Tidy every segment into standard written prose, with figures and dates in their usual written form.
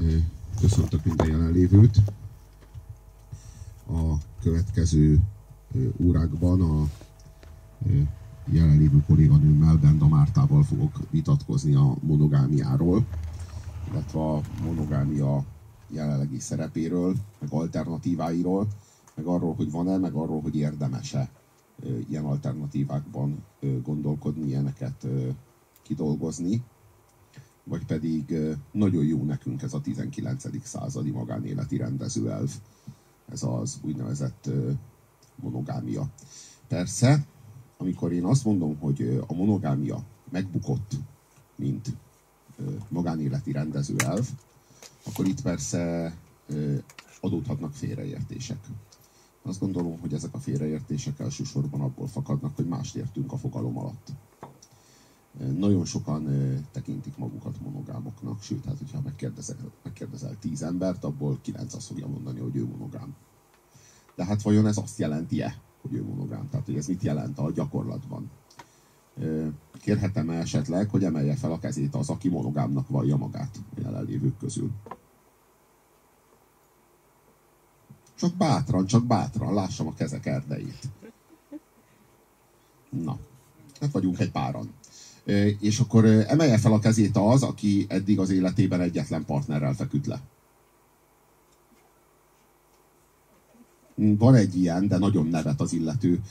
Köszöntök minden jelenlévőt. A következő órákban a jelenlévő kolléganőmmel, Benda Mártával fogok vitatkozni a monogámiáról, illetve a monogámia jelenlegi szerepéről, meg alternatíváiról, meg arról, hogy van-e, meg arról, hogy érdemes-e ilyen alternatívákban gondolkodni, ilyeneket kidolgozni, vagy pedig nagyon jó nekünk ez a 19. századi magánéleti rendezőelv, ez az úgynevezett monogámia. Persze, amikor én azt mondom, hogy a monogámia megbukott, mint magánéleti rendezőelv, akkor itt persze adódhatnak félreértések. Azt gondolom, hogy ezek a félreértések elsősorban abból fakadnak, hogy mást értünk a fogalom alatt. Nagyon sokan tekintik magukat monogámoknak, sőt, hát hogyha megkérdezel 10 embert, abból 9 azt fogja mondani, hogy ő monogám. De hát vajon ez azt jelenti-e, hogy ő monogám? Tehát, hogy ez mit jelent a gyakorlatban? Kérhetem-e esetleg, hogy emelje fel a kezét az, aki monogámnak vallja magát a jelenlévők közül? Csak bátran, lássam a kezek erdejét. Na, hát vagyunk egy páran. És akkor emelje fel a kezét az, aki eddig az életében egyetlen partnerrel feküdt le. Van egy ilyen, de nagyon nevet az illető.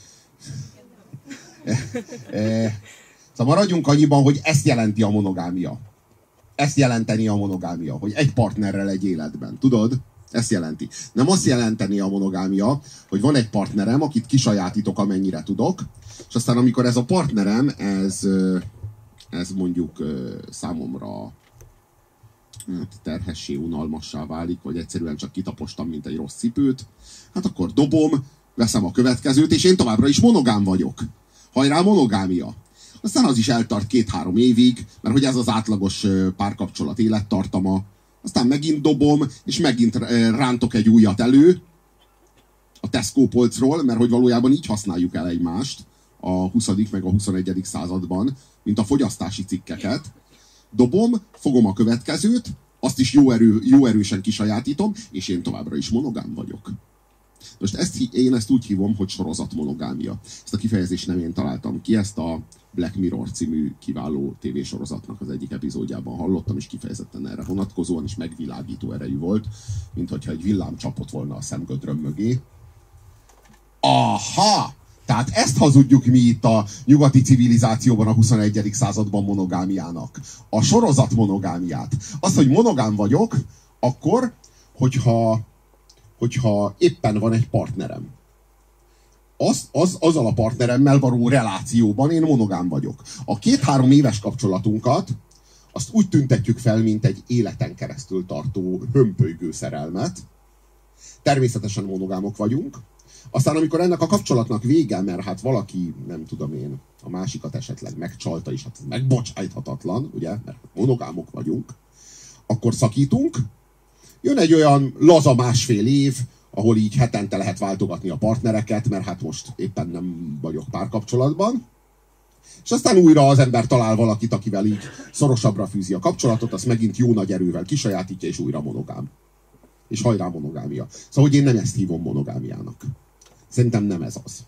Szóval maradjunk annyiban, hogy ezt jelenti a monogámia. Ezt jelenteni a monogámia, hogy egy partnerrel egy életben. Tudod? Ezt jelenti. Nem azt jelenteni a monogámia, hogy van egy partnerem, akit kisajátítok, amennyire tudok, és aztán amikor ez a partnerem, ez mondjuk számomra terhessé, unalmassá válik, vagy egyszerűen csak kitapostam, mint egy rossz cipőt, hát akkor dobom, veszem a következőt, és én továbbra is monogám vagyok. Hajrá, monogámia! Aztán az is eltart 2-3 évig, mert hogy ez az átlagos párkapcsolat élettartama. Aztán megint dobom, és megint rántok egy újat elő a Tesco polcról, mert hogy valójában így használjuk el egymást a 20. meg a 21. században, mint a fogyasztási cikkeket. Dobom, fogom a következőt, azt is jó erősen kisajátítom, és én továbbra is monogám vagyok. Most én ezt úgy hívom, hogy sorozatmonogámia. Ezt a kifejezést nem én találtam ki, ezt a Black Mirror című kiváló tévésorozatnak az egyik epizódjában hallottam, és kifejezetten erre vonatkozóan, és megvilágító erejű volt, mint hogyha egy villám csapott volna a szemgödröm mögé. Aha! Tehát ezt hazudjuk mi itt a nyugati civilizációban a 21. században monogámiának. A sorozat monogámiát. Az, hogy monogám vagyok, akkor, hogyha éppen van egy partnerem. Azzal a partneremmel való relációban én monogám vagyok. A 2-3 éves kapcsolatunkat azt úgy tüntetjük fel, mint egy életen keresztül tartó hömpölygő szerelmet. Természetesen monogámok vagyunk. Aztán amikor ennek a kapcsolatnak vége, mert hát valaki, nem tudom én, a másikat esetleg megcsalta, és hát megbocsájthatatlan, ugye, mert monogámok vagyunk, akkor szakítunk, jön egy olyan laza 1,5 év, ahol így hetente lehet váltogatni a partnereket, mert hát most éppen nem vagyok párkapcsolatban, és aztán újra az ember talál valakit, akivel így szorosabbra fűzi a kapcsolatot, azt megint jó nagy erővel kisajátítja, és újra monogám. És hajrá monogámia. Szóval, hogy én nem ezt hívom monogámiának. Szerintem nem ez az.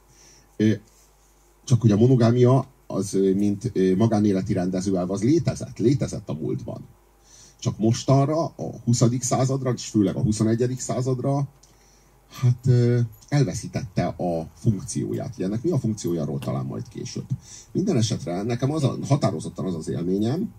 Csak hogy a monogámia, az, mint magánéleti rendezőelv, az létezett a múltban. Csak mostanra, a 20. századra, és főleg a 21. századra, hát elveszítette a funkcióját. Ugye ennek mi a funkciójáról talán majd később. Minden esetre nekem határozottan az az élményem,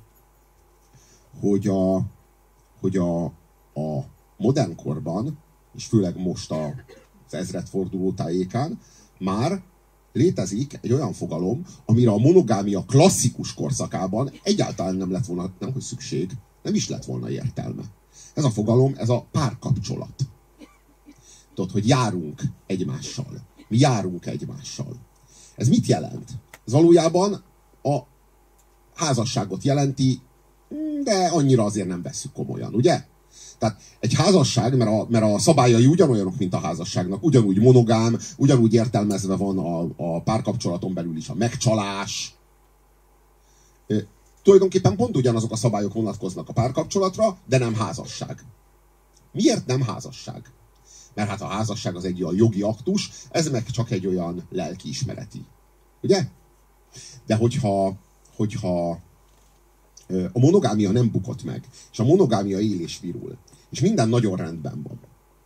hogy a modern korban, és főleg most az ezredforduló tájékán már létezik egy olyan fogalom, amire a monogámia klasszikus korszakában egyáltalán nem lett volna, nem hogy szükség, nem is lett volna értelme. Ez a fogalom, ez a párkapcsolat. Tudod, hogy járunk egymással. Mi járunk egymással. Ez mit jelent? Ez valójában a házasságot jelenti, de annyira azért nem vesszük komolyan, ugye? Tehát egy házasság, mert a szabályai ugyanolyanok, mint a házasságnak, ugyanúgy monogám, ugyanúgy értelmezve van a párkapcsolaton belül is a megcsalás. tulajdonképpen pont ugyanazok a szabályok vonatkoznak a párkapcsolatra, de nem házasság. Miért nem házasság? Mert hát a házasság az egy olyan jogi aktus, ez meg csak egy olyan lelkiismereti. Ugye? De hogyha a monogámia nem bukott meg, és a monogámia él és virul, és minden nagyon rendben van,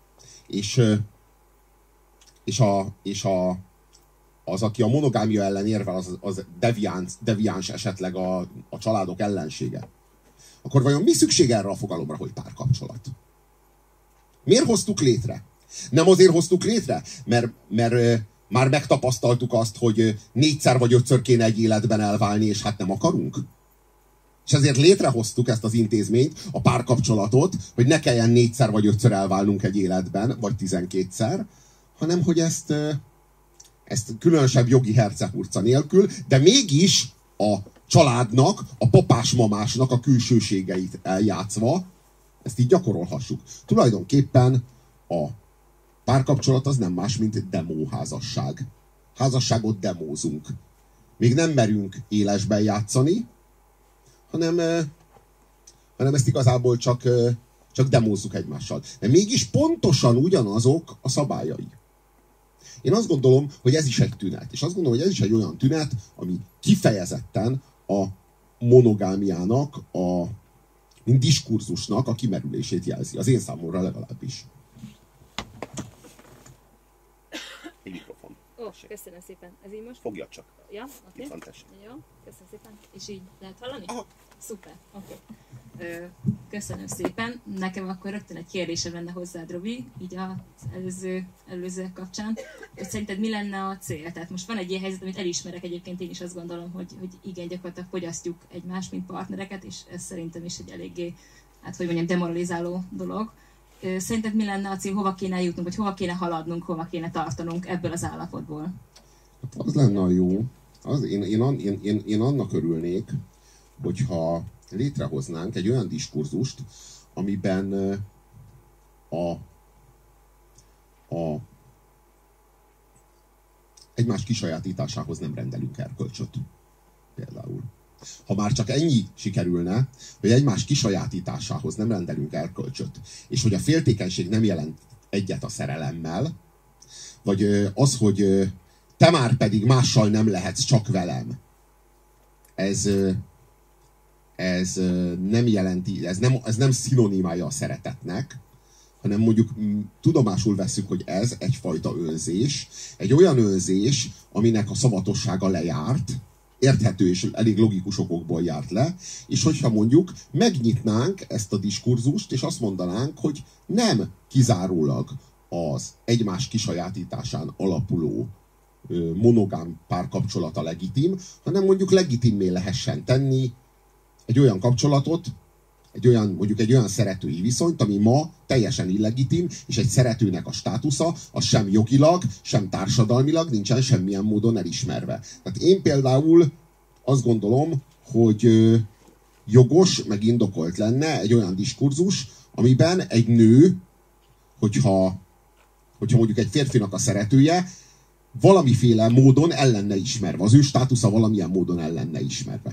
az, aki a monogámia ellen érvel, az deviáns esetleg a családok ellensége, akkor vajon mi szükség erre a fogalomra, hogy párkapcsolat? Miért hoztuk létre? Nem azért hoztuk létre, mert már megtapasztaltuk azt, hogy 4-szer vagy 5-ször kéne egy életben elválni, és hát nem akarunk? És ezért létrehoztuk ezt az intézményt, a párkapcsolatot, hogy ne kelljen 4-szer vagy 5-ször elválnunk egy életben, vagy 12-szer, hanem hogy ezt különösebb jogi hercehurca nélkül, de mégis a családnak, a papás-mamásnak a külsőségeit eljátszva, ezt így gyakorolhassuk. Tulajdonképpen a párkapcsolat az nem más, mint demóházasság. Házasságot demózunk. Még nem merünk élesben játszani, hanem ezt igazából csak demózzuk egymással. De mégis pontosan ugyanazok a szabályai. Én azt gondolom, hogy ez is egy tünet. És azt gondolom, hogy ez is egy olyan tünet, ami kifejezetten a monogámiának, mint diskurzusnak a kimerülését jelzi. Az én számomra legalábbis. Egy mikrofon. Ó, köszönöm szépen. Ez így most? Fogjad csak. Ja, oké. Itt van, tessék. Jó, köszönöm szépen. És így lehet hallani? Aha. Szuper, oké. Köszönöm szépen. Nekem akkor rögtön egy kérdésem lenne hozzád, Robi, így az előző kapcsán, hogy szerinted mi lenne a cél? Tehát most van egy ilyen helyzet, amit elismerek egyébként, én is azt gondolom, hogy igen, gyakorlatilag fogyasztjuk egymást, mint partnereket, és ez szerintem is egy eléggé, hát hogy mondjam, demoralizáló dolog. Szerinted mi lenne a cél, hova kéne jutnunk, vagy hova kéne haladnunk, hova kéne tartanunk ebből az állapotból? Hát az lenne a jó. Én annak örülnék, hogyha létrehoznánk egy olyan diskurzust, amiben egymás kisajátításához nem rendelünk erkölcsöt. Például. Ha már csak ennyi sikerülne, hogy egymás kisajátításához nem rendelünk erkölcsöt, és hogy a féltékenység nem jelent egyet a szerelemmel, vagy az, hogy te már pedig mással nem lehetsz, csak velem. Ez nem jelenti, ez nem szinonimája a szeretetnek, hanem mondjuk tudomásul veszük, hogy ez egyfajta önzés, egy olyan önzés, aminek a szavatossága lejárt, érthető és elég logikus okokból járt le, és hogyha mondjuk megnyitnánk ezt a diskurzust, és azt mondanánk, hogy nem kizárólag az egymás kisajátításán alapuló monogám párkapcsolata legitim, hanem mondjuk legitimmé lehessen tenni egy olyan kapcsolatot, mondjuk egy olyan szeretői viszonyt, ami ma teljesen illegitim, és egy szeretőnek a státusza, az sem jogilag, sem társadalmilag nincsen semmilyen módon elismerve. Tehát én például azt gondolom, hogy jogos, meg indokolt lenne egy olyan diskurzus, amiben egy nő, hogyha mondjuk egy férfinak a szeretője, valamiféle módon el lenne ismerve. Az ő státusza valamilyen módon el lenne ismerve.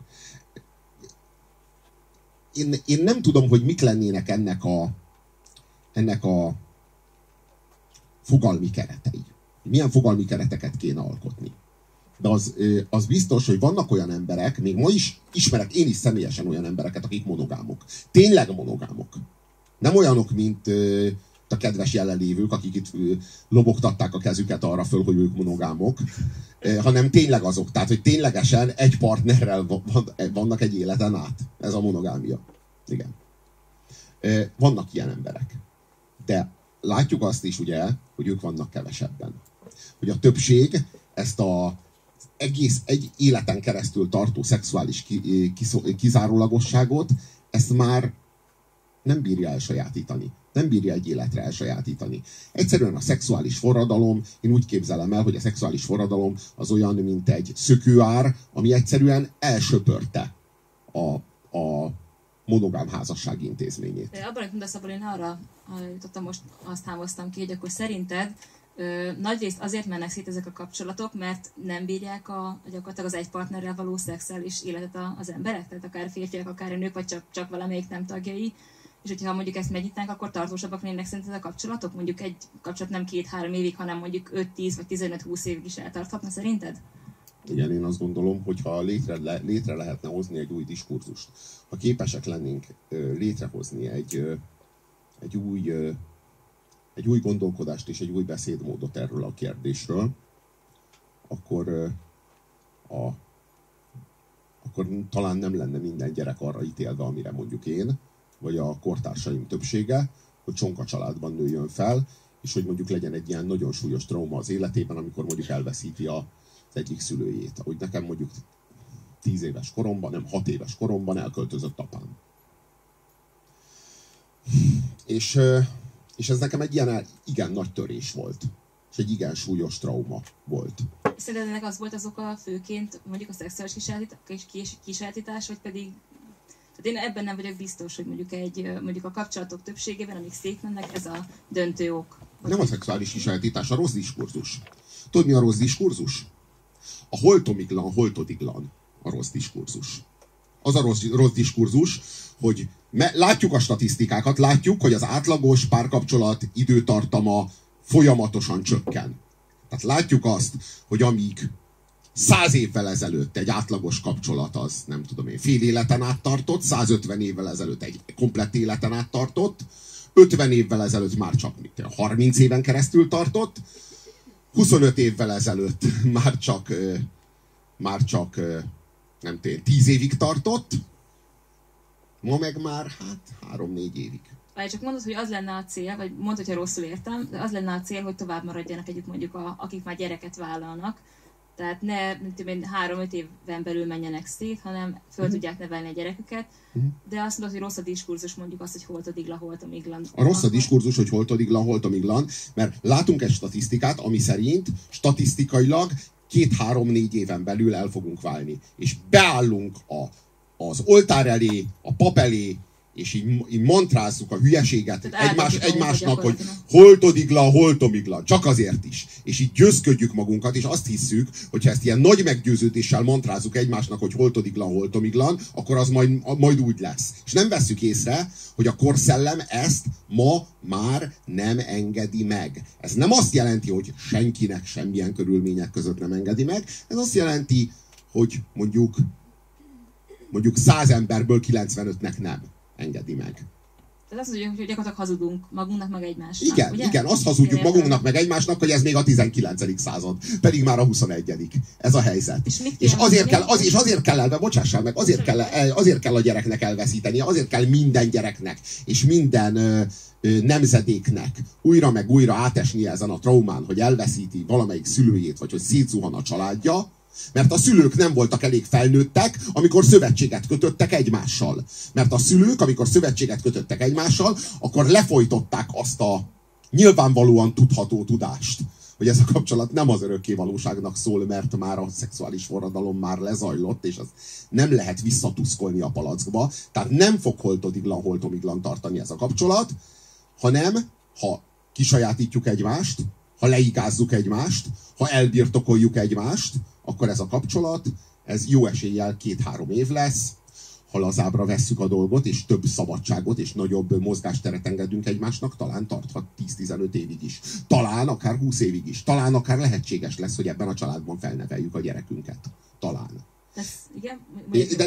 Én nem tudom, hogy mik lennének ennek a fogalmi keretei. Milyen fogalmi kereteket kéne alkotni. De az biztos, hogy vannak olyan emberek, még ma is ismerek én is személyesen olyan embereket, akik monogámok. Tényleg monogámok. Nem olyanok, mint a kedves jelenlévők, akik itt lobogtatták a kezüket arra föl, hogy ők monogámok, hanem tényleg azok. Tehát, hogy ténylegesen egy partnerrel vannak egy életen át. Ez a monogámia. Igen. Vannak ilyen emberek. De látjuk azt is, ugye, hogy ők vannak kevesebben. Hogy a többség ezt az egész egy életen keresztül tartó szexuális kizárólagosságot, ezt már nem bírja elsajátítani. Nem bírja egy életre elsajátítani. Egyszerűen a szexuális forradalom, én úgy képzelem el, hogy a szexuális forradalom az olyan, mint egy szökőár, ami egyszerűen elsöpörte a monogám házasság intézményét. De abban, amit mondasz, abban én arra jutottam, most azt hámoztam ki, hogy akkor szerinted Nagyrészt azért mennek szét ezek a kapcsolatok, mert nem bírják gyakorlatilag az egy partnerrel való szexuális életet az emberek, tehát akár férfiak, akár nők, vagy csak valamelyik nem tagjai. És hogyha mondjuk ezt megnyitnánk, akkor tartósabbak lennének szerinted a kapcsolatok? Mondjuk egy kapcsolat nem 2-3 évig, hanem mondjuk 5-10 vagy 15-20 évig is eltarthatna szerinted? Igen, én azt gondolom, hogy ha létre lehetne hozni egy új diskurzust, ha képesek lennénk létrehozni egy új gondolkodást és egy új beszédmódot erről a kérdésről, akkor talán nem lenne minden gyerek arra ítélve, amire mondjuk én, vagy a kortársaim többsége, hogy csonka családban nőjön fel, és hogy mondjuk legyen egy ilyen nagyon súlyos trauma az életében, amikor mondjuk elveszíti az egyik szülőjét. Ahogy nekem mondjuk 10 éves koromban, nem 6 éves koromban elköltözött apám. És ez nekem egy ilyen igen nagy törés volt. És egy igen súlyos trauma volt. Szerinted ennek az volt az oka főként, mondjuk a szexuális kísérletítás, vagy pedig... Tehát én ebben nem vagyok biztos, hogy mondjuk a kapcsolatok többségében, amik szétmennek, ez a döntő ok. Nem a szexuális kísérletítás, a rossz diskurzus. Tudod, mi a rossz diskurzus? A holtomiglan, holtodiglan a rossz diskurzus. Az a rossz diskurzus, hogy látjuk a statisztikákat, látjuk, hogy az átlagos párkapcsolat időtartama folyamatosan csökken. Tehát látjuk azt, hogy amíg 100 évvel ezelőtt egy átlagos kapcsolat az, nem tudom én, fél életen át tartott, 150 évvel ezelőtt egy komplett életen át tartott, 50 évvel ezelőtt már csak 30 éven keresztül tartott, 25 évvel ezelőtt már csak nem tudom, 10 évig tartott, ma meg már 3-4 évig. Csak mondod, hogy az lenne a cél, vagy mondd, hogyha rosszul értem, de az lenne a cél, hogy tovább maradjanak együtt mondjuk akik már gyereket vállalnak. Tehát ne 3-5 éven belül menjenek szét, hanem föl tudják nevelni a gyereküket. De azt mondod, hogy rossz a diskurzus, mondjuk azt, hogy holtodigla, holtomiglan. A rossz a diskurzus, hogy holtodigla, holtomiglan, mert látunk egy statisztikát, ami szerint statisztikailag 2-3-4 éven belül el fogunk válni. És beállunk az oltár elé, a pap elé, és így mantrázzuk a hülyeséget egymásnak, hogy holtodigla, holtomigla, csak azért is. És így győzködjük magunkat, és azt hisszük, hogyha ezt ilyen nagy meggyőződéssel mantrázzuk egymásnak, hogy holtodigla, holtomiglan, akkor az majd úgy lesz. És nem vesszük észre, hogy a korszellem ezt ma már nem engedi meg. Ez nem azt jelenti, hogy senkinek semmilyen körülmények között nem engedi meg, ez azt jelenti, hogy mondjuk 100 emberből 95-nek nem engedi meg. Tehát azt mondjuk, hogy gyakorlatilag hazudunk magunknak, meg egymásnak. Igen, ugye? igen, azt hazudjuk magunknak, meg egymásnak, hogy ez még a 19. század, pedig már a 21. Ez a helyzet. És azért kell elve, bocsássál meg, azért kell a gyereknek elveszíteni, azért kell minden gyereknek, és minden nemzedéknek újra meg újra átesni ezen a traumán, hogy elveszíti valamelyik szülőjét, vagy hogy szétzuhan a családja, mert a szülők nem voltak elég felnőttek, amikor szövetséget kötöttek egymással. Mert a szülők, amikor szövetséget kötöttek egymással, akkor lefolytották azt a nyilvánvalóan tudható tudást, hogy ez a kapcsolat nem az örökké valóságnak szól, mert már a szexuális forradalom már lezajlott, és az nem lehet visszatuszkolni a palackba. Tehát nem fog holtodiglan, holtomiglan tartani ez a kapcsolat, hanem ha kisajátítjuk egymást, ha leigázzuk egymást, ha elbirtokoljuk egymást, akkor ez a kapcsolat, ez jó eséllyel 2-3 év lesz, ha lazábbra vesszük a dolgot, és több szabadságot, és nagyobb mozgásteret engedünk egymásnak, talán tarthat 10-15 évig is. Talán akár 20 évig is. Talán akár lehetséges lesz, hogy ebben a családban felneveljük a gyerekünket. Talán. Igen? De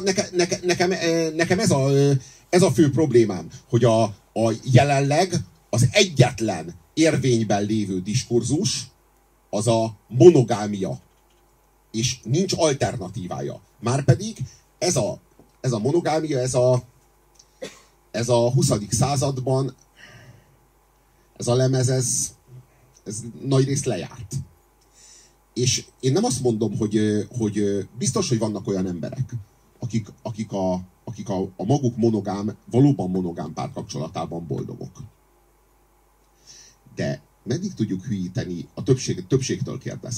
nekem ez a fő problémám, hogy a jelenleg az egyetlen érvényben lévő diskurzus az a monogámia. És nincs alternatívája. Márpedig ez a monogámia, ez a 20. században, ez a lemez, ez nagyrészt lejárt. És én nem azt mondom, hogy biztos, hogy vannak olyan emberek, akik a maguk valóban monogám párkapcsolatában boldogok. De meddig tudjuk hülyíteni, a többségtől kérdezem,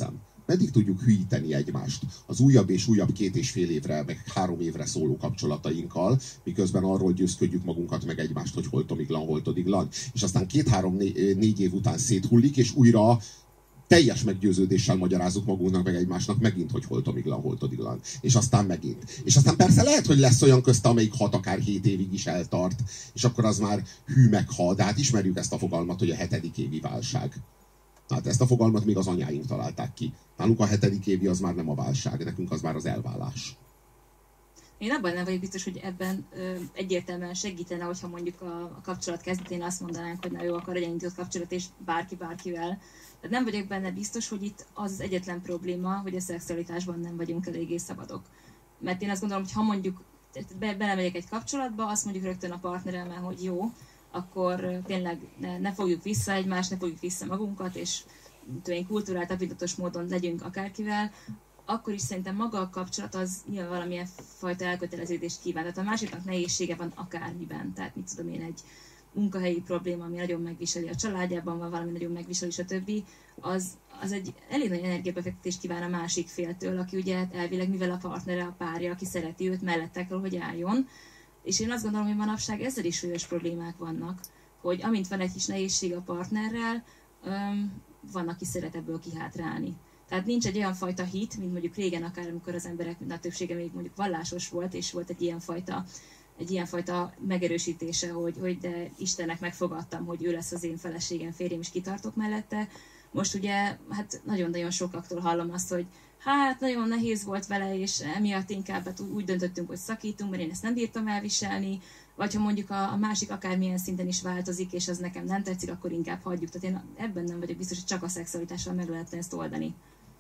Meddig tudjuk hülyíteni egymást az újabb és újabb 2,5 évre, meg 3 évre szóló kapcsolatainkkal, miközben arról győzködjük magunkat meg egymást, hogy hol tomiglan, hol todiglan. És aztán 2-3-4 év után széthullik, és újra teljes meggyőződéssel magyarázzuk magunknak meg egymásnak megint, hogy hol tomiglan, hol todiglan. És aztán megint. És aztán persze lehet, hogy lesz olyan közte, amelyik 6 akár 7 évig is eltart, és akkor az már hű meg ha, de hát ismerjük ezt a fogalmat, hogy a 7. évi válság. Hát ezt a fogalmat még az anyáink találták ki. Nálunk a 7. évi az már nem a válság, nekünk az már az elválás. Én abban nem vagyok biztos, hogy ebben egyértelműen segítene, hogyha mondjuk a kapcsolat kezdetén azt mondanánk, hogy na jó, akkor legyen nyitott kapcsolat, és bárki bárkivel. Tehát nem vagyok benne biztos, hogy itt az egyetlen probléma, hogy a szexualitásban nem vagyunk eléggé szabadok. Mert én azt gondolom, hogy ha mondjuk belemegyek egy kapcsolatba, azt mondjuk rögtön a partneremmel, hogy jó, akkor tényleg ne fogjuk vissza egymást, ne fogjuk vissza magunkat, és kultúrált, tapintatos módon legyünk akárkivel, akkor is szerintem maga a kapcsolat az nyilván valamilyen fajta elköteleződést kíván. Tehát a másiknak nehézsége van akármiben. Tehát mit tudom én, egy munkahelyi probléma, ami nagyon megviseli a családjában, van valami nagyon megviseli, stb. Az egy elég nagy energiabefektetést kíván a másik féltől, aki ugye elvileg, mivel a partnere, a párja, aki szereti őt, mellette kell, hogy álljon. És én azt gondolom, hogy manapság ezzel is súlyos problémák vannak, hogy amint van egy kis nehézség a partnerrel, van, aki szeret ebből kihátrálni. Tehát nincs egy olyan fajta hit, mint mondjuk régen, akár amikor az emberek a többsége még mondjuk vallásos volt, és volt egy ilyen fajta megerősítése, hogy de Istennek megfogadtam, hogy ő lesz az én feleségem, férjem, és kitartok mellette. Most ugye hát nagyon-nagyon sokaktól hallom azt, hogy hát nagyon nehéz volt vele, és emiatt inkább hát úgy döntöttünk, hogy szakítunk, mert én ezt nem bírtam elviselni, vagy ha mondjuk a másik akármilyen szinten is változik, és az nekem nem tetszik, akkor inkább hagyjuk. Tehát én ebben nem vagyok biztos, hogy csak a szexualitással meg lehetne ezt oldani.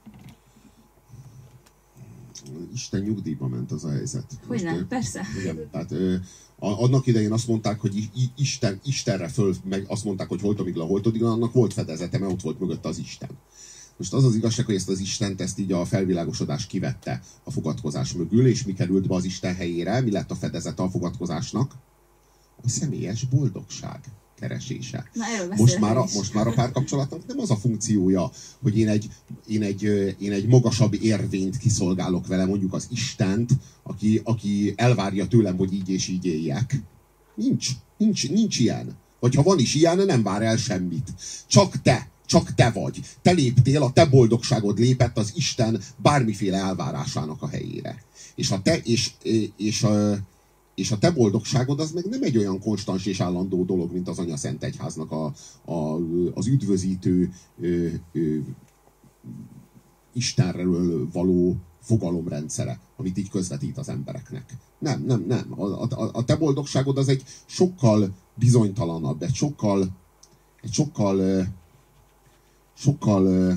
Isten nyugdíjba ment az a helyzet. Hogy nem, persze. Igen, tehát annak idején azt mondták, hogy Istenre föl, meg azt mondták, hogy hol tomiglan, hol todiglan, annak volt fedezete, mert ott volt mögötte az Isten. Most az az igazság, hogy ezt az Istent, ezt így a felvilágosodás kivette a fogadkozás mögül, és mi került be az Isten helyére, mi lett a fedezete a fogadkozásnak? A személyes boldogság keresése. Na, most már a párkapcsolatnak nem az a funkciója, hogy én egy magasabb érvényt kiszolgálok vele, mondjuk az Istent, aki elvárja tőlem, hogy így és így éljek. Nincs ilyen. Vagy ha van is ilyen, nem vár el semmit. Csak te vagy. Te léptél, a te boldogságod lépett az Isten bármiféle elvárásának a helyére. És a te boldogságod az meg nem egy olyan konstans és állandó dolog, mint az Anya Szent Egyháznak az üdvözítő Istenről való fogalomrendszere, amit így közvetít az embereknek. Nem. A te boldogságod az egy sokkal bizonytalanabb, egy sokkal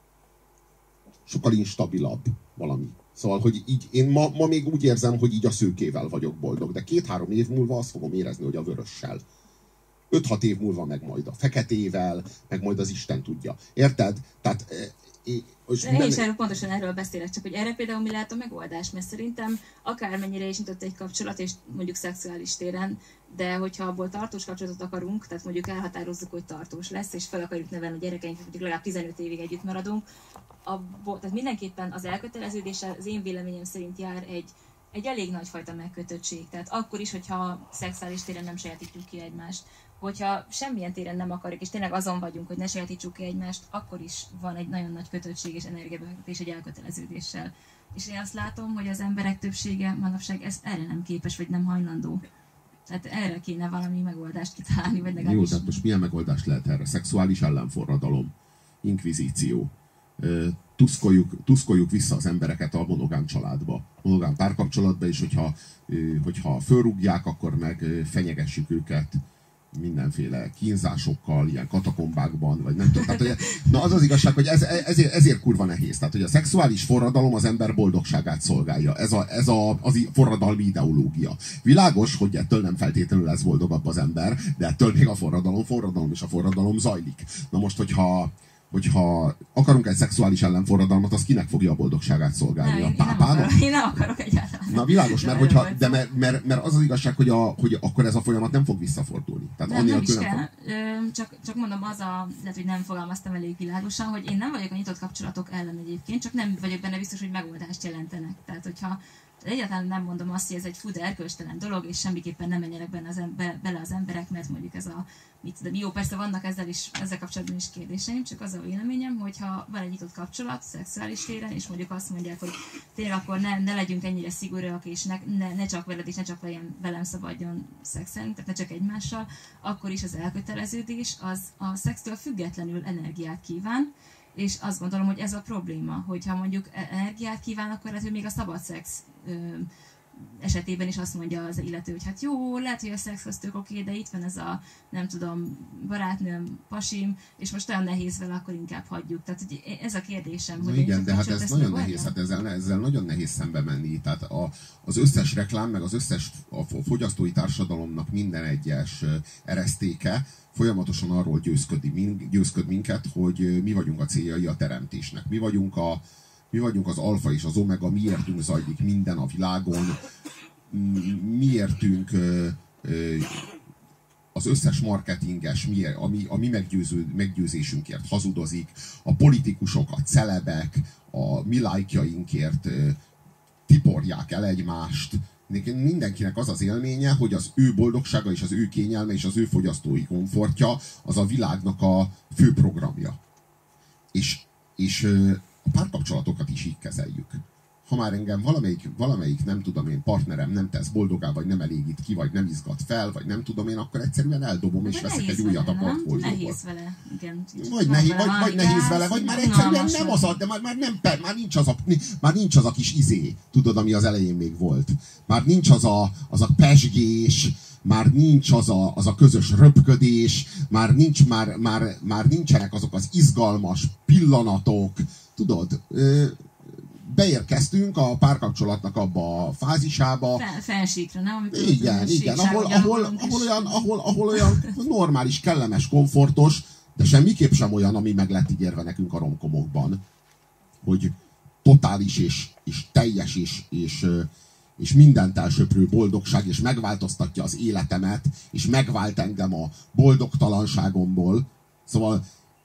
instabilabb valami. Szóval, hogy így én ma még úgy érzem, hogy így a szőkével vagyok boldog, de 2-3 év múlva azt fogom érezni, hogy a vörössel. 5-6 év múlva meg majd a feketével, meg majd az Isten tudja. Érted? Tehát én is pontosan erről beszélek, csak hogy erre például mi lehet a megoldás, mert szerintem akármennyire is nyitott egy kapcsolat, és mondjuk szexuális téren, de hogyha abból tartós kapcsolatot akarunk, tehát mondjuk elhatározzuk, hogy tartós lesz, és fel akarjuk nevelni a gyerekeinket, mondjuk legalább 15 évig együtt maradunk, tehát mindenképpen az elköteleződéssel az én véleményem szerint jár egy elég nagyfajta megkötöttség. Tehát akkor is, hogyha szexuális téren nem sajátítjuk ki egymást, hogyha semmilyen téren nem akarjuk, és tényleg azon vagyunk, hogy ne sajátítsuk ki egymást, akkor is van egy nagyon nagy kötöttség és energiabefektetés egy elköteleződéssel. És én azt látom, hogy az emberek többsége manapság erre nem képes, vagy nem hajlandó. Tehát erre kéne valami megoldást kitalálni, vagy legalábbis... Jó, tehát most milyen megoldást lehet erre? Szexuális ellenforradalom, inkvizíció. Tuszkoljuk vissza az embereket a monogám családba, monogám párkapcsolatba, és hogyha fölrúgják, akkor meg fenyegessük őket mindenféle kínzásokkal, ilyen katakombákban, vagy nem tudom. Tehát, na az az igazság, hogy ezért kurva nehéz. Tehát, hogy a szexuális forradalom az ember boldogságát szolgálja. Ez az forradalmi ideológia. Világos, hogy ettől nem feltétlenül lesz boldogabb az ember, de ettől még a forradalom, és a forradalom zajlik. Na most, hogyha akarunk egy szexuális ellenforradalmat, az kinek fogja a boldogságát szolgálni? A pápának? Én nem akarok egyáltalán. Na világos, mert az az igazság, hogy akkor ez a folyamat nem fog visszafordulni. Tehát nem is kell. Csak mondom, lehet, hogy nem fogalmaztam elég világosan, hogy én nem vagyok a nyitott kapcsolatok ellen egyébként, csak nem vagyok benne biztos, hogy megoldást jelentenek. Tehát, hogyha egyáltalán nem mondom azt, hogy ez egy fú, de erkölcstelen dolog, és semmiképpen nem menjenek bele az emberek, mert mondjuk ez a jó, persze vannak ezzel kapcsolatban is kérdéseim, csak az a véleményem, hogyha van egy nyitott kapcsolat szexuális téren, és mondjuk azt mondják, hogy tényleg akkor ne legyünk ennyire szigorúak, és ne csak veled, és ne csak velem szabadjon szexelni, tehát ne csak egymással, akkor is az elköteleződés az a szextől függetlenül energiát kíván, és azt gondolom, hogy ez a probléma, hogyha mondjuk energiát kíván, akkor lehet, hogy még a szabad szex esetében is azt mondja az illető, hogy hát jó, lehet, hogy a szex az tök oké, de itt van ez a, nem tudom, barátnőm, pasim, és most olyan nehéz vele, akkor inkább hagyjuk. Tehát hogy ez a kérdésem. Hogy igen, de hát ez nagyon nehéz, hát ezzel nagyon nehéz szembe menni. Tehát az összes reklám, meg az összes a fogyasztói társadalomnak minden egyes eresztéke folyamatosan arról győzköd minket, hogy mi vagyunk a céljai a teremtésnek. Mi vagyunk az alfa és az omega, miértünk zajlik minden a világon, miértünk az összes marketinges, a mi meggyőzésünkért hazudozik, a politikusok, a celebek, a mi lájkjainkért tiporják el egymást. Mindenkinek az az élménye, hogy az ő boldogsága és az ő kényelme és az ő fogyasztói komfortja az a világnak a fő programja. És a párkapcsolatokat is így kezeljük. Ha már engem valamelyik nem tudom én, partnerem nem tesz boldogá, vagy nem elégít ki, vagy nem izgat fel, vagy nem tudom én, akkor egyszerűen eldobom, és veszek egy újat a portfólióból. Nehéz vele, igen. Vagy nehéz vele, vagy már egyszerűen nem az a, de már nincs az a kis izé, tudod, ami az elején még volt. Már nincs az a pezsgés, már nincs az a közös röpködés, már nincsenek azok az izgalmas pillanatok, tudod, beérkeztünk a párkapcsolatnak abba a fázisába. Fensíkra, nem? Igen, ahol olyan normális, kellemes, komfortos, de semmiképp sem olyan, ami meg lett ígérve nekünk a romkomokban, hogy totális és teljes és mindent elsöprő boldogság, és megváltoztatja az életemet, és megvált engem a boldogtalanságomból. Szóval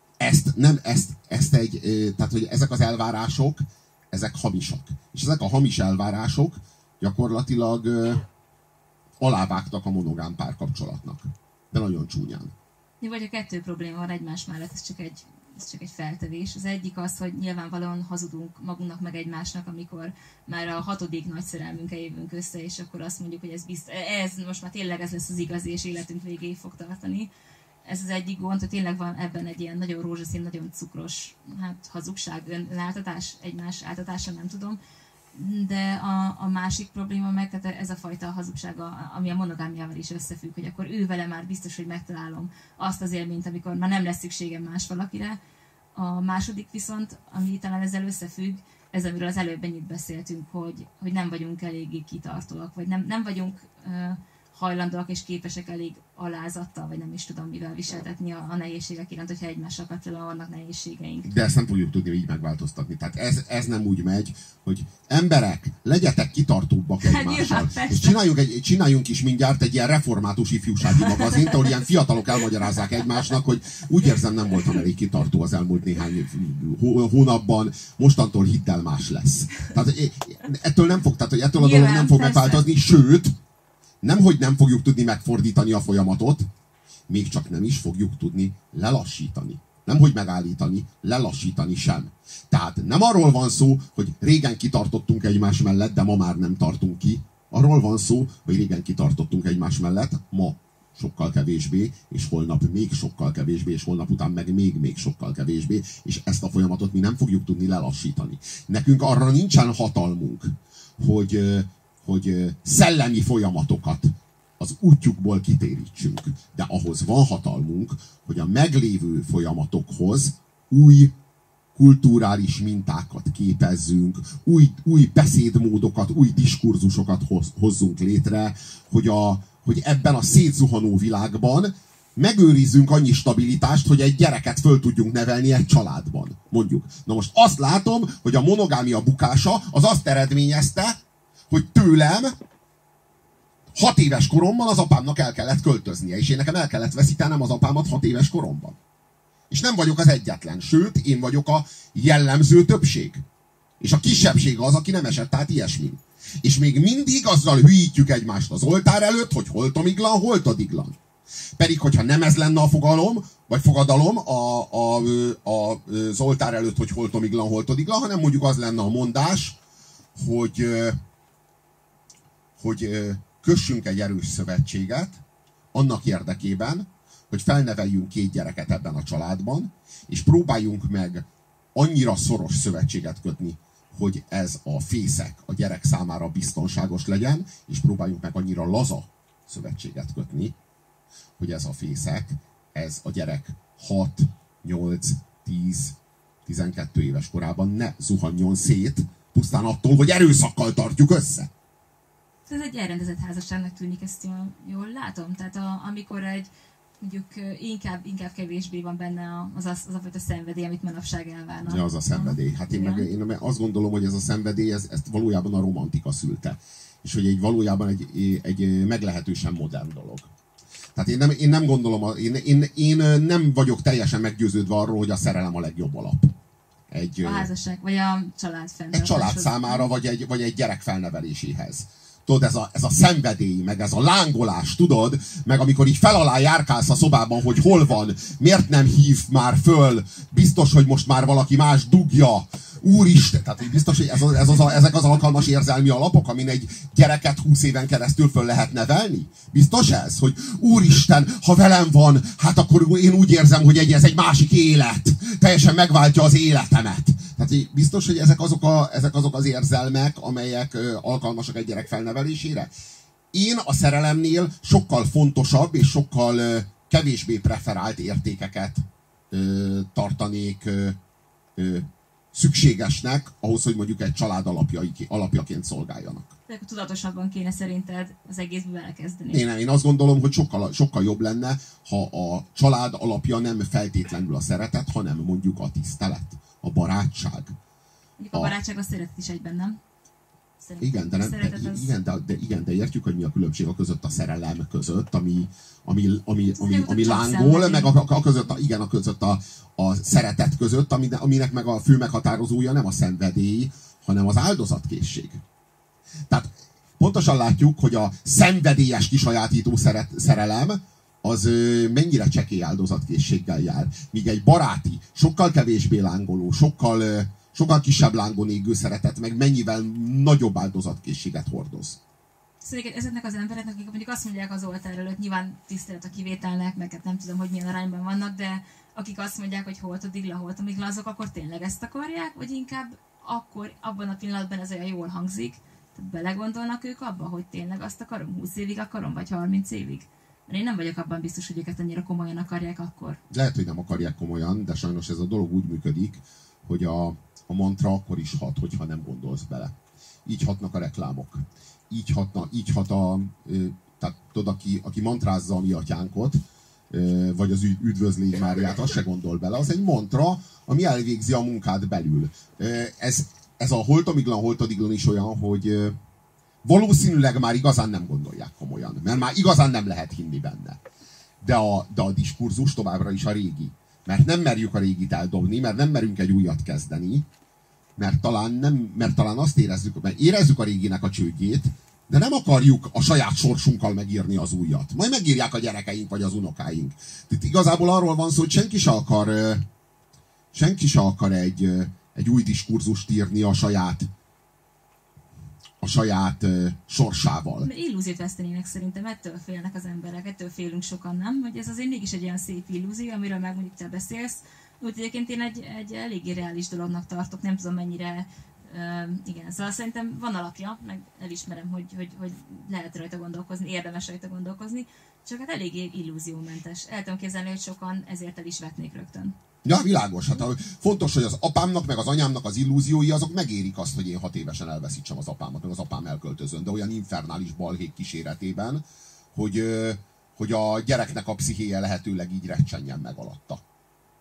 tehát, hogy ezek az elvárások, ezek hamisak. És ezek a hamis elvárások gyakorlatilag alávágtak a monogám párkapcsolatnak. De nagyon csúnyán. Vagy a kettő probléma van egymás mellett, ez csak egy feltevés. Az egyik az, hogy nyilvánvalóan hazudunk magunknak meg egymásnak, amikor már a 6. nagy szerelmünkkel jövünk össze, és akkor azt mondjuk, hogy ez most már tényleg ez lesz az igazi, és életünk végéig fog tartani. Ez az egyik gond, hogy tényleg van ebben egy ilyen nagyon rózsaszín, nagyon cukros hazugság, önáltatás, egymás áltatása, nem tudom. De a másik probléma meg, tehát ez a fajta hazugság, ami a monogámiával is összefügg, hogy akkor ő vele már biztos, hogy megtalálom azt az élményt, amikor már nem lesz szükségem más valakire. A második viszont, ami talán ezzel összefügg, ez, amiről az előbb ennyit beszéltünk, hogy nem vagyunk eléggé kitartóak, vagy nem vagyunk hajlandóak és képesek elég alázattal, vagy nem is tudom mivel viseltetni a nehézségek iránt, hogyha egymással kapcsolatban vannak nehézségeink. De ezt nem fogjuk tudni így megváltoztatni. Tehát ez nem úgy megy, hogy emberek, legyetek kitartóbbak egymással. És csináljunk is mindjárt egy ilyen református ifjúsági magazint, ahol ilyen fiatalok elmagyarázzák egymásnak, hogy úgy érzem, nem voltam elég kitartó az elmúlt néhány hónapban, mostantól hidd el, más lesz. Tehát ettől a dolog nem fog megváltozni, sőt, nemhogy nem fogjuk tudni megfordítani a folyamatot, még csak nem is fogjuk tudni lelassítani. Nemhogy megállítani, lelassítani sem. Tehát nem arról van szó, hogy régen kitartottunk egymás mellett, de ma már nem tartunk ki. Arról van szó, hogy régen kitartottunk egymás mellett, ma sokkal kevésbé, és holnap még sokkal kevésbé, és holnap után meg még sokkal kevésbé, és ezt a folyamatot mi nem fogjuk tudni lelassítani. Nekünk arra nincsen hatalmunk, hogy szellemi folyamatokat az útjukból kitérítsünk. De ahhoz van hatalmunk, hogy a meglévő folyamatokhoz új kulturális mintákat képezzünk, új beszédmódokat, új diskurzusokat hozzunk létre, hogy ebben a szétzuhanó világban megőrizzünk annyi stabilitást, hogy egy gyereket föl tudjunk nevelni egy családban. Mondjuk. Na most azt látom, hogy a monogámia bukása az azt eredményezte, hogy tőlem 6 éves koromban az apámnak el kellett költöznie, és én nekem el kellett veszítenem az apámat 6 éves koromban. És nem vagyok az egyetlen, sőt, én vagyok a jellemző többség. És a kisebbség az, aki nem esett át ilyesmin. És még mindig azzal hülyítjük egymást az oltár előtt, hogy holtomiglan, holtodiglan. Pedig, hogyha nem ez lenne a fogalom, vagy fogadalom az oltár előtt, hogy holtomiglan, holtodiglan, hanem mondjuk az lenne a mondás, hogy kössünk egy erős szövetséget annak érdekében, hogy felneveljünk 2 gyereket ebben a családban, és próbáljunk meg annyira szoros szövetséget kötni, hogy ez a fészek a gyerek számára biztonságos legyen, és próbáljunk meg annyira laza szövetséget kötni, hogy ez a fészek, ez a gyerek 6, 8, 10, 12 éves korában ne zuhanjon szét, pusztán attól, hogy erőszakkal tartjuk össze. Ez egy elrendezett házasságnak tűnik, ezt jól látom. Tehát amikor mondjuk inkább kevésbé van benne az a fajta szenvedély, amit manapság elvárnak. Ja, az a szenvedély. Hát én azt gondolom, hogy ez a szenvedély, ezt valójában a romantika szülte. És hogy valójában egy meglehetősen modern dolog. Tehát én nem gondolom, én nem vagyok teljesen meggyőződve arról, hogy a szerelem a legjobb alap. A házasság, vagy a család fenntartása. Egy család számára, vagy egy gyerek felneveléséhez. Tudod, ez a szenvedély, meg ez a lángolás, tudod, meg amikor így felalá járkálsz a szobában, hogy hol van, miért nem hív már föl, biztos, hogy most már valaki más dugja, úristen, tehát biztos, hogy ezek az alkalmas érzelmi alapok, amin egy gyereket 20 éven keresztül föl lehet nevelni? Biztos ez, hogy úristen, ha velem van, hát akkor én úgy érzem, hogy ez egy másik élet, teljesen megváltja az életemet. Tehát biztos, hogy ezek azok az érzelmek, amelyek alkalmasak egy gyerek felnevelésére. Én a szerelemnél sokkal fontosabb és sokkal kevésbé preferált értékeket tartanék szükségesnek ahhoz, hogy mondjuk egy család alapjaként szolgáljanak. De akkor tudatosabban kéne szerinted az egészbe elkezdeni. Én azt gondolom, hogy sokkal jobb lenne, ha a család alapja nem feltétlenül a szeretet, hanem mondjuk a tisztelet, a barátság. Mondjuk a barátság a szeretet is egyben, nem? Igen, de értjük, hogy mi a különbség a között, a szerelem között, ami lángol, meg a között a szeretet között, aminek meg a fő meghatározója nem a szenvedély, hanem az áldozatkészség. Tehát pontosan látjuk, hogy a szenvedélyes kisajátító szerelem az mennyire csekély áldozatkészséggel jár. Míg egy baráti, sokkal kevésbé lángoló, sokkal kisebb lángon égő szeretet, meg mennyivel nagyobb áldozatkészséget hordoz. Szóval ezeknek az embereknek, akik mondjuk azt mondják az oltár előtt, nyilván tisztelet a kivételnek, meg hát nem tudom, hogy milyen arányban vannak, de akik azt mondják, hogy holtomigla, azok akkor tényleg ezt akarják, vagy inkább akkor, abban a pillanatban ez olyan jól hangzik, tehát belegondolnak ők abba, hogy tényleg azt akarom, 20 évig akarom, vagy 30 évig? Mert én nem vagyok abban biztos, hogy őket annyira komolyan akarják akkor. Lehet, hogy nem akarják komolyan, de sajnos ez a dolog úgy működik, hogy a mantra akkor is hat, hogyha nem gondolsz bele. Így hatnak a reklámok. Így hat tehát tudod, aki mantrázza a mi atyánkot, vagy az üdvözlégy Máriát, azt se gondol bele. Az egy mantra, ami elvégzi a munkát belül. Ez a holtomiglan is olyan, hogy valószínűleg már igazán nem gondolják komolyan, mert már igazán nem lehet hinni benne. De a diskurzus továbbra is a régi. Mert nem merjük a régit eldobni, mert nem merünk egy újat kezdeni, mert talán azt érezzük a réginek a csődjét, de nem akarjuk a saját sorsunkkal megírni az újat. Majd megírják a gyerekeink vagy az unokáink. Itt igazából arról van szó, hogy senki se akar egy új diskurzust írni a saját sorsával. Mert illúziót vesztenének szerintem, ettől félnek az emberek, ettől félünk sokan, nem? Hogy ez azért mégis egy olyan szép illúzió, amiről meg mondjuk te beszélsz. Úgyhogy egyébként én egy eléggé reális dolognak tartok, nem tudom mennyire, igen, szóval szerintem van alapja, meg elismerem, hogy lehet rajta gondolkozni, érdemes rajta gondolkozni, csak hát eléggé illúziómentes. El tudom képzelni, hogy sokan ezért el is vetnék rögtön. Ja, világos. Hát fontos, hogy az apámnak, meg az anyámnak az illúziói, azok megérik azt, hogy én 6 évesen elveszítsem az apámat, meg az apám elköltözön, de olyan infernális balhék kíséretében, hogy a gyereknek a pszichéje lehetőleg így recsenjen meg alatta.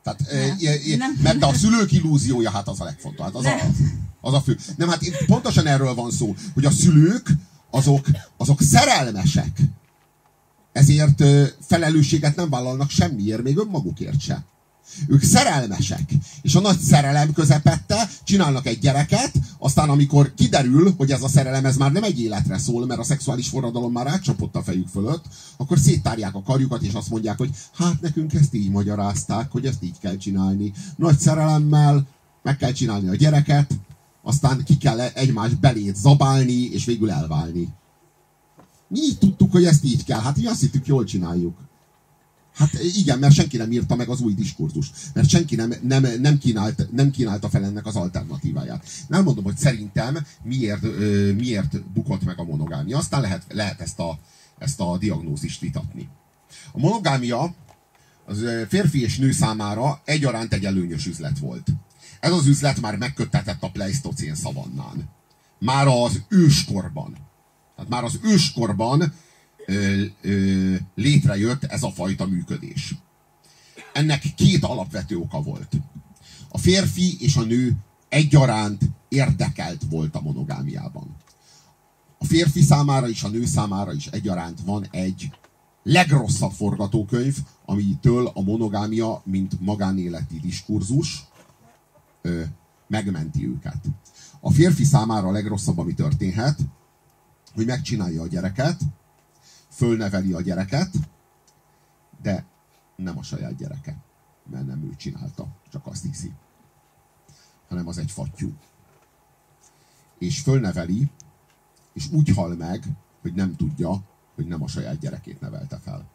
Tehát, mert a szülők illúziója, hát az a legfontosabb. Hát az a fő. Nem, hát pontosan erről van szó, hogy a szülők azok szerelmesek. Ezért felelősséget nem vállalnak semmiért, még önmagukért se. Ők szerelmesek. És a nagy szerelem közepette csinálnak egy gyereket, aztán amikor kiderül, hogy ez a szerelem ez már nem egy életre szól, mert a szexuális forradalom már átcsapott a fejük fölött, akkor széttárják a karjukat, és azt mondják, hogy hát nekünk ezt így magyarázták, hogy ezt így kell csinálni. Nagy szerelemmel meg kell csinálni a gyereket, aztán ki kell egymás belét zabálni, és végül elválni. Mi így tudtuk, hogy ezt így kell. Hát mi azt hittük, jól csináljuk. Hát igen, mert senki nem írta meg az új diskurzust. Mert senki nem kínálta fel ennek az alternatíváját. Nem mondom, hogy szerintem miért bukott meg a monogámia. Aztán lehet ezt a diagnózist vitatni. A monogámia az férfi és nő számára egyaránt egy előnyös üzlet volt. Ez az üzlet már megköttetett a pleisztocén szavannán. Már az őskorban. Tehát már az őskorban létrejött ez a fajta működés. Ennek két alapvető oka volt. A férfi és a nő egyaránt érdekelt volt a monogámiában. A férfi számára és a nő számára is egyaránt van egy legrosszabb forgatókönyv, amitől a monogámia, mint magánéleti diskurzus megmenti őket. A férfi számára a legrosszabb, ami történhet, hogy megcsinálja a gyereket, fölneveli a gyereket, de nem a saját gyereke, mert nem ő csinálta, csak azt hiszi, hanem az egy fattyú. És fölneveli, és úgy hal meg, hogy nem tudja, hogy nem a saját gyerekét nevelte fel.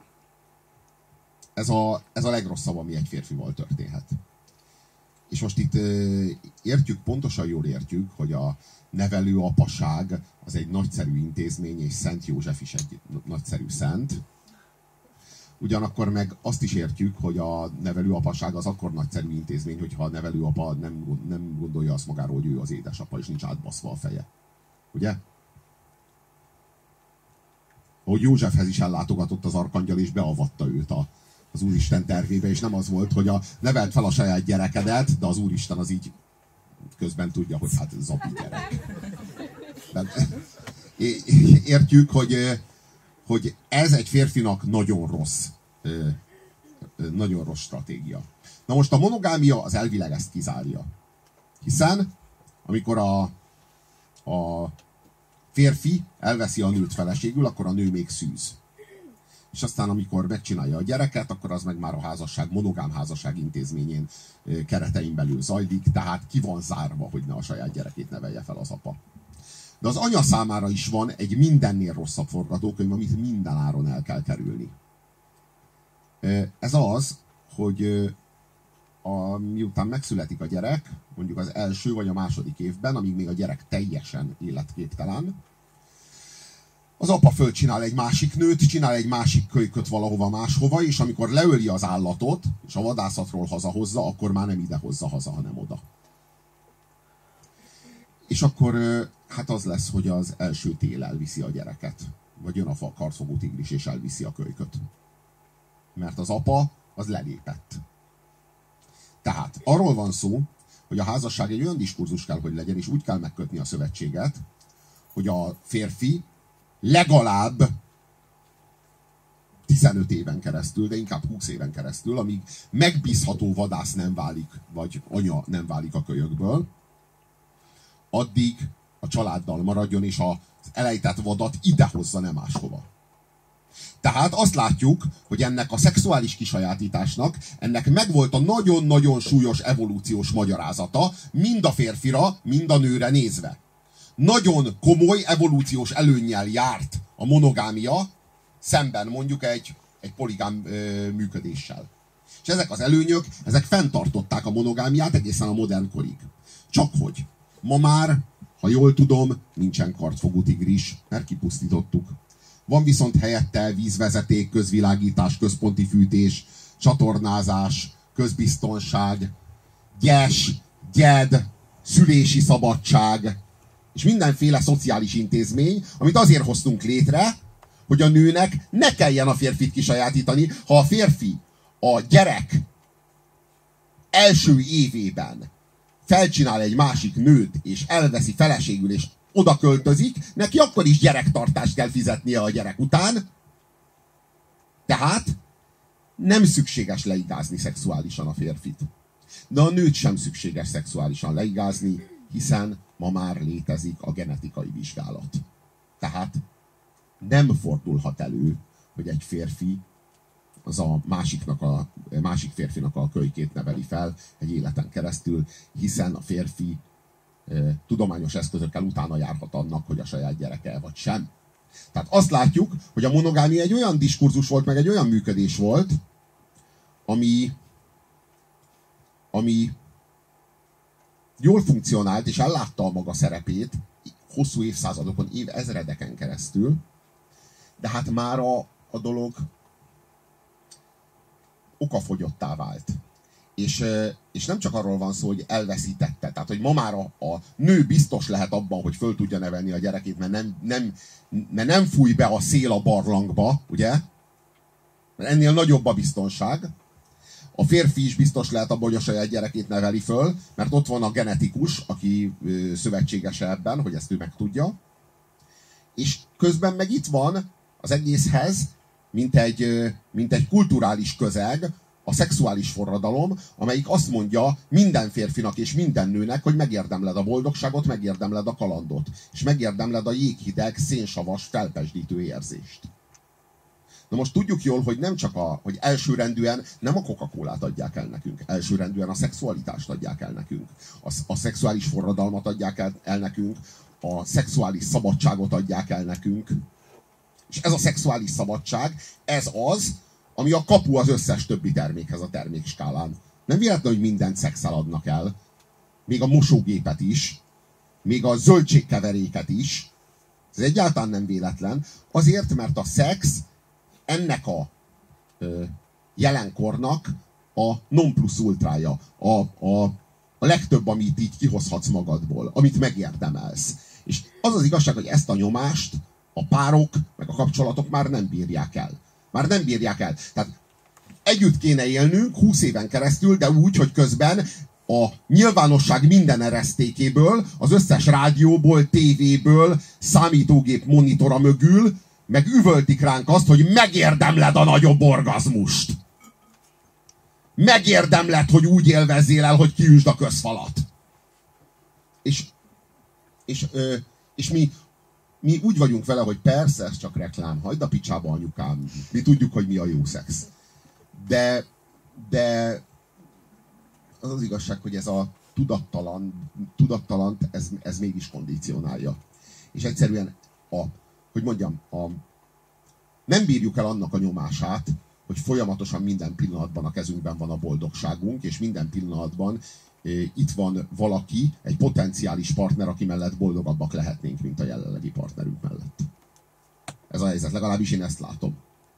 Ez a legrosszabb, ami egy férfival történhet. És most itt pontosan jól értjük, hogy a nevelőapaság az egy nagyszerű intézmény, és Szent József is egy nagyszerű szent. Ugyanakkor meg azt is értjük, hogy a nevelőapaság az akkor nagyszerű intézmény, hogyha a nevelőapa nem gondolja azt magáról, hogy ő az édesapa, és nincs átbaszva a feje. Ugye? Ahogy Józsefhez is ellátogatott az arkangyal, és beavatta őt az Úristen tervébe, és nem az volt, hogy neveld fel a saját gyerekedet, de az Úristen az így közben tudja, hogy hát zabi gyerek. Értjük, hogy ez egy férfinak nagyon rossz stratégia. Na most a monogámia az elvileg ezt kizárja. Hiszen amikor a férfi elveszi a nőt feleségül, akkor a nő még szűz. És aztán amikor megcsinálja a gyereket, akkor az meg már a monogám házasság intézményén keretein belül zajlik, tehát ki van zárva, hogy ne a saját gyerekét nevelje fel az apa. De az anya számára is van egy mindennél rosszabb forgatókönyv, amit minden áron el kell kerülni. Ez az, hogy miután megszületik a gyerek, mondjuk az első vagy a második évben, amíg még a gyerek teljesen életképtelen, az apa fölcsinál egy másik nőt, csinál egy másik kölyköt valahova máshova, és amikor leöli az állatot, és a vadászatról hazahozza, akkor már nem ide hozza haza, hanem oda. És akkor hát az lesz, hogy az első tél elviszi a gyereket. Vagy jön a karszogó tigris, és elviszi a kölyköt. Mert az apa, az lelépett. Tehát arról van szó, hogy a házasság egy olyan diskurzus kell, hogy legyen, és úgy kell megkötni a szövetséget, hogy a férfi legalább 15 éven keresztül, de inkább 20 éven keresztül, amíg megbízható vadász nem válik, vagy anya nem válik a kölyökből, addig a családdal maradjon, és az elejtett vadat idehozza, nem máshova. Tehát azt látjuk, hogy ennek a szexuális kisajátításnak, ennek megvolt a nagyon-nagyon súlyos evolúciós magyarázata, mind a férfira, mind a nőre nézve. Nagyon komoly evolúciós előnnyel járt a monogámia, szemben mondjuk egy poligám működéssel. És ezek az előnyök, ezek fenntartották a monogámiát egészen a modern korig. Csak hogy ma már, ha jól tudom, nincsen kartfogú tigris, mert kipusztítottuk. Van viszont helyette vízvezeték, közvilágítás, központi fűtés, csatornázás, közbiztonság, gyes, gyed, szülési szabadság, és mindenféle szociális intézmény, amit azért hoztunk létre, hogy a nőnek ne kelljen a férfit kisajátítani. Ha a férfi a gyerek első évében felcsinál egy másik nőt, és elveszi feleségül, és oda költözik, neki akkor is gyerektartást kell fizetnie a gyerek után. Tehát nem szükséges leigázni szexuálisan a férfit. De a nőt sem szükséges szexuálisan leigázni, hiszen ma már létezik a genetikai vizsgálat. Tehát nem fordulhat elő, hogy egy férfi az a másik férfinak a kölykét neveli fel egy életen keresztül, hiszen a férfi tudományos eszközökkel utána járhat annak, hogy a saját gyereke vagy sem. Tehát azt látjuk, hogy a monogámia egy olyan diskurzus volt, meg egy olyan működés volt, ami jól funkcionált, és ellátta a maga szerepét hosszú évszázadokon, évezredeken keresztül, de hát már a dolog okafogyottá vált. És nem csak arról van szó, hogy elveszítette. Tehát, hogy ma már a nő biztos lehet abban, hogy föl tudja nevelni a gyerekét, mert nem fúj be a szél a barlangba, ugye? Mert ennél nagyobb a biztonság. A férfi is biztos lehet abban, hogy a saját gyerekét neveli föl, mert ott van a genetikus, aki szövetségese ebben, hogy ezt ő megtudja. És közben meg itt van az egészhez, mint egy kulturális közeg, a szexuális forradalom, amelyik azt mondja minden férfinak és minden nőnek, hogy megérdemled a boldogságot, megérdemled a kalandot, és megérdemled a jéghideg, szénsavas, felpesdítő érzést. Na most tudjuk jól, hogy nem csak hogy elsőrendűen nem a Coca-Colát adják el nekünk, elsőrendűen a szexualitást adják el nekünk, a szexuális forradalmat adják el nekünk, a szexuális szabadságot adják el nekünk. És ez a szexuális szabadság, ez az, ami a kapu az összes többi termékhez a termékskálán. Nem véletlen, hogy mindent szexel adnak el. Még a mosógépet is, még a zöldségkeveréket is. Ez egyáltalán nem véletlen. Azért, mert a szex ennek a jelenkornak a non plus ultrája. A legtöbb, amit így kihozhatsz magadból, amit megérdemelsz. És az az igazság, hogy ezt a nyomást a párok, meg a kapcsolatok már nem bírják el. Már nem bírják el. Tehát együtt kéne élnünk 20 éven keresztül, de úgy, hogy közben a nyilvánosság minden eresztékéből, az összes rádióból, tévéből, számítógép monitora mögül, meg üvöltik ránk azt, hogy megérdemled a nagyobb orgazmust. Megérdemled, hogy úgy élvezzél el, hogy kiüsd a közfalat. És mi úgy vagyunk vele, hogy persze, ez csak reklám, hagyd a picsába anyukám, mi tudjuk, hogy mi a jó szex. De az az igazság, hogy ez a tudattalant, ez mégis kondicionálja. És egyszerűen nem bírjuk el annak a nyomását, hogy folyamatosan minden pillanatban a kezünkben van a boldogságunk, és minden pillanatban itt van valaki, egy potenciális partner, aki mellett boldogabbak lehetnénk, mint a jelenlegi partnerünk mellett. Ez a helyzet, legalábbis én ezt látom.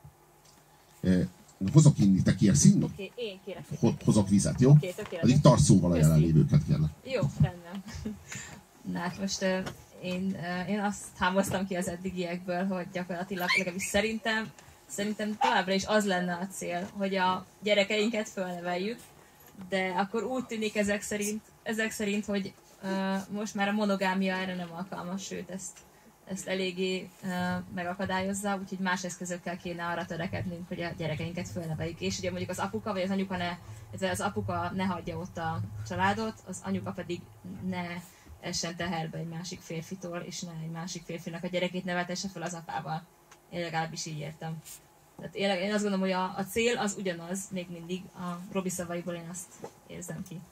Hozok inni, te kérsz innod? Oké, én kérek. Hozok vizet, jó? Oké, tökéletes. Addig tarts szóval a jelenlévőket, kérlek. Jó, rendben. Na hát most én azt hámoztam ki az eddigiekből, hogy gyakorlatilag legalábbis szerintem továbbra is az lenne a cél, hogy a gyerekeinket fölneveljük, de akkor úgy tűnik ezek szerint, hogy most már a monogámia erre nem alkalmas, sőt ezt eléggé megakadályozza, úgyhogy más eszközökkel kéne arra törekednünk, hogy a gyerekeinket fölneveljük. És ugye mondjuk az apuka vagy az anyuka az apuka ne hagyja ott a családot, az anyuka pedig ne essen teherbe egy másik férfitól, és ne egy másik férfinak a gyerekét neveltesse fel az apával. Én legalábbis így értem. Tehát én azt gondolom, hogy a cél az ugyanaz, még mindig a Robi szavaiból én azt érzem ki.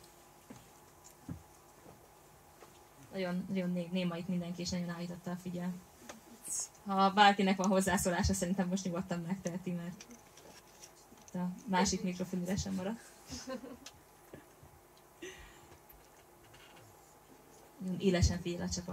Nagyon, nagyon néma itt mindenki, és nagyon állította a figyelmet. Ha bárkinek van hozzászólása, szerintem most nyugodtan megteheti, mert a másik mikrofon üresen maradt. Élesen figyel a csapat.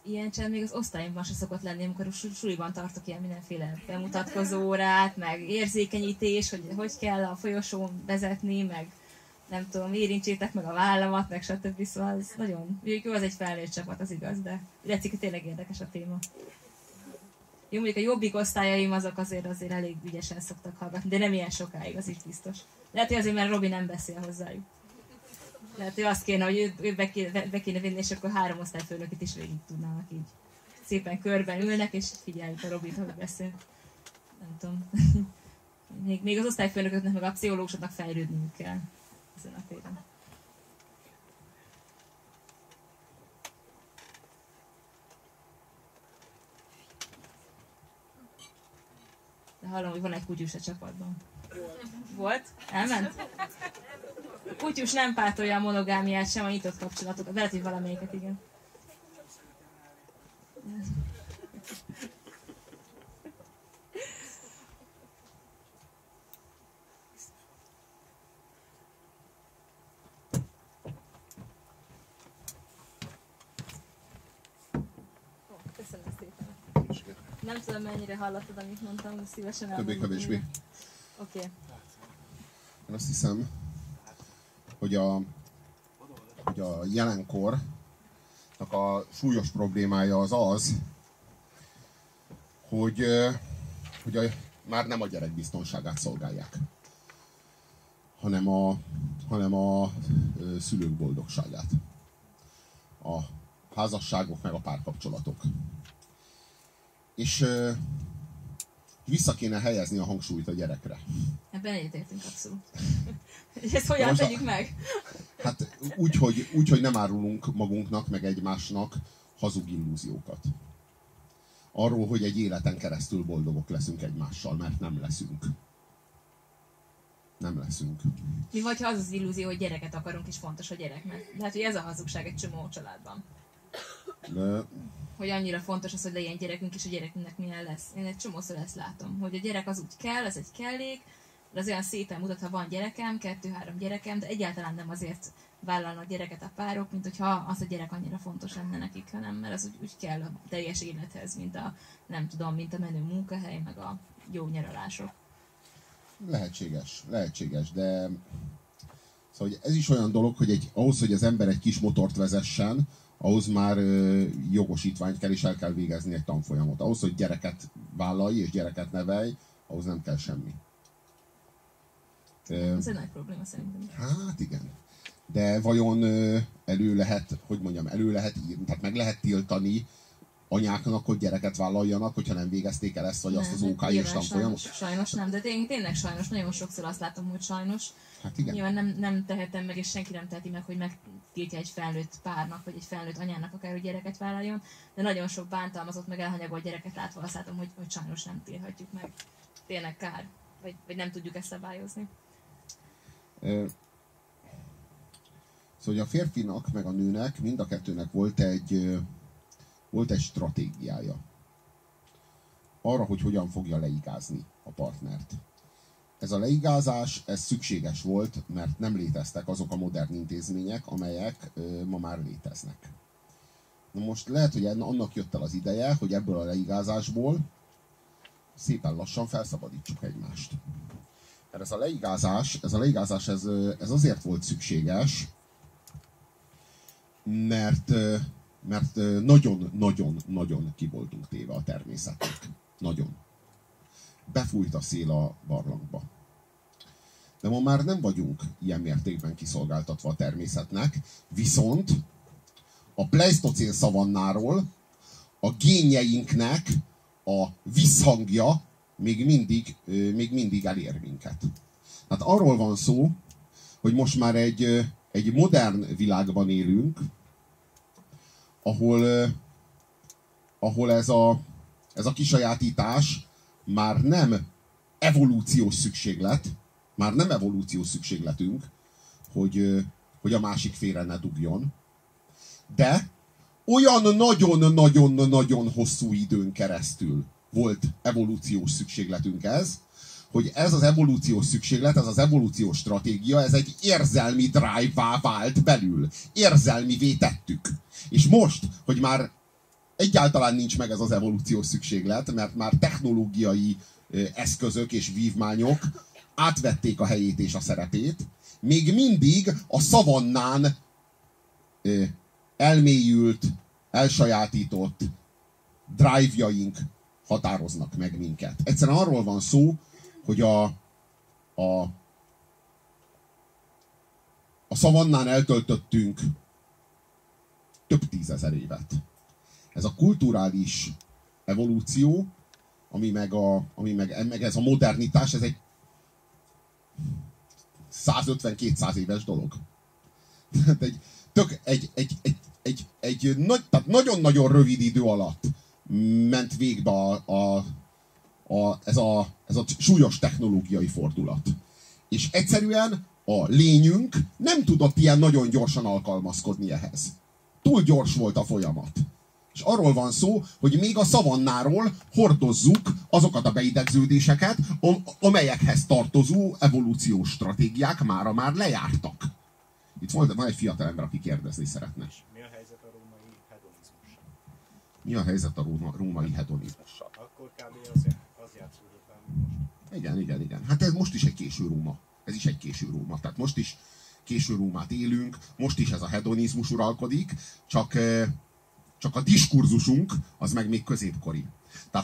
ilyen csend még az osztályomban se szokott lenni, amikor a suliban tartok ilyen mindenféle bemutatkozó órát, meg érzékenyítés, hogy kell a folyosón vezetni, meg nem tudom, érintsétek meg a vállamat, meg stb. Szóval ez nagyon jó, az egy felnőtt csapat, az igaz, de látszik, hogy tényleg érdekes a téma. Jó, mondjuk a jobbik osztályaim azok azért elég ügyesen szoktak hallgatni, de nem ilyen sokáig, az is biztos. Lehet, hogy azért, mert Robi nem beszél hozzájuk. Lehet, hogy azt kéne, hogy őt be kéne vinni, és akkor 3 osztályfőnökit is végig tudnának így. Szépen körben ülnek, és figyeljük a Robit, hogy beszél. Nem tudom. még az osztályfőnököknek, meg a pszichológusoknak fejlődniük kell ezen a téren. De hallom, hogy van egy kutyus a csapatban. Volt? Elment? A kutyus nem pártolja a monogámiát, sem a nyitott kapcsolatokat. Lehet, hogy valamelyiket, igen. Köszönöm szépen. Nem tudom, mennyire hallottad, amit mondtam, de szívesen elmondom. Többé-kevésbé. Oké. Én azt hiszem, hogy a jelenkornak a súlyos problémája az, hogy már nem a gyerek biztonságát szolgálják, hanem a szülők boldogságát. A házasságok meg a párkapcsolatok. És vissza kéne helyezni a hangsúlyt a gyerekre. Ebben egyetértünk abszolút. És ezt hogyan tegyük meg? Hát úgy, hogy nem árulunk magunknak, meg egymásnak hazug illúziókat. Arról, hogy egy életen keresztül boldogok leszünk egymással, mert nem leszünk. Nem leszünk. Mi vagy, ha az az illúzió, hogy gyereket akarunk, és fontos a gyereknek. De hát, hogy ez a hazugság egy csomó családban. De... Hogy annyira fontos az, hogy legyen gyerekünk, és a gyerekünknek milyen lesz. Én egy csomószor ezt látom, hogy a gyerek az úgy kell, ez egy kellék, de az olyan szépen mutat, ha van gyerekem, 2-3 gyerekem, de egyáltalán nem azért vállalnak gyereket a párok, mint hogyha az a gyerek annyira fontos lenne nekik, hanem mert az úgy kell a teljes élethez, mint a, nem tudom, mint a menő munkahely, meg a jó nyaralások. Lehetséges, de szóval ez is olyan dolog, hogy ahhoz, hogy az ember egy kis motort vezessen, ahhoz már jogosítványt kell, és el kell végezni egy tanfolyamot. Ahhoz, hogy gyereket vállalj és gyereket nevelj, ahhoz nem kell semmi. Ez egy nagy probléma szerintem. Hát igen. De vajon elő lehet írni, tehát meg lehet tiltani anyáknak, hogy gyereket vállaljanak, hogyha nem végezték el ezt, vagy azt az OK-s tanfolyamot? Sajnos nem, de tényleg sajnos, nagyon sokszor azt látom, hogy sajnos. Hát igen. Nyilván nem tehetem meg, és senki nem teheti meg, hogy megtiltja egy felnőtt párnak, vagy egy felnőtt anyának akár, hogy gyereket vállaljon, de nagyon sok bántalmazott, meg elhanyagolt gyereket látva azt látom, hogy sajnos nem tilthatjuk meg. Tényleg kár. Vagy nem tudjuk ezt szabályozni. Szóval a férfinak, meg a nőnek, mind a kettőnek volt egy stratégiája. Arra, hogy hogyan fogja leigázni a partnert. Ez a leigázás, ez szükséges volt, mert nem léteztek azok a modern intézmények, amelyek ma már léteznek. Na most lehet, hogy annak jött el az ideje, hogy ebből a leigázásból szépen lassan felszabadítsuk egymást. Mert ez a leigázás ez azért volt szükséges, mert nagyon-nagyon ki voltunk téve a természetnek. Nagyon. Befújt a szél a barlangba. De ma már nem vagyunk ilyen mértékben kiszolgáltatva a természetnek, viszont a pleisztocén szavannáról a génjeinknek a visszhangja még mindig elér minket. Hát arról van szó, hogy most már egy modern világban élünk, ahol ez a kisajátítás már nem evolúciós szükségletünk, hogy a másik félre ne dugjon, de olyan nagyon-nagyon-nagyon hosszú időn keresztül volt evolúciós szükségletünk hogy ez az evolúciós szükséglet, ez az evolúciós stratégia, ez egy érzelmi drive-vá vált belül. Érzelmivé tettük. És most, hogy már egyáltalán nincs meg ez az evolúciós szükséglet, mert már technológiai eszközök és vívmányok átvették a helyét és a szerepét. Még mindig a szavannán elmélyült, elsajátított drive-jaink határoznak meg minket. Egyszerűen arról van szó, hogy a szavannán eltöltöttünk több tízezer évet. Ez a kulturális evolúció, ami meg ez a modernitás, ez egy 150-200 éves dolog. Tehát nagyon-nagyon rövid idő alatt ment végbe ez a súlyos technológiai fordulat. És egyszerűen a lényünk nem tudott ilyen nagyon gyorsan alkalmazkodni ehhez. Túl gyors volt a folyamat. És arról van szó, hogy még a szavannáról hordozzuk azokat a beidegződéseket, amelyekhez tartozó evolúciós stratégiák mára már lejártak. Itt van egy fiatal ember, aki kérdezni szeretne. Mi a helyzet a római hedonizmussal? Mi a helyzet a római hedonizmussal? Akkor kb. Az játszódott el most. Igen. Hát ez most is egy késő Róma. Ez is egy késő Róma. Tehát most is késő Rómát élünk, most is ez a hedonizmus uralkodik, csak a diskurzusunk az meg még középkori. Tehát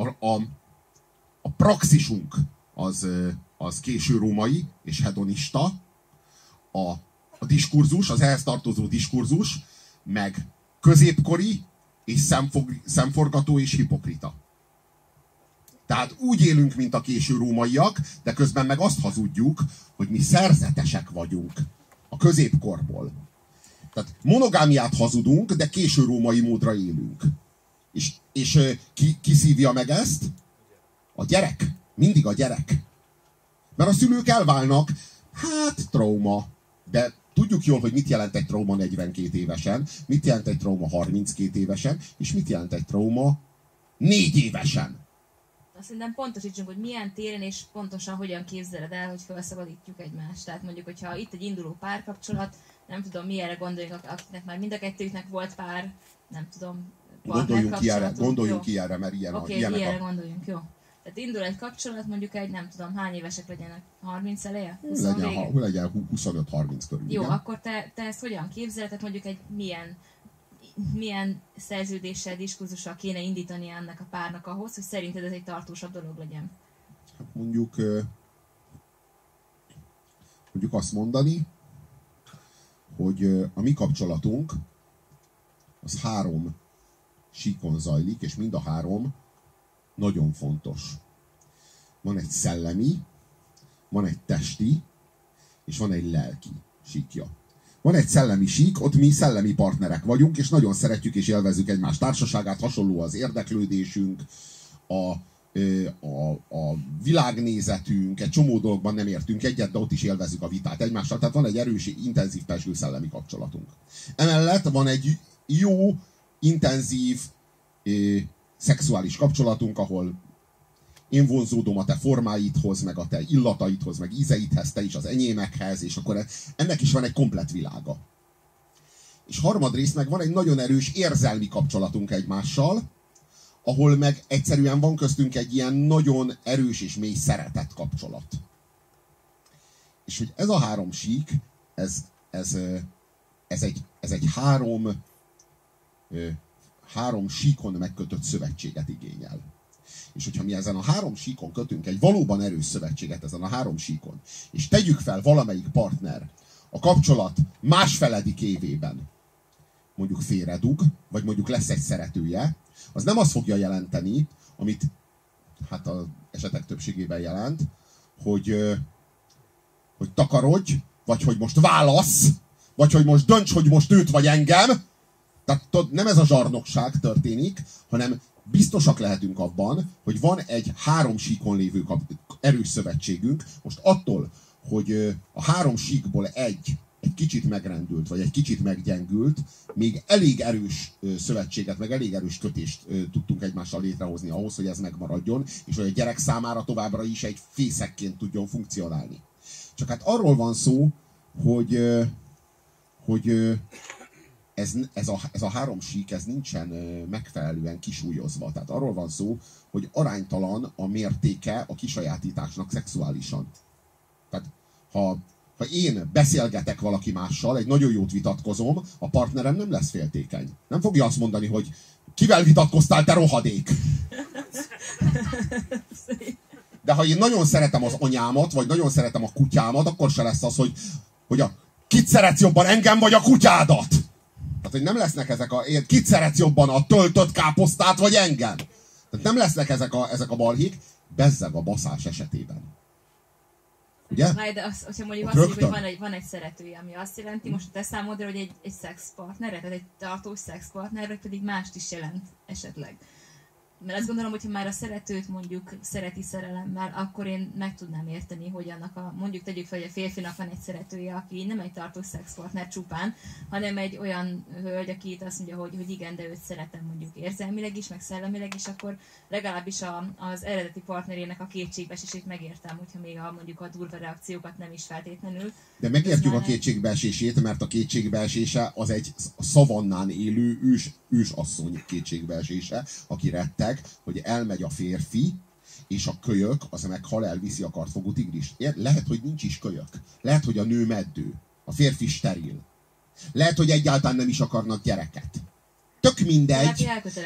a praxisunk az késő római és hedonista, a diskurzus, az ehhez tartozó diskurzus meg középkori és szemforgató és hipokrita. Tehát úgy élünk, mint a késő rómaiak, de közben meg azt hazudjuk, hogy mi szerzetesek vagyunk a középkorból. Tehát monogámiát hazudunk, de késő római módra élünk. És ki szívja meg ezt? A gyerek. Mindig a gyerek. Mert a szülők elválnak, hát trauma. De tudjuk jól, hogy mit jelent egy trauma 42 évesen, mit jelent egy trauma 32 évesen, és mit jelent egy trauma 4 évesen. Szerintem pontosítsunk, hogy milyen téren és pontosan hogyan képzeled el, hogy felszabadítjuk egymást. Tehát mondjuk, hogyha itt egy induló párkapcsolat, nem tudom, milyenre gondoljunk, akiknek már mind a kettőjüknek volt pár, nem tudom, Gondoljunk ki erre, mert ilyenre gondoljunk, jó. Tehát indul egy kapcsolat, mondjuk egy, nem tudom, hány évesek legyenek? 30 eleje? 20 legyen 25-30 körül. Jó, igen? Akkor te ezt hogyan képzeled? Tehát mondjuk egy milyen szerződéssel, diskurzussal kéne indítani ennek a párnak ahhoz, hogy szerinted ez egy tartósabb dolog legyen? Hát mondjuk azt mondani, hogy a mi kapcsolatunk az 3 síkon zajlik, és mind a 3 nagyon fontos. Van egy szellemi, van egy testi, és van egy lelki síkja. Van egy szellemi sík, ott mi szellemi partnerek vagyunk, és nagyon szeretjük és élvezzük egymás társaságát, hasonló az érdeklődésünk, a világnézetünk, egy csomó dologban nem értünk egyet, de ott is élvezzük a vitát egymással. Tehát van egy erős, intenzív, pezsgő szellemi kapcsolatunk. Emellett van egy jó, intenzív szexuális kapcsolatunk, ahol én vonzódom a te formáidhoz, meg a te illataidhoz, meg ízeidhez, te is az enyémekhez, és akkor ennek is van egy komplett világa. És harmadrészt meg van egy nagyon erős érzelmi kapcsolatunk egymással, ahol meg egyszerűen van köztünk egy ilyen nagyon erős és mély szeretet kapcsolat. És hogy ez a 3 sík, ez egy 3 síkon megkötött szövetséget igényel. És hogyha mi ezen a 3 síkon kötünk egy valóban erős szövetséget ezen a 3 síkon, és tegyük fel valamelyik partner a kapcsolat másfeledik évében, mondjuk félredug, vagy mondjuk lesz egy szeretője, az nem azt fogja jelenteni, amit hát az esetek többségében jelent, hogy takarodj, vagy hogy most válasz, vagy hogy most dönts, hogy most őt vagy engem. Tehát nem ez a zsarnokság történik, hanem biztosak lehetünk abban, hogy van egy 3 síkon lévő erős szövetségünk. Most attól, hogy a 3 síkból egy kicsit megrendült, vagy egy kicsit meggyengült, még elég erős szövetséget, meg elég erős kötést tudtunk egymással létrehozni ahhoz, hogy ez megmaradjon, és hogy a gyerek számára továbbra is egy fészekként tudjon funkcionálni. Csak hát arról van szó, hogy ez a három sík, ez nincsen megfelelően kisúlyozva. Tehát arról van szó, hogy aránytalan a mértéke a kisajátításnak szexuálisan. Tehát ha én beszélgetek valaki mással, egy nagyon jót vitatkozom, a partnerem nem lesz féltékeny. Nem fogja azt mondani, hogy kivel vitatkoztál, te rohadék! De ha én nagyon szeretem az anyámat, vagy nagyon szeretem a kutyámat, akkor se lesz az, hogy kit szeretsz jobban, engem vagy a kutyádat? Tehát, hogy nem lesznek kit szeretsz jobban, a töltött káposztát, vagy engem? Tehát nem lesznek ezek a balhék, bezzeg a baszás esetében. Ugye? De hogyha mondjuk azt mondjuk, hogy van egy szeretője, ami azt jelenti, most a te számodra, hogy egy szexpartner, tehát egy tartós szexpartner, vagy pedig mást is jelent esetleg. Mert azt gondolom, hogyha már a szeretőt mondjuk szereti szerelemmel, akkor én meg tudnám érteni, hogy annak mondjuk tegyük fel, hogy a férfinak van egy szeretője, aki nem egy tartós szexpartner csupán, hanem egy olyan hölgy, aki azt mondja, hogy igen, de őt szeretem mondjuk érzelmileg is, meg szellemileg is, akkor legalábbis az eredeti partnerének a kétségbeesését megértem, hogyha még mondjuk a durva reakciókat nem is feltétlenül. De megértjük a kétségbeesését, mert a kétségbeesése az egy szavannán élő ősasszony kétségbeesése, aki retteg, hogy elmegy a férfi, és a kölyök az meghal, elviszi a kartfogú tigrist. Lehet, hogy nincs is kölyök. Lehet, hogy a nő meddő. A férfi steril. Lehet, hogy egyáltalán nem is akarnak gyereket. Tök mindegy,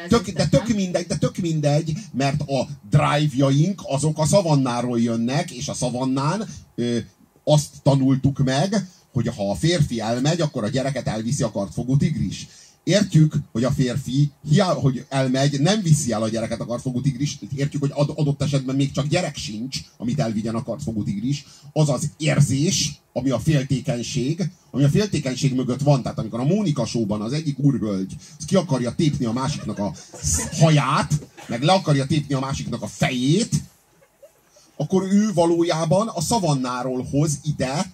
tök mindegy, mert a drive-jaink azok a szavannáról jönnek, és a szavannán azt tanultuk meg, hogy ha a férfi elmegy, akkor a gyereket elviszi a kartfogú tigris. Értjük, hogy a férfi, hogy elmegy, nem viszi el a gyereket a kartfogú tigris, értjük, hogy adott esetben még csak gyerek sincs, amit elvigyen a kartfogú tigris. Az az érzés, ami a féltékenység mögött van. Tehát amikor a Mónika Show-ban az egyik úrhölgy ki akarja tépni a másiknak a haját, meg le akarja tépni a másiknak a fejét, akkor ő valójában a szavannáról hoz ide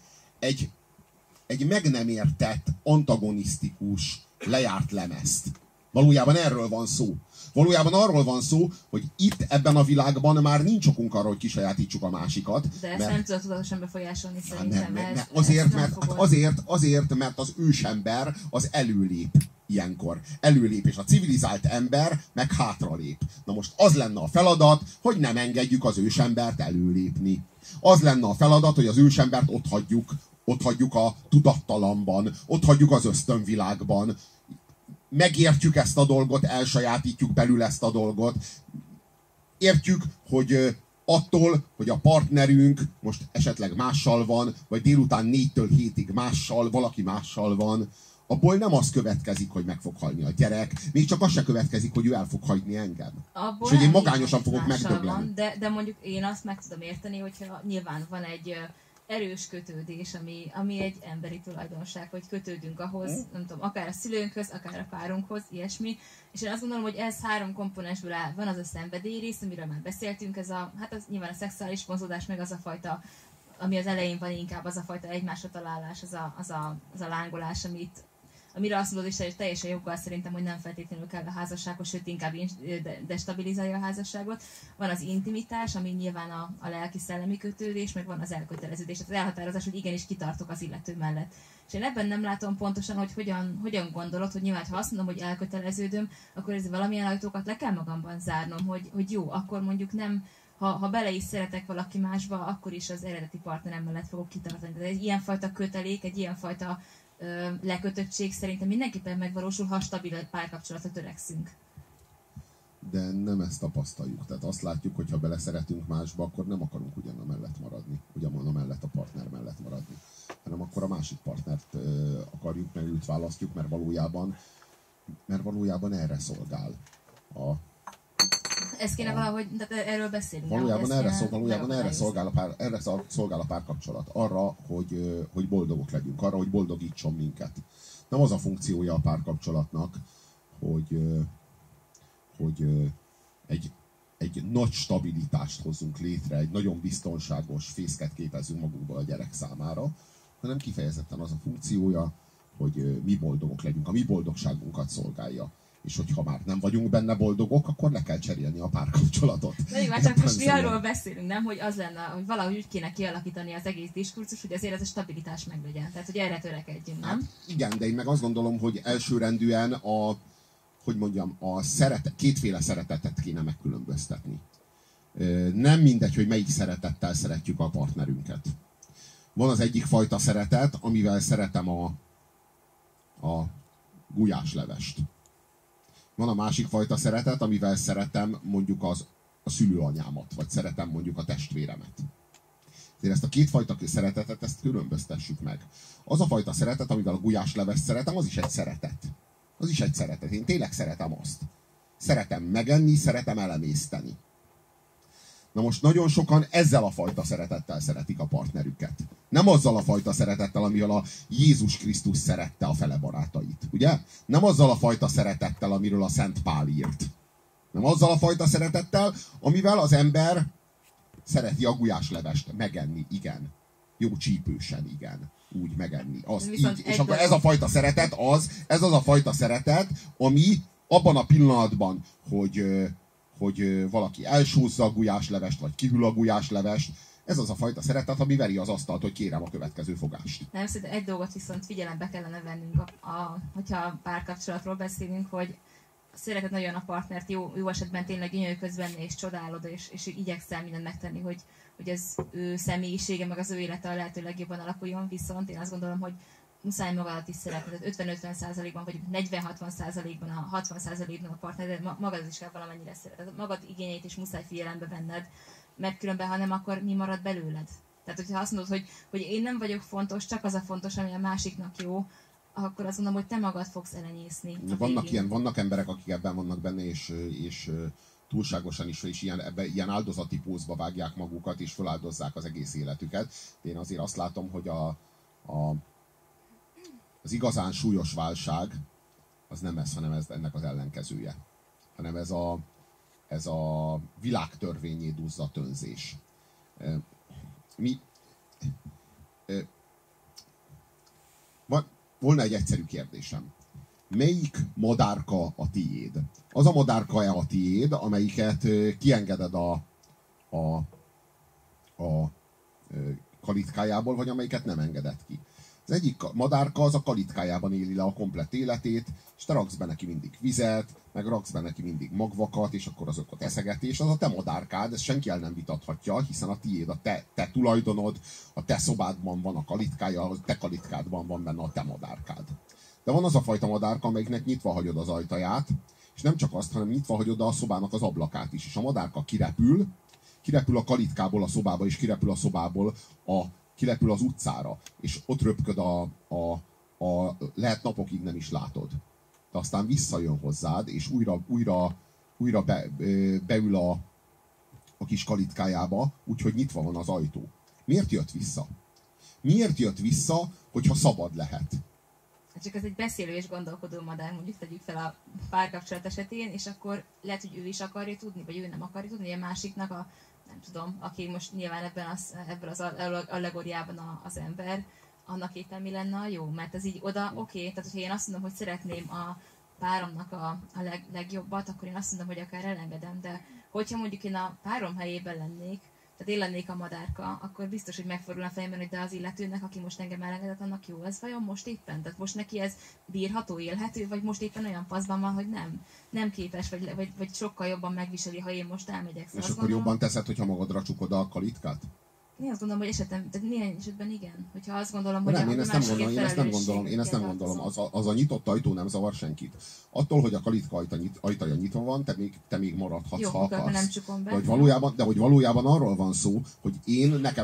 egy meg nem értett, antagonisztikus, lejárt lemezt. Valójában erről van szó. Valójában arról van szó, hogy itt ebben a világban már nincs okunk arra, hogy kisajátítsuk a másikat. De ezt nem tudod tudatosan befolyásolni szerintem. Azért, mert az ősember az előlép ilyenkor. Előlép, és a civilizált ember meg hátralép. Na most az lenne a feladat, hogy nem engedjük az ősembert előlépni. Az lenne a feladat, hogy az ősembert ott hagyjuk a tudattalamban, ott hagyjuk az ösztönvilágban. Megértjük ezt a dolgot, elsajátítjuk belül ezt a dolgot. Értjük, hogy attól, hogy a partnerünk most esetleg mással van, vagy délután 4-től 7-ig valaki mással van, abból nem az következik, hogy meg fog halni a gyerek, még csak az se következik, hogy ő el fog hagyni engem. Abból és hogy én magányosan fogok megdögleni. De mondjuk én azt meg tudom érteni, hogyha nyilván van egy erős kötődés, ami egy emberi tulajdonság, hogy kötődünk ahhoz, nem tudom, akár a szülőnkhöz, akár a párunkhoz, ilyesmi. És én azt gondolom, hogy ez 3 komponensből áll. Van az a szenvedélyrész, amiről már beszéltünk, az nyilván a szexuális vonzódás, meg az a fajta, ami az elején van, inkább az a fajta egymásra találás, az a lángolás, amire azt mondod is, hogy teljesen joggal szerintem, hogy nem feltétlenül kell a házassághoz, sőt inkább destabilizálja a házasságot. Van az intimitás, ami nyilván a lelki-szellemi kötődés, meg van az elköteleződés, tehát az elhatározás, hogy igenis kitartok az illető mellett. És én ebben nem látom pontosan, hogy hogyan gondolod, hogy nyilván, ha azt mondom, hogy elköteleződöm, akkor ez valamilyen ajtókat le kell magamban zárnom, hogy jó, akkor mondjuk nem, ha bele is szeretek valaki másba, akkor is az eredeti partnerem mellett fogok kitartani. De egy ilyenfajta kötelék, egy ilyenfajta lekötöttség szerintem mindenképpen megvalósul, ha stabil párkapcsolatra törekszünk. De nem ezt tapasztaljuk. Tehát azt látjuk, hogy ha beleszeretünk másba, akkor nem akarunk ugyan mellett maradni. Ugyan mellett a partner mellett maradni. Hanem akkor a másik partnert akarjuk, mert őt választjuk, mert valójában erre szolgál ez kéne valahogy, tehát erről beszélünk. Valójában erre szolgál a párkapcsolat. Arra, hogy boldogok legyünk. Arra, hogy boldogítson minket. Nem az a funkciója a párkapcsolatnak, hogy egy nagy stabilitást hozzunk létre, egy nagyon biztonságos fészket képezünk magunkból a gyerek számára, hanem kifejezetten az a funkciója, hogy mi boldogok legyünk, a mi boldogságunkat szolgálja. És hogyha már nem vagyunk benne boldogok, akkor le kell cserélni a párkapcsolatot. Na jó, csak most mi arról beszélünk, nem? Hogy az lenne, hogy valahogy úgy kéne kialakítani az egész diskurzus, hogy azért ez a stabilitás meglegyen. Tehát, hogy erre törekedjünk, nem? Hát igen, de én meg azt gondolom, hogy elsőrendűen a kétféle szeretetet kéne megkülönböztetni. Nem mindegy, hogy melyik szeretettel szeretjük a partnerünket. Van az egyik fajta szeretet, amivel szeretem a gulyáslevest. Van a másik fajta szeretet, amivel szeretem mondjuk a szülőanyámat, vagy szeretem mondjuk a testvéremet. Ezért ezt a kétfajta szeretetet, ezt különböztessük meg. Az a fajta szeretet, amivel a gulyáslevest szeretem, az is egy szeretet. Az is egy szeretet. Én tényleg szeretem azt. Szeretem megenni, szeretem elemészteni. Na most nagyon sokan ezzel a fajta szeretettel szeretik a partnerüket. Nem azzal a fajta szeretettel, amivel a Jézus Krisztus szerette a fele barátait. Ugye? Nem azzal a fajta szeretettel, amiről a Szent Pál írt. Nem azzal a fajta szeretettel, amivel az ember szereti a gulyáslevest megenni, igen. Jó csípősen, igen. Úgy megenni. Azt így. És akkor ez a fajta szeretet ez az a fajta szeretet, ami abban a pillanatban, hogy valaki elsúzza a gulyáslevest, vagy kihűl a gulyáslevest, ez az a fajta szeretet, ami veri az asztalt, hogy kérem a következő fogást. Nem, szerintem egy dolgot viszont figyelembe kellene vennünk, hogyha párkapcsolatról beszélünk, hogy szereted nagyon a partnert, jó esetben tényleg gyönyörködsz benne, és csodálod, és igyekszel mindent megtenni, hogy az ő személyisége, meg az ő élete a lehető legjobban alakuljon, viszont én azt gondolom, hogy muszáj magadat is szeretned, 50-50%-ban, vagy 40-60%-ban, a 60%-ban a partner, de magad is kell valamennyire szereted. Magad igényeit is muszáj figyelembe venned, mert különben, ha nem, akkor mi marad belőled? Tehát, hogyha azt mondod, hogy én nem vagyok fontos, csak az a fontos, ami a másiknak jó, akkor azt mondom, hogy te magad fogsz elenyészni. Vannak emberek, akik ebben vannak benne, és túlságosan is, és ilyen áldozati pózba vágják magukat, és feláldozzák az egész életüket. Én azért azt látom, hogy az igazán súlyos válság az nem ez, hanem ez ennek az ellenkezője. Hanem ez a világtörvényé duzzadt önzés. Volna egy egyszerű kérdésem. Melyik madárka a tiéd? Az a madárka-e a tiéd, amelyiket kiengeded a kalitkájából, vagy amelyiket nem engeded ki? Az egyik madárka az a kalitkájában éli le a komplett életét, és te raksz be neki mindig vizet, meg raksz be neki mindig magvakat, és akkor azokat eszegeti, és az a te madárkád, ezt senki el nem vitathatja, hiszen a tiéd, a te tulajdonod, a te szobádban van a kalitkája, a te kalitkádban van benne a te madárkád. De van az a fajta madárka, amelyiknek nyitva hagyod az ajtaját, és nem csak azt, hanem nyitva hagyod a szobának az ablakát is, és a madárka kirepül a kalitkából a szobába, és kirepül a szobából kirepül az utcára, és ott röpköd lehet napokig nem is látod. De aztán visszajön hozzád, és újra beül a kis kalitkájába, úgyhogy nyitva van az ajtó. Miért jött vissza? Miért jött vissza, hogyha szabad lehet? Csak ez egy beszélő és gondolkodó madár, mondjuk tegyük fel a párkapcsolat esetén, és akkor lehet, hogy ő is akarja tudni, vagy ő nem akarja tudni, a másiknak nem tudom, aki most nyilván ebben az allegóriában az ember, annak éppen mi lenne a jó? Mert ez így oda, oké, tehát hogyha én azt mondom, hogy szeretném a páromnak a legjobbat, akkor én azt mondom, hogy akár elengedem, de hogyha mondjuk én a párom helyében lennék, tehát én lennék a madárka, akkor biztos, hogy megfordul a fejemben, hogy de az illetőnek, aki most engem elengedett, annak jó ez vajon most éppen? Tehát most neki ez bírható, élhető, vagy most éppen olyan paszban van, hogy nem képes, vagy sokkal jobban megviseli, ha én most elmegyek. És akkor jobban teszed, hogyha magadra csukod a kalitkát? Én azt gondolom, hogy néhány esetben igen. Hogyha azt gondolom, hogy nem, én ezt nem gondolom. Az a nyitott ajtó nem zavar senkit. Attól, hogy a kalitka ajtaja nyitva van, te még maradhatsz, jó, ha akarsz. Nem csukom be. De hogy valójában arról van szó, hogy nekem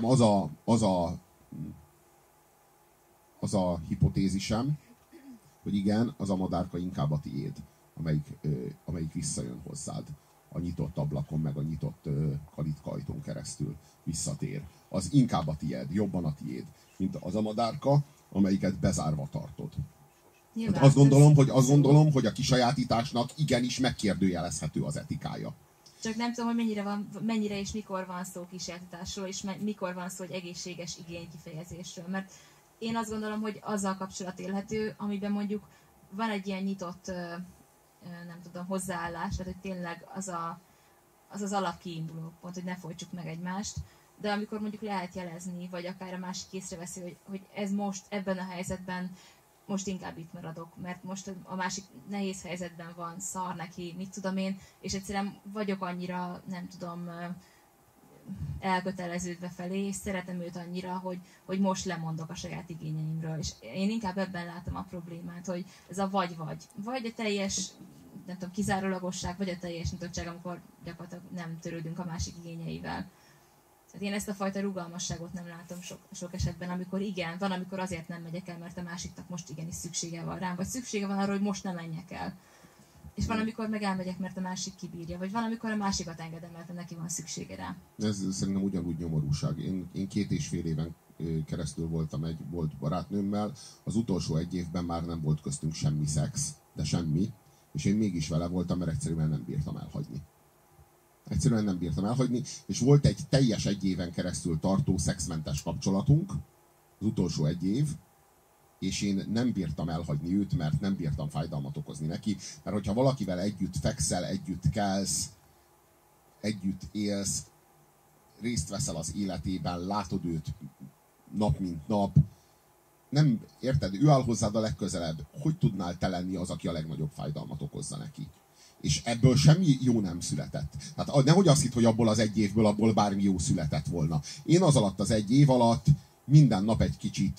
az a hipotézisem, hogy igen, az a madárka inkább a tiéd, amelyik visszajön hozzád a nyitott ablakon, meg a nyitott kalitka ajtón keresztül visszatér. Az inkább a tiéd, jobban a tiéd, mint az a madárka, amelyiket bezárva tartod. Hát azt gondolom, hogy a kisajátításnak igenis megkérdőjelezhető az etikája. Csak nem tudom, hogy mennyire és mikor van szó kisajátításról, és mikor van szó egy egészséges igénykifejezésről. Mert én azt gondolom, hogy azzal kapcsolat élhető, amiben mondjuk van egy ilyen nyitott nem tudom, hozzáállás, tehát hogy tényleg az alapkiinduló pont, hogy ne folytsuk meg egymást, de amikor mondjuk lehet jelezni, vagy akár a másik észreveszi, hogy ez most ebben a helyzetben most inkább itt maradok, mert most a másik nehéz helyzetben van, szar neki, mit tudom én, és egyszerűen vagyok annyira, nem tudom, elköteleződve felé, és szeretem őt annyira, hogy most lemondok a saját igényeimről. És én inkább ebben látom a problémát, hogy ez a vagy-vagy. Vagy a teljes, nem tudom, kizárólagosság, vagy a teljes nyitottság, amikor gyakorlatilag nem törődünk a másik igényeivel. Tehát én ezt a fajta rugalmasságot nem látom sok esetben, amikor igen, van, amikor azért nem megyek el, mert a másiknak most igenis szüksége van rám, vagy szüksége van arra, hogy most nem menjek el. És van, amikor meg elmegyek, mert a másik kibírja, vagy van, amikor a másikat engedem, mert neki van szüksége rá. Ez szerintem ugyanúgy nyomorúság. Én 2,5 éven keresztül voltam egy volt barátnőmmel, az utolsó 1 évben már nem volt köztünk semmi szex, de semmi, és én mégis vele voltam, mert egyszerűen nem bírtam elhagyni. Egyszerűen nem bírtam elhagyni, és volt egy teljes 1 éven keresztül tartó szexmentes kapcsolatunk, az utolsó 1 év, és én nem bírtam elhagyni őt, mert nem bírtam fájdalmat okozni neki, mert hogyha valakivel együtt fekszel, együtt kelsz, együtt élsz, részt veszel az életében, látod őt nap mint nap, nem, érted, ő áll hozzád a legközelebb, hogy tudnál te lenni az, aki a legnagyobb fájdalmat okozza neki? És ebből semmi jó nem született. Tehát nehogy azt hitt, hogy abból az 1 évből abból bármi jó született volna. Én az alatt az 1 év alatt minden nap egy kicsit,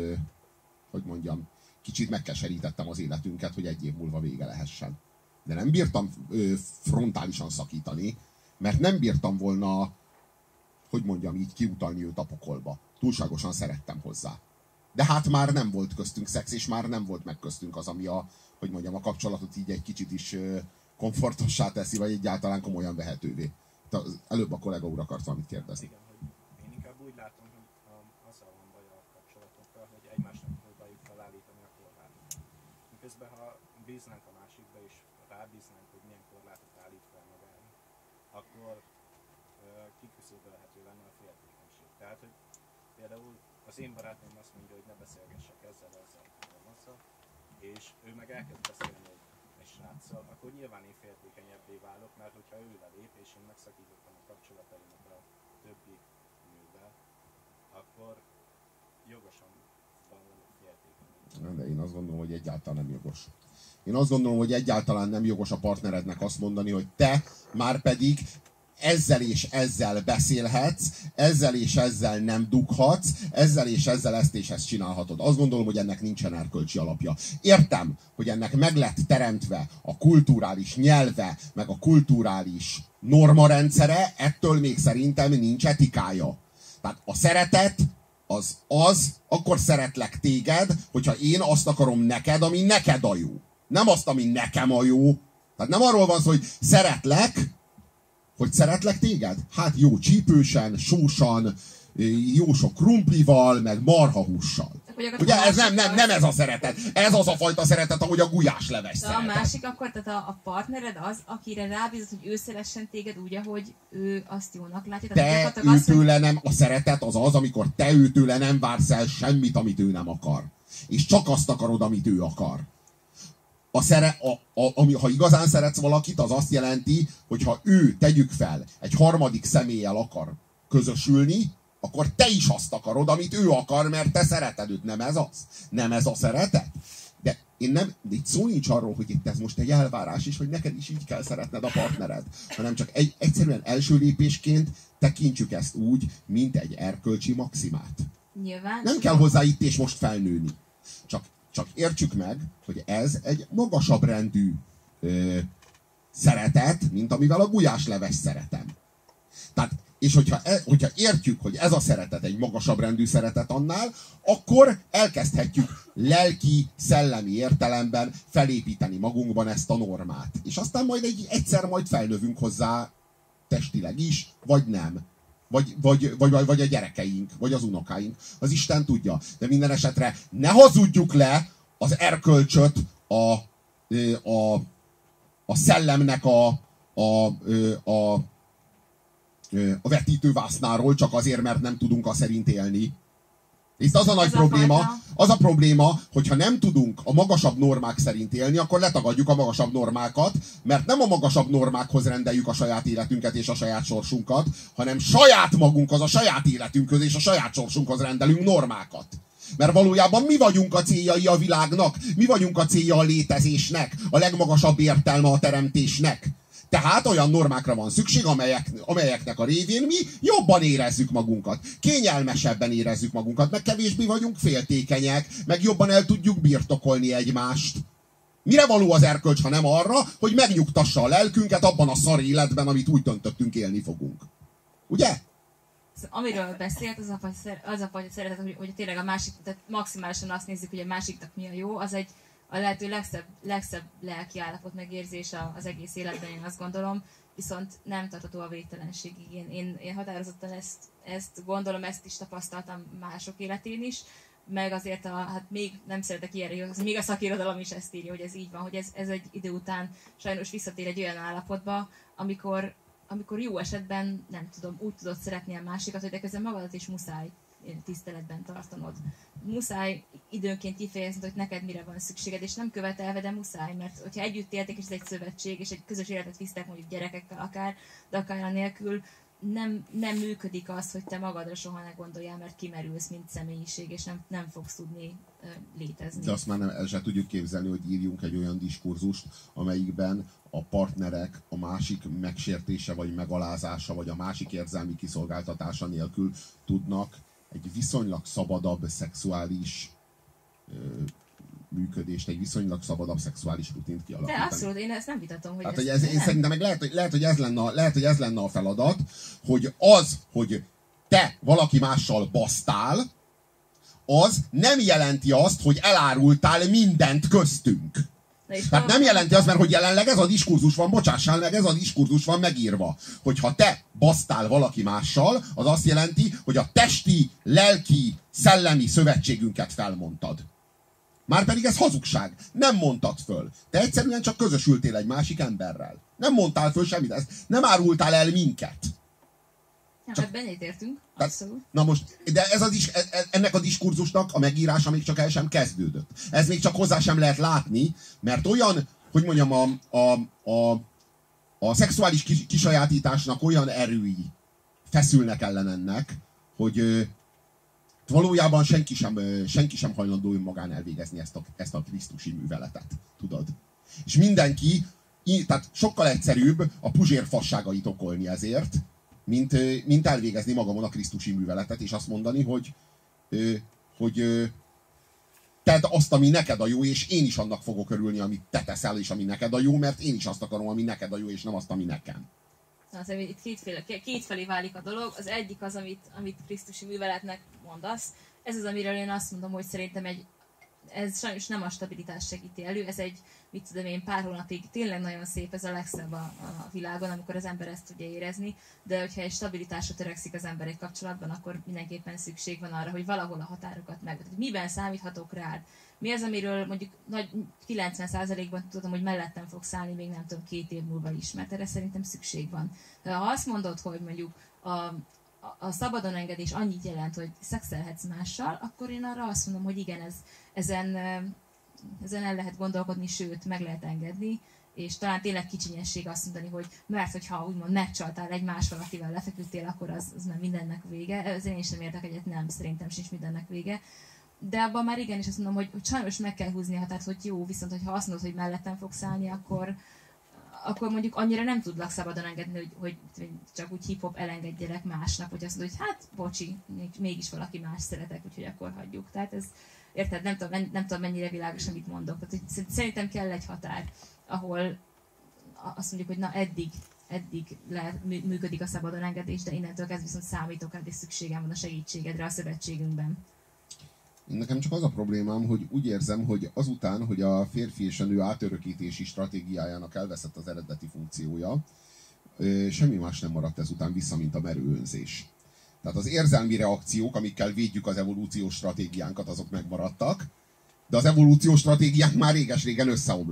hogy mondjam, kicsit megkeserítettem az életünket, hogy 1 év múlva vége lehessen. De nem bírtam frontálisan szakítani, mert nem bírtam volna, hogy mondjam így, kiutalni őt a pokolba. Túlságosan szerettem hozzá. De hát már nem volt köztünk szex, és már nem volt meg köztünk az, ami hogy mondjam, a kapcsolatot így egy kicsit is komfortossá teszi, vagy egyáltalán komolyan vehetővé. Előbb a kollega úr akart valamit kérdezni. Igen, hogy én inkább úgy látom, hogy azzal van baj a kapcsolatokkal, hogy egymásnak próbáljuk felállítani a korlátot. Miközben ha bíznánk a másikba, és rábíznánk, hogy milyen korlátot állít fel magára, akkor kiküszöbölhető lenne a féltékenység. Tehát, hogy például az én barátom azt mondja, hogy ne beszélgessek ezzel, és ő meg elkezd beszélni egy sráccal, akkor nyilván én féltékenyebbé válok, mert hogyha ő lelép, és én megszakítottam a kapcsolataimat a többi nővel, akkor jogosan van féltékeny. De én azt gondolom, hogy egyáltalán nem jogos. Én azt gondolom, hogy egyáltalán nem jogos a partnerednek azt mondani, hogy te már pedig ezzel és ezzel beszélhetsz, ezzel és ezzel nem dughatsz, ezzel és ezzel ezt és ezt csinálhatod. Azt gondolom, hogy ennek nincsen erkölcsi alapja. Értem, hogy ennek meg lett teremtve a kulturális nyelve, meg a kulturális normarendszere, ettől még szerintem nincs etikája. Tehát a szeretet az, akkor szeretlek téged, hogyha én azt akarom neked, ami neked a jó. Nem azt, ami nekem a jó. Tehát nem arról van szó, hogy szeretlek téged? Hát jó csípősen, sósan, jó sok krumplival, meg marhahússal. Ugye ez nem ez a szeretet. Ez az a fajta szeretet, ahogy a gulyásleves szeretet. A másik akkor, tehát a partnered az, akire rábízott, hogy ő szeressen téged úgy, ahogy ő azt jónak látja. Te őtőle nem, a szeretet az az, amikor te őtőle nem vársz el semmit, amit ő nem akar. És csak azt akarod, amit ő akar. Ha igazán szeretsz valakit, az azt jelenti, hogy ha ő, tegyük fel, egy harmadik személlyel akar közösülni, akkor te is azt akarod, amit ő akar, mert te szereted őt. Nem ez az? Nem ez a szeretet? De itt szó nincs arról, hogy itt ez most egy elvárás is, hogy neked is így kell szeretned a partnered, hanem csak egyszerűen első lépésként tekintsük ezt úgy, mint egy erkölcsi maximát. Nyilván. Nem kell hozzá itt és most felnőni. Csak értsük meg, hogy ez egy magasabb rendű szeretet, mint amivel a gulyásleves szeretem. Tehát, és hogyha értjük, hogy ez a szeretet egy magasabb rendű szeretet annál, akkor elkezdhetjük lelki, szellemi értelemben felépíteni magunkban ezt a normát. És aztán majd egyszer majd felnövünk hozzá testileg is, vagy nem. Vagy a gyerekeink, vagy az unokáink. Az Isten tudja. De minden esetre ne hazudjuk le az erkölcsöt a szellemnek a vetítővásznáról, csak azért, mert nem tudunk azt szerint élni. Hisz az a nagy probléma, az a probléma, hogyha nem tudunk a magasabb normák szerint élni, akkor letagadjuk a magasabb normákat, mert nem a magasabb normákhoz rendeljük a saját életünket és a saját sorsunkat, hanem saját magunkhoz, a saját életünkhöz és a saját sorsunkhoz rendelünk normákat. Mert valójában mi vagyunk a céljai a világnak, mi vagyunk a célja a létezésnek, a legmagasabb értelme a teremtésnek. Tehát olyan normákra van szükség, amelyeknek a révén mi jobban érezzük magunkat, kényelmesebben érezzük magunkat, meg kevésbé vagyunk féltékenyek, meg jobban el tudjuk birtokolni egymást. Mire való az erkölcs, ha nem arra, hogy megnyugtassa a lelkünket abban a szar életben, amit úgy döntöttünk, élni fogunk. Ugye? Amiről beszélt, az a fajta szeretet, hogy tényleg a másik, tehát maximálisan azt nézzük, hogy a másiknak mi a jó, az egy a lehető legszebb lelki állapot megérzés az egész életben, én azt gondolom, viszont nem tartható a végtelenségig. Én határozottan ezt gondolom, ezt is tapasztaltam mások életén is, meg azért hát még nem szeretek ilyenre, még a szakirodalom is ezt írja, hogy ez így van, hogy ez egy idő után sajnos visszatér egy olyan állapotba, amikor jó esetben, nem tudom, úgy tudod szeretni a másikat, hogy de közben magadat is muszáj tiszteletben tartanod. Muszáj időnként kifejezni, hogy neked mire van szükséged, és nem követelve, de muszáj, mert hogyha együtt éltek, és ez egy szövetség, és egy közös életet visztek mondjuk gyerekekkel akár, de akár anélkül, nem működik az, hogy te magadra soha ne gondoljál, mert kimerülsz, mint személyiség, és nem fogsz tudni létezni. De azt már el sem tudjuk képzelni, hogy írjunk egy olyan diskurzust, amelyikben a partnerek a másik megsértése, vagy megalázása, vagy a másik érzelmi kiszolgáltatása nélkül tudnak egy viszonylag szabadabb szexuális működést, egy viszonylag szabadabb szexuális rutint kialakítani. De abszolút, én ezt nem vitatom, hogy hát, én szerintem meg lehet, hogy ez lenne a feladat, hogy az, hogy te valaki mással basztál, az nem jelenti azt, hogy elárultál mindent köztünk. Tehát nem jelenti azt, mert hogy jelenleg ez a diskurzus van, bocsássál meg, ez a diskurzus van megírva, hogyha te basztál valaki mással, az azt jelenti, hogy a testi, lelki, szellemi szövetségünket felmondtad. Márpedig ez hazugság. Nem mondtad föl. Te egyszerűen csak közösültél egy másik emberrel. Nem mondtál föl semmit, ezt nem árultál el minket. Ja, csak... hát benyitértünk, abszolút. Na most, de ennek a diskurzusnak a megírása még csak el sem kezdődött. Ez még csak hozzá sem lehet látni, mert olyan, hogy mondjam, a szexuális kisajátításnak olyan erői feszülnek ellen ennek, hogy valójában senki sem hajlandó önmagán elvégezni ezt a krisztusi műveletet. Tudod? És mindenki, tehát sokkal egyszerűbb a puzsér fasságait okolni ezért, mint elvégezni magamon a krisztusi műveletet, és azt mondani, hogy tedd azt, ami neked a jó, és én is annak fogok örülni, amit te teszel, és ami neked a jó, mert én is azt akarom, ami neked a jó, és nem azt, ami nekem. Azért itt kétfelé válik a dolog. Az egyik az, amit krisztusi műveletnek mondasz. Ez az, amiről én azt mondom, hogy szerintem ez sajnos nem a stabilitást segíti elő, ez egy, mit tudom én, pár hónapig tényleg nagyon szép, ez a legszebb a világon, amikor az ember ezt tudja érezni, de hogyha egy stabilitásra törekszik az ember egy kapcsolatban, akkor mindenképpen szükség van arra, hogy valahol a határokat megvetni. Miben számíthatok rád? Mi az, amiről mondjuk nagy 90%-ban tudom, hogy mellettem fogsz állni, még nem tudom, 2 év múlva is, mert erre szerintem szükség van. Ha azt mondod, hogy mondjuk a szabadon engedés annyit jelent, hogy szexelhetsz mással, akkor én arra azt mondom, hogy igen, ezen el lehet gondolkodni, sőt, meg lehet engedni, és talán tényleg kicsinyesség azt mondani, hogy mert hogyha úgymond megcsaltál egy más valakivel, lefeküdtél, akkor az nem mindennek vége. Ezért én sem értek egyet, nem, szerintem sincs mindennek vége. De abban már igenis azt mondom, hogy sajnos meg kell húzni a határt, hogy jó, viszont hogyha azt mondod, hogy mellettem fogsz állni, akkor mondjuk annyira nem tudlak szabadon engedni, hogy csak úgy hip-hop elengedjelek másnak, hogy azt mondod, hogy hát bocsi, mégis valaki más szeretek, úgyhogy akkor hagyjuk. Tehát ez, érted, nem tudom mennyire világos, amit mondok. Tehát, szerintem kell egy határ, ahol azt mondjuk, hogy na eddig működik a szabadon engedés, de innentől kezdve viszont számítok rád, és szükségem van a segítségedre a szövetségünkben. Nekem csak az a problémám, hogy úgy érzem, hogy azután, hogy a férfi és a nő átörökítési stratégiájának elveszett az eredeti funkciója, semmi más nem maradt ezután vissza, mint a merő önzés. Tehát az érzelmi reakciók, amikkel védjük az evolúciós stratégiánkat, azok megmaradtak, de az evolúciós stratégiánk már réges-régen összeomlott.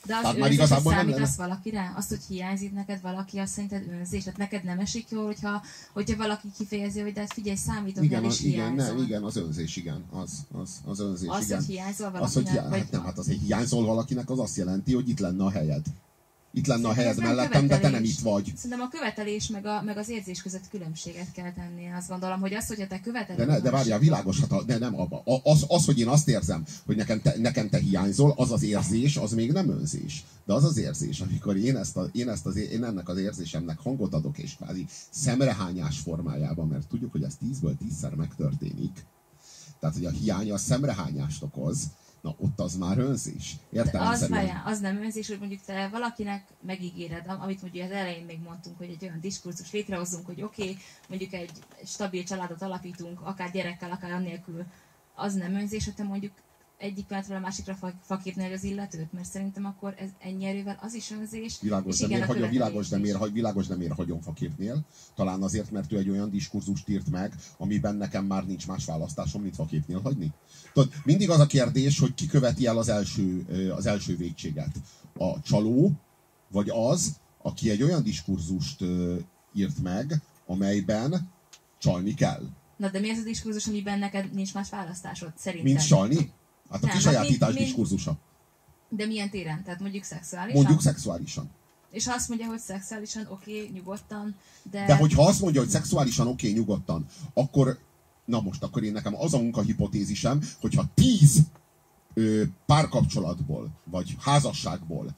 De az Tehát már önzés, hogy igazából nem számítasz lenne. valakire? Azt, hogy hiányzik neked valaki, azt szerinted önzés? Tehát neked nem esik jól, hogyha valaki kifejezi, hogy de hát figyelj, számítok Igen, el és igen, nem, hiányzol. igen, az önzés, igen. Az önzés, Az, igen. hogy hiányzol Az, hogy valakinek, vagy... hát nem, hát azért hiányzol valakinek, az azt jelenti, hogy itt lenne a helyed. Itt lenne a Szerintem helyed ez nem mellettem, de te nem követelés. itt vagy. Szerintem a követelés meg az érzés között különbséget kell tenni. Azt gondolom, hogy az, hogyha te követeled... De várjál, világos, hát nem abba. Az, hogy én azt érzem, hogy nekem te hiányzol, az az érzés, az még nem önzés. De az az érzés, amikor én ennek az érzésemnek hangot adok, és kvázi szemrehányás formájában, mert tudjuk, hogy ez 10-ből 10-szer megtörténik. Tehát, hogy a hiány a szemrehányást okoz, na ott az már önzés. Értelemszerűen. Az nem önzés, hogy mondjuk te valakinek megígéred, amit mondjuk az elején még mondtunk, hogy egy olyan diskurzus létrehozunk, hogy oké, mondjuk egy stabil családot alapítunk, akár gyerekkel, akár annélkül, az nem önzés, hogy te mondjuk egyik pillanatról a másikra fakírnél az illetőt, mert szerintem akkor ez ennyi erővel az is önzés. Világos, de miért hagyom faképnél? Talán azért, mert ő egy olyan diskurzust írt meg, amiben nekem már nincs más választásom, mint faképnél hagyni. Tudod, mindig az a kérdés, hogy ki követi el az első vétséget. A csaló, vagy az, aki egy olyan diskurzust írt meg, amelyben csalni kell. Na de mi ez a diskurzus, amiben neked nincs más választásod, szerintem? Mint csalni? Hát a Nem, kisajátítás diskurzusa. De milyen téren? Tehát mondjuk szexuálisan? Mondjuk szexuálisan. És ha azt mondja, hogy szexuálisan oké, nyugodtan, de hogyha azt mondja, hogy szexuálisan oké, nyugodtan, akkor, na most, akkor én nekem az a munkahipotézisem, hogyha 10 párkapcsolatból, vagy házasságból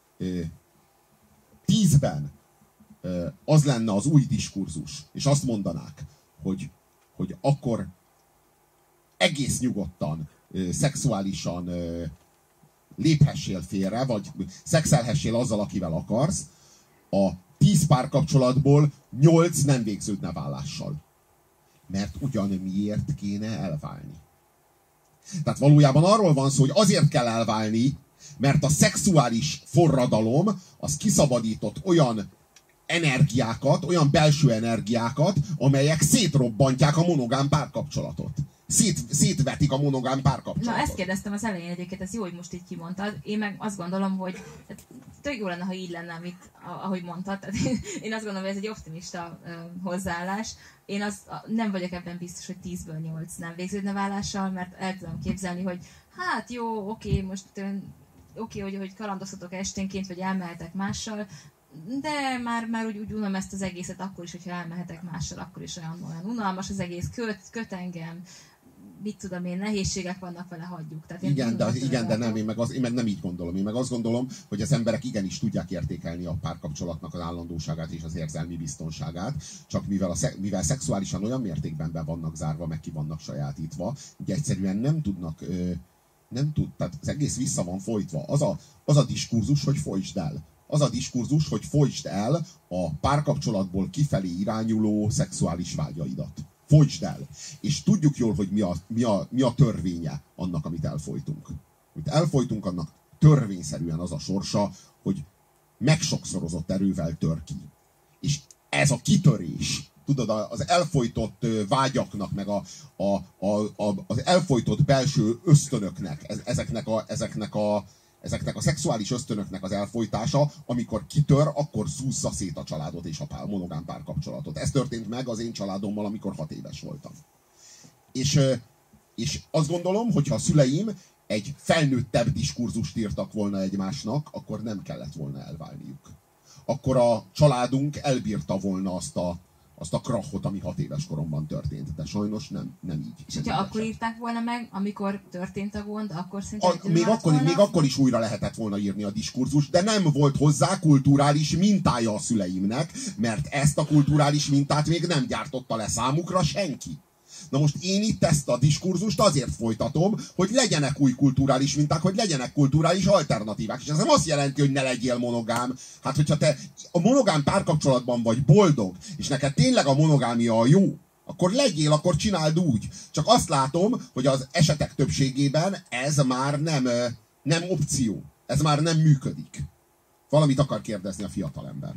10-ben az lenne az új diskurzus, és azt mondanák, hogy akkor egész nyugodtan, szexuálisan léphessél félre, vagy szexelhessél azzal, akivel akarsz, a 10 párkapcsolatból 8 nem végződne vállással. Mert ugyan miért kéne elválni? Tehát valójában arról van szó, hogy azért kell elválni, mert a szexuális forradalom az kiszabadított olyan energiákat, olyan belső energiákat, amelyek szétrobbantják a monogám párkapcsolatot. Szétvetik a monogám párkapcsolatot. Na, ezt kérdeztem az elején egyébként, ez jó, hogy most így kimondtad. Én meg azt gondolom, hogy tök jó lenne, ha így lenne, ahogy mondtad. Tehát én azt gondolom, hogy ez egy optimista hozzáállás. Én nem vagyok ebben biztos, hogy 10-ből 8 nem végződne vállással, mert el tudom képzelni, hogy hát jó, oké, most hogy kalandozhatok esténként, vagy elmehetek mással, de már úgy unom ezt az egészet akkor is, hogyha elmehetek mással, akkor is olyan unalmas az egész, köt engem, mit tudom én, nehézségek vannak vele, hagyjuk. Tehát de nem, én meg nem így gondolom. Én meg azt gondolom, hogy az emberek igenis tudják értékelni a párkapcsolatnak az állandóságát és az érzelmi biztonságát, csak mivel szexuálisan olyan mértékben be vannak zárva, meg ki vannak sajátítva, ugye egyszerűen nem tudnak, tehát az egész vissza van folytva. Az a diskurzus, hogy folytsd el. Az a diskurzus, hogy folytsd el a párkapcsolatból kifelé irányuló szexuális vágyaidat. Folytsd el. És tudjuk jól, hogy mi a törvénye annak, amit elfolytunk. Amit elfolytunk, annak törvényszerűen az a sorsa, hogy megsokszorozott erővel tör ki. És ez a kitörés, tudod, az elfolytott vágyaknak, meg az elfolytott belső ösztönöknek, ezeknek a szexuális ösztönöknek az elfolytása, amikor kitör, akkor szúzza szét a családot és a monogám párkapcsolatot. Ez történt meg az én családommal, amikor 6 éves voltam. És azt gondolom, hogyha a szüleim egy felnőttebb diskurzust írtak volna egymásnak, akkor nem kellett volna elválniuk. Akkor a családunk elbírta volna azt a krachot, ami 6 éves koromban történt. De sajnos nem így. És hogyha akkor írták volna meg, amikor történt a gond, akkor szerintem... Még akkor is újra lehetett volna írni a diskurzust, de nem volt hozzá kulturális mintája a szüleimnek, mert ezt a kulturális mintát még nem gyártotta le számukra senki. Na most én itt ezt a diskurzust azért folytatom, hogy legyenek új kulturális minták, hogy legyenek kulturális alternatívák. És ez nem azt jelenti, hogy ne legyél monogám. Hát, hogyha te a monogám párkapcsolatban vagy boldog, és neked tényleg a monogámia a jó, akkor legyél, akkor csináld úgy. Csak azt látom, hogy az esetek többségében ez már nem opció. Ez már nem működik. Valamit akar kérdezni a fiatalember.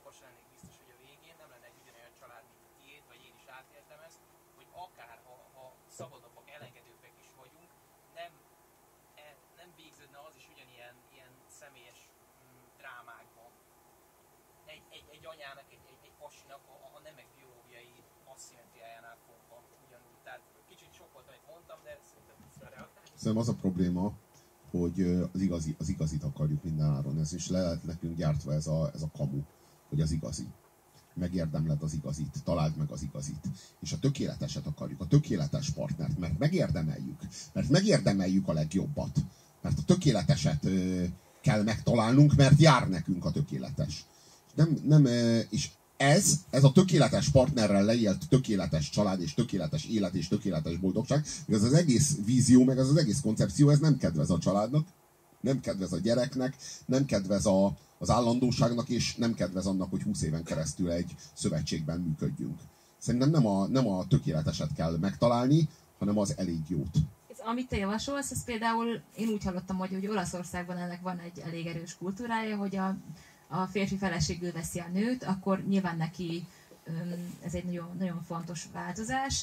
okos lennék biztos, hogy a végén nem lenne egy ugyanolyan család, mint a tiéd, vagy én is átéltem ezt, hogy akár ha szabadabbak, elengedőbbek is vagyunk, nem végződne az is ugyanilyen személyes drámákba. Egy anyának, egy pasinak a nemek biológiai asszimetriájánál fogva ugyanúgy. Tehát kicsit sok volt, amit mondtam, de szerintem ezt reagálni. Szerintem az a probléma, hogy az igazit akarjuk mindenáron. Ez is le lett nekünk gyártva ez a kamu, hogy az igazi. Megérdemled az igazit, találd meg az igazit. És a tökéleteset akarjuk, a tökéletes partnert, mert megérdemeljük a legjobbat. Mert a tökéleteset kell megtalálnunk, mert jár nekünk a tökéletes. És ez a tökéletes partnerrel leélt tökéletes család, és tökéletes élet, és tökéletes boldogság, ez az egész vízió, meg az egész koncepció, ez nem kedvez a családnak, nem kedvez a gyereknek, nem kedvez az állandóságnak, és nem kedvez annak, hogy 20 éven keresztül egy szövetségben működjünk. Szerintem nem a tökéleteset kell megtalálni, hanem az elég jót. Amit te javasolsz, ez például én úgy hallottam, hogy Olaszországban ennek van egy elég erős kultúrája, hogy a férfi feleségül veszi a nőt, akkor nyilván neki ez egy nagyon, nagyon fontos változás.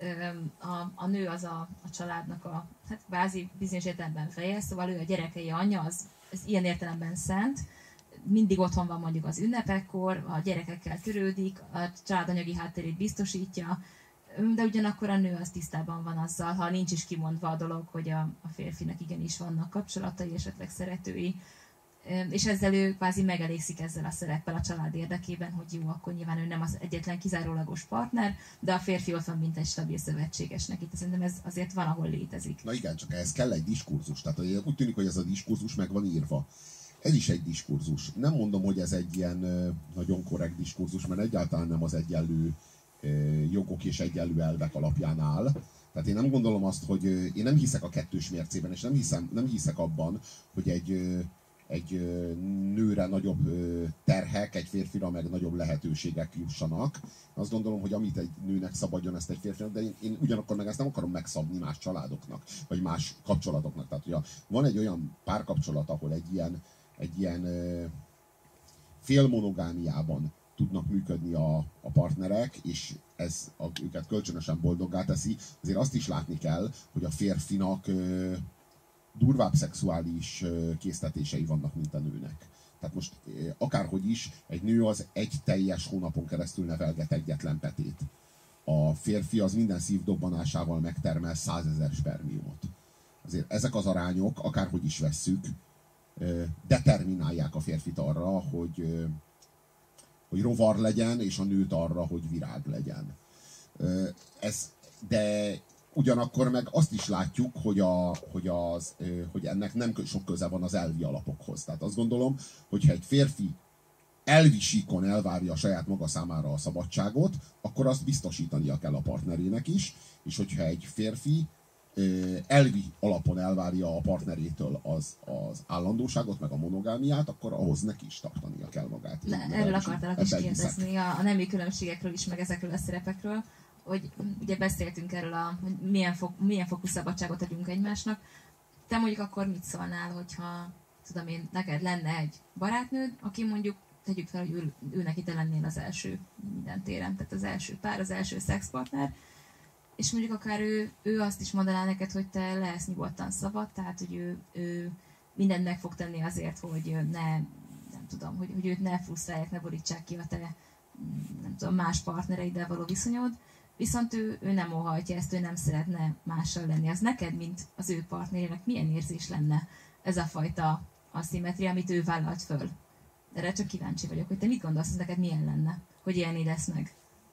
A nő az a családnak hát kvázi bizonyos értelemben feje, szóval ő a gyerekei anyja, ez ilyen értelemben szent, mindig otthon van mondjuk az ünnepekkor, a gyerekekkel törődik, a család anyagi hátterét biztosítja, de ugyanakkor a nő az tisztában van azzal, ha nincs is kimondva a dolog, hogy a férfinek igenis vannak kapcsolatai, esetleg szeretői, és ezzel ő kvázi megelégszik ezzel a szereppel a család érdekében, hogy jó, akkor nyilván ő nem az egyetlen kizárólagos partner, de a férfi ott van, mint egy stabil szövetségesnek. Itt szerintem ez azért van, ahol létezik. Na igen, csak ehhez kell egy diskurzus. Tehát úgy tűnik, hogy ez a diskurzus meg van írva. Ez is egy diskurzus. Nem mondom, hogy ez egy ilyen nagyon korrekt diskurzus, mert egyáltalán nem az egyenlő jogok és egyenlő elvek alapján áll. Tehát én nem gondolom azt, hogy én nem hiszek a kettős mércében, és nem hiszek abban, hogy egy nőre nagyobb terhek, egy férfira meg nagyobb lehetőségek jussanak. Azt gondolom, hogy amit egy nőnek szabadjon, ezt egy férfinak, de én ugyanakkor meg ezt nem akarom megszabni más családoknak, vagy más kapcsolatoknak. Tehát, hogyha van egy olyan párkapcsolat, ahol egy ilyen félmonogámiában tudnak működni a partnerek, és ez őket kölcsönösen boldoggá teszi, azért azt is látni kell, hogy a férfinak durvább szexuális késztetései vannak, mint a nőnek. Tehát most akárhogy is, egy nő az egy teljes hónapon keresztül nevelget egyetlen petét. A férfi az minden szívdobbanásával megtermel 100 000 spermiumot. Azért ezek az arányok, akárhogy is vesszük, determinálják a férfit arra, hogy rovar legyen, és a nőt arra, hogy virág legyen. De ugyanakkor meg azt is látjuk, hogy ennek nem sok köze van az elvi alapokhoz. Tehát azt gondolom, hogyha egy férfi elvi síkon elvárja a saját maga számára a szabadságot, akkor azt biztosítania kell a partnerének is, és hogyha egy férfi elvi alapon elvárja a partnerétől az állandóságot, meg a monogámiát, akkor ahhoz neki is tartania kell magát. Erről akartalak is kérdezni, a nemi különbségekről is, meg ezekről a szerepekről, hogy ugye beszéltünk erről, hogy milyen fokú szabadságot adjunk egymásnak. Te mondjuk akkor mit szólnál, hogyha tudom én, neked lenne egy barátnőd, aki mondjuk, tegyük fel, hogy ő neki te lennél az első minden téren, tehát az első pár, az első szexpartner, és mondjuk akár ő azt is mondaná neked, hogy te lehetsz nyugodtan szabad, tehát hogy ő mindent meg fog tenni azért, hogy nem tudom, hogy őt ne frusztrálják, ne borítsák ki a te nem tudom, más partnereiddel való viszonyod, viszont ő nem óhajtja ezt, ő nem szeretne mással lenni. Az neked, mint az ő partnerének milyen érzés lenne ez a fajta aszimmetria, amit ő vállalt föl? Erre csak kíváncsi vagyok, hogy te mit gondolsz, hogy neked milyen lenne, hogy élni lesz meg?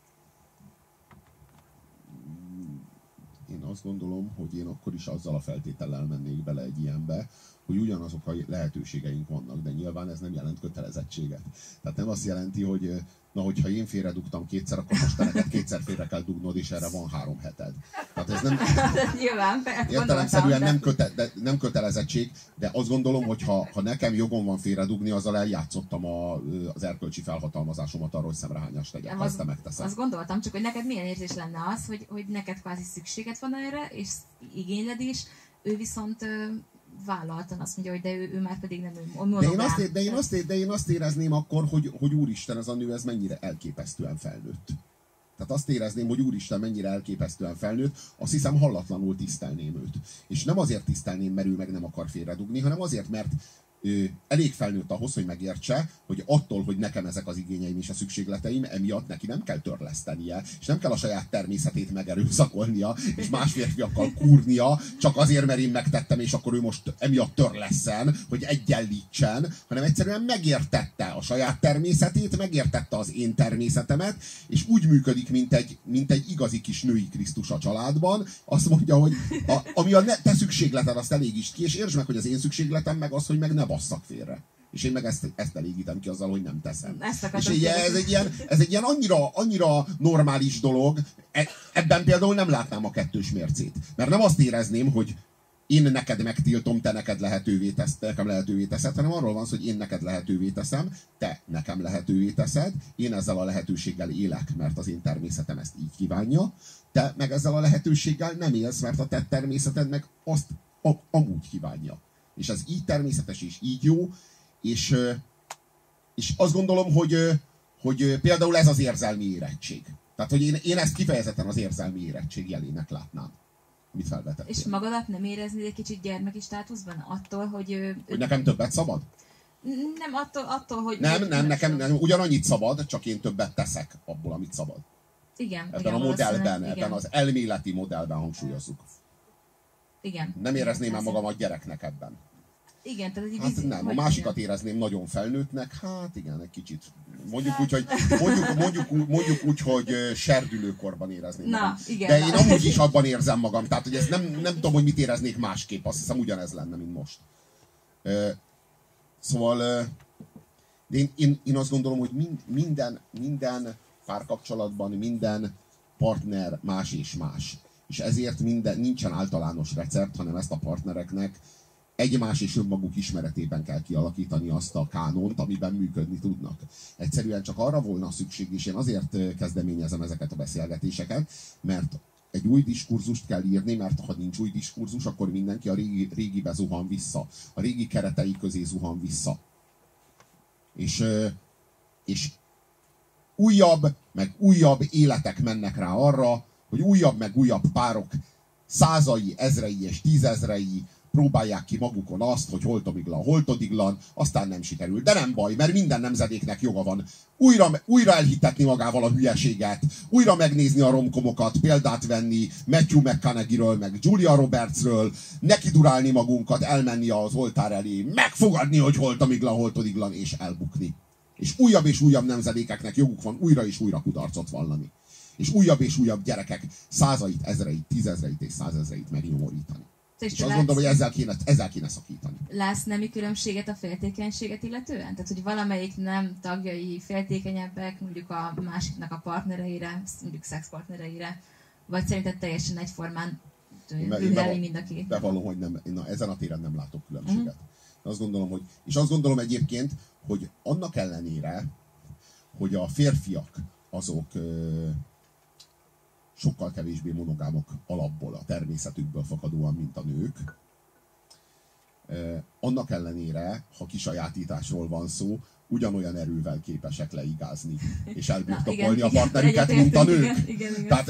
Én azt gondolom, hogy én akkor is azzal a feltétellel mennék bele egy ilyenbe, hogy ugyanazok a lehetőségeink vannak, de nyilván ez nem jelent kötelezettséget. Tehát nem azt jelenti, hogy na, hogyha én félredugtam kétszer, akkor most te neked kétszer félre kell dugnod, és erre van 3 heted. Tehát ez nem... Nyilván, értelemszerűen nem kötelezettség, de azt gondolom, hogy ha nekem jogom van félredugni, azzal eljátszottam az erkölcsi felhatalmazásomat arról, hogy szemrehányást tegyek, ha ezt te megteszed. Azt gondoltam, csak hogy neked milyen érzés lenne az, hogy neked kvázi szükséged van erre, és igényled is, ő viszont vállaltan azt mondja, hogy de ő már pedig nem ő De monogám. én azt érezném akkor, hogy úristen, ez a nő, ez mennyire elképesztően felnőtt. Tehát azt érezném, hogy úristen, mennyire elképesztően felnőtt, azt hiszem hallatlanul tisztelném őt. És nem azért tisztelném, mert ő meg nem akar félredugni, hanem azért, mert elég felnőtt ahhoz, hogy megértse, hogy attól, hogy nekem ezek az igényeim és a szükségleteim, emiatt neki nem kell törlesztenie, és nem kell a saját természetét megerőszakolnia, és más férfiakkal kúrnia, csak azért, mert én megtettem, és akkor ő most emiatt törleszen, hogy egyenlítsen, hanem egyszerűen megértette a saját természetét, megértette az én természetemet, és úgy működik, mint egy igazi kis női Krisztus a családban. Azt mondja, hogy ami a te szükségleted, azt elégítsd ki, és értsd meg, hogy az én szükségletem meg az, hogy meg ne basszak félre. És én meg ezt elégítem ki azzal, hogy nem teszem. És ez egy ilyen annyira normális dolog, ebben például nem látnám a kettős mércét. Mert nem azt érezném, hogy én neked megtiltom, te neked nekem lehetővé teszed, hanem arról van szó, hogy én neked lehetővé teszem, te nekem lehetővé teszed, én ezzel a lehetőséggel élek, mert az én természetem ezt így kívánja, te meg ezzel a lehetőséggel nem élsz, mert a te természeted meg azt amúgy kívánja. És ez így természetes, és így jó, és azt gondolom, hogy például ez az érzelmi érettség. Tehát, hogy én ezt kifejezetten az érzelmi érettség jelének látnám. Mit felvetettél? És magadat nem éreznéd egy kicsit gyermeki státuszban attól, hogy... Hogy nekem többet szabad? Nem, attól, hogy... Nem, nekem ugyanannyit szabad, csak én többet teszek abból, amit szabad. Igen. Ebben a modellben, ebben az elméleti modellben hangsúlyozzuk. Igen. Nem érezném már magamat gyereknek ebben. Igen, tehát egy hát nem, a másikat érezném nagyon felnőttnek, hát igen, egy kicsit. Mondjuk úgy, hogy serdülőkorban érezném magam. Igen, de én amúgy is abban érzem magam, tehát hogy ezt nem tudom, hogy mit éreznék másképp, azt hiszem ugyanez lenne, mint most. Szóval én azt gondolom, hogy minden párkapcsolatban, minden partner más és más. És ezért nincsen általános recept, hanem ezt a partnereknek egymás és önmaguk ismeretében kell kialakítani azt a kánont, amiben működni tudnak. Egyszerűen csak arra volna szükség, és én azért kezdeményezem ezeket a beszélgetéseket, mert egy új diskurzust kell írni, mert ha nincs új diskurzus, akkor mindenki a régibe zuhan vissza. A régi keretei közé zuhan vissza. És újabb, meg újabb életek mennek rá arra, hogy újabb, meg újabb párok százai, ezrei és tízezrei próbálják ki magukon azt, hogy holtomiglan, holtodiglan, aztán nem sikerül. De nem baj, mert minden nemzedéknek joga van újra elhitetni magával a hülyeséget, újra megnézni a romkomokat, példát venni Matthew McConaughey-ről, meg Julia Robertsről, nekidurálni magunkat, elmenni az oltár elé, megfogadni, hogy holtomiglan, holtodiglan, és elbukni. És újabb nemzedékeknek joguk van újra és újra kudarcot vallani. És újabb gyerekek százait, ezreit, tízezreit és százezreit megnyomorítani. És azt gondolom, hogy ezzel kéne szakítani. Látsz nemi különbséget a féltékenységet illetően? Tehát, hogy valamelyik nem tagjai féltékenyebbek, mondjuk a másiknak a partnereire, mondjuk szexpartnereire, vagy szerinted teljesen egyformán rüheli mind a két? Bevallom, hogy nem, ezen a téren nem látok különbséget. Azt gondolom egyébként, hogy annak ellenére, hogy a férfiak azok sokkal kevésbé monogámok alapból, a természetükből fakadóan, mint a nők. Annak ellenére, ha kisajátításról van szó, ugyanolyan erővel képesek leigázni és elbirtokolni a partnerüket, mint a nők. Igen. Tehát,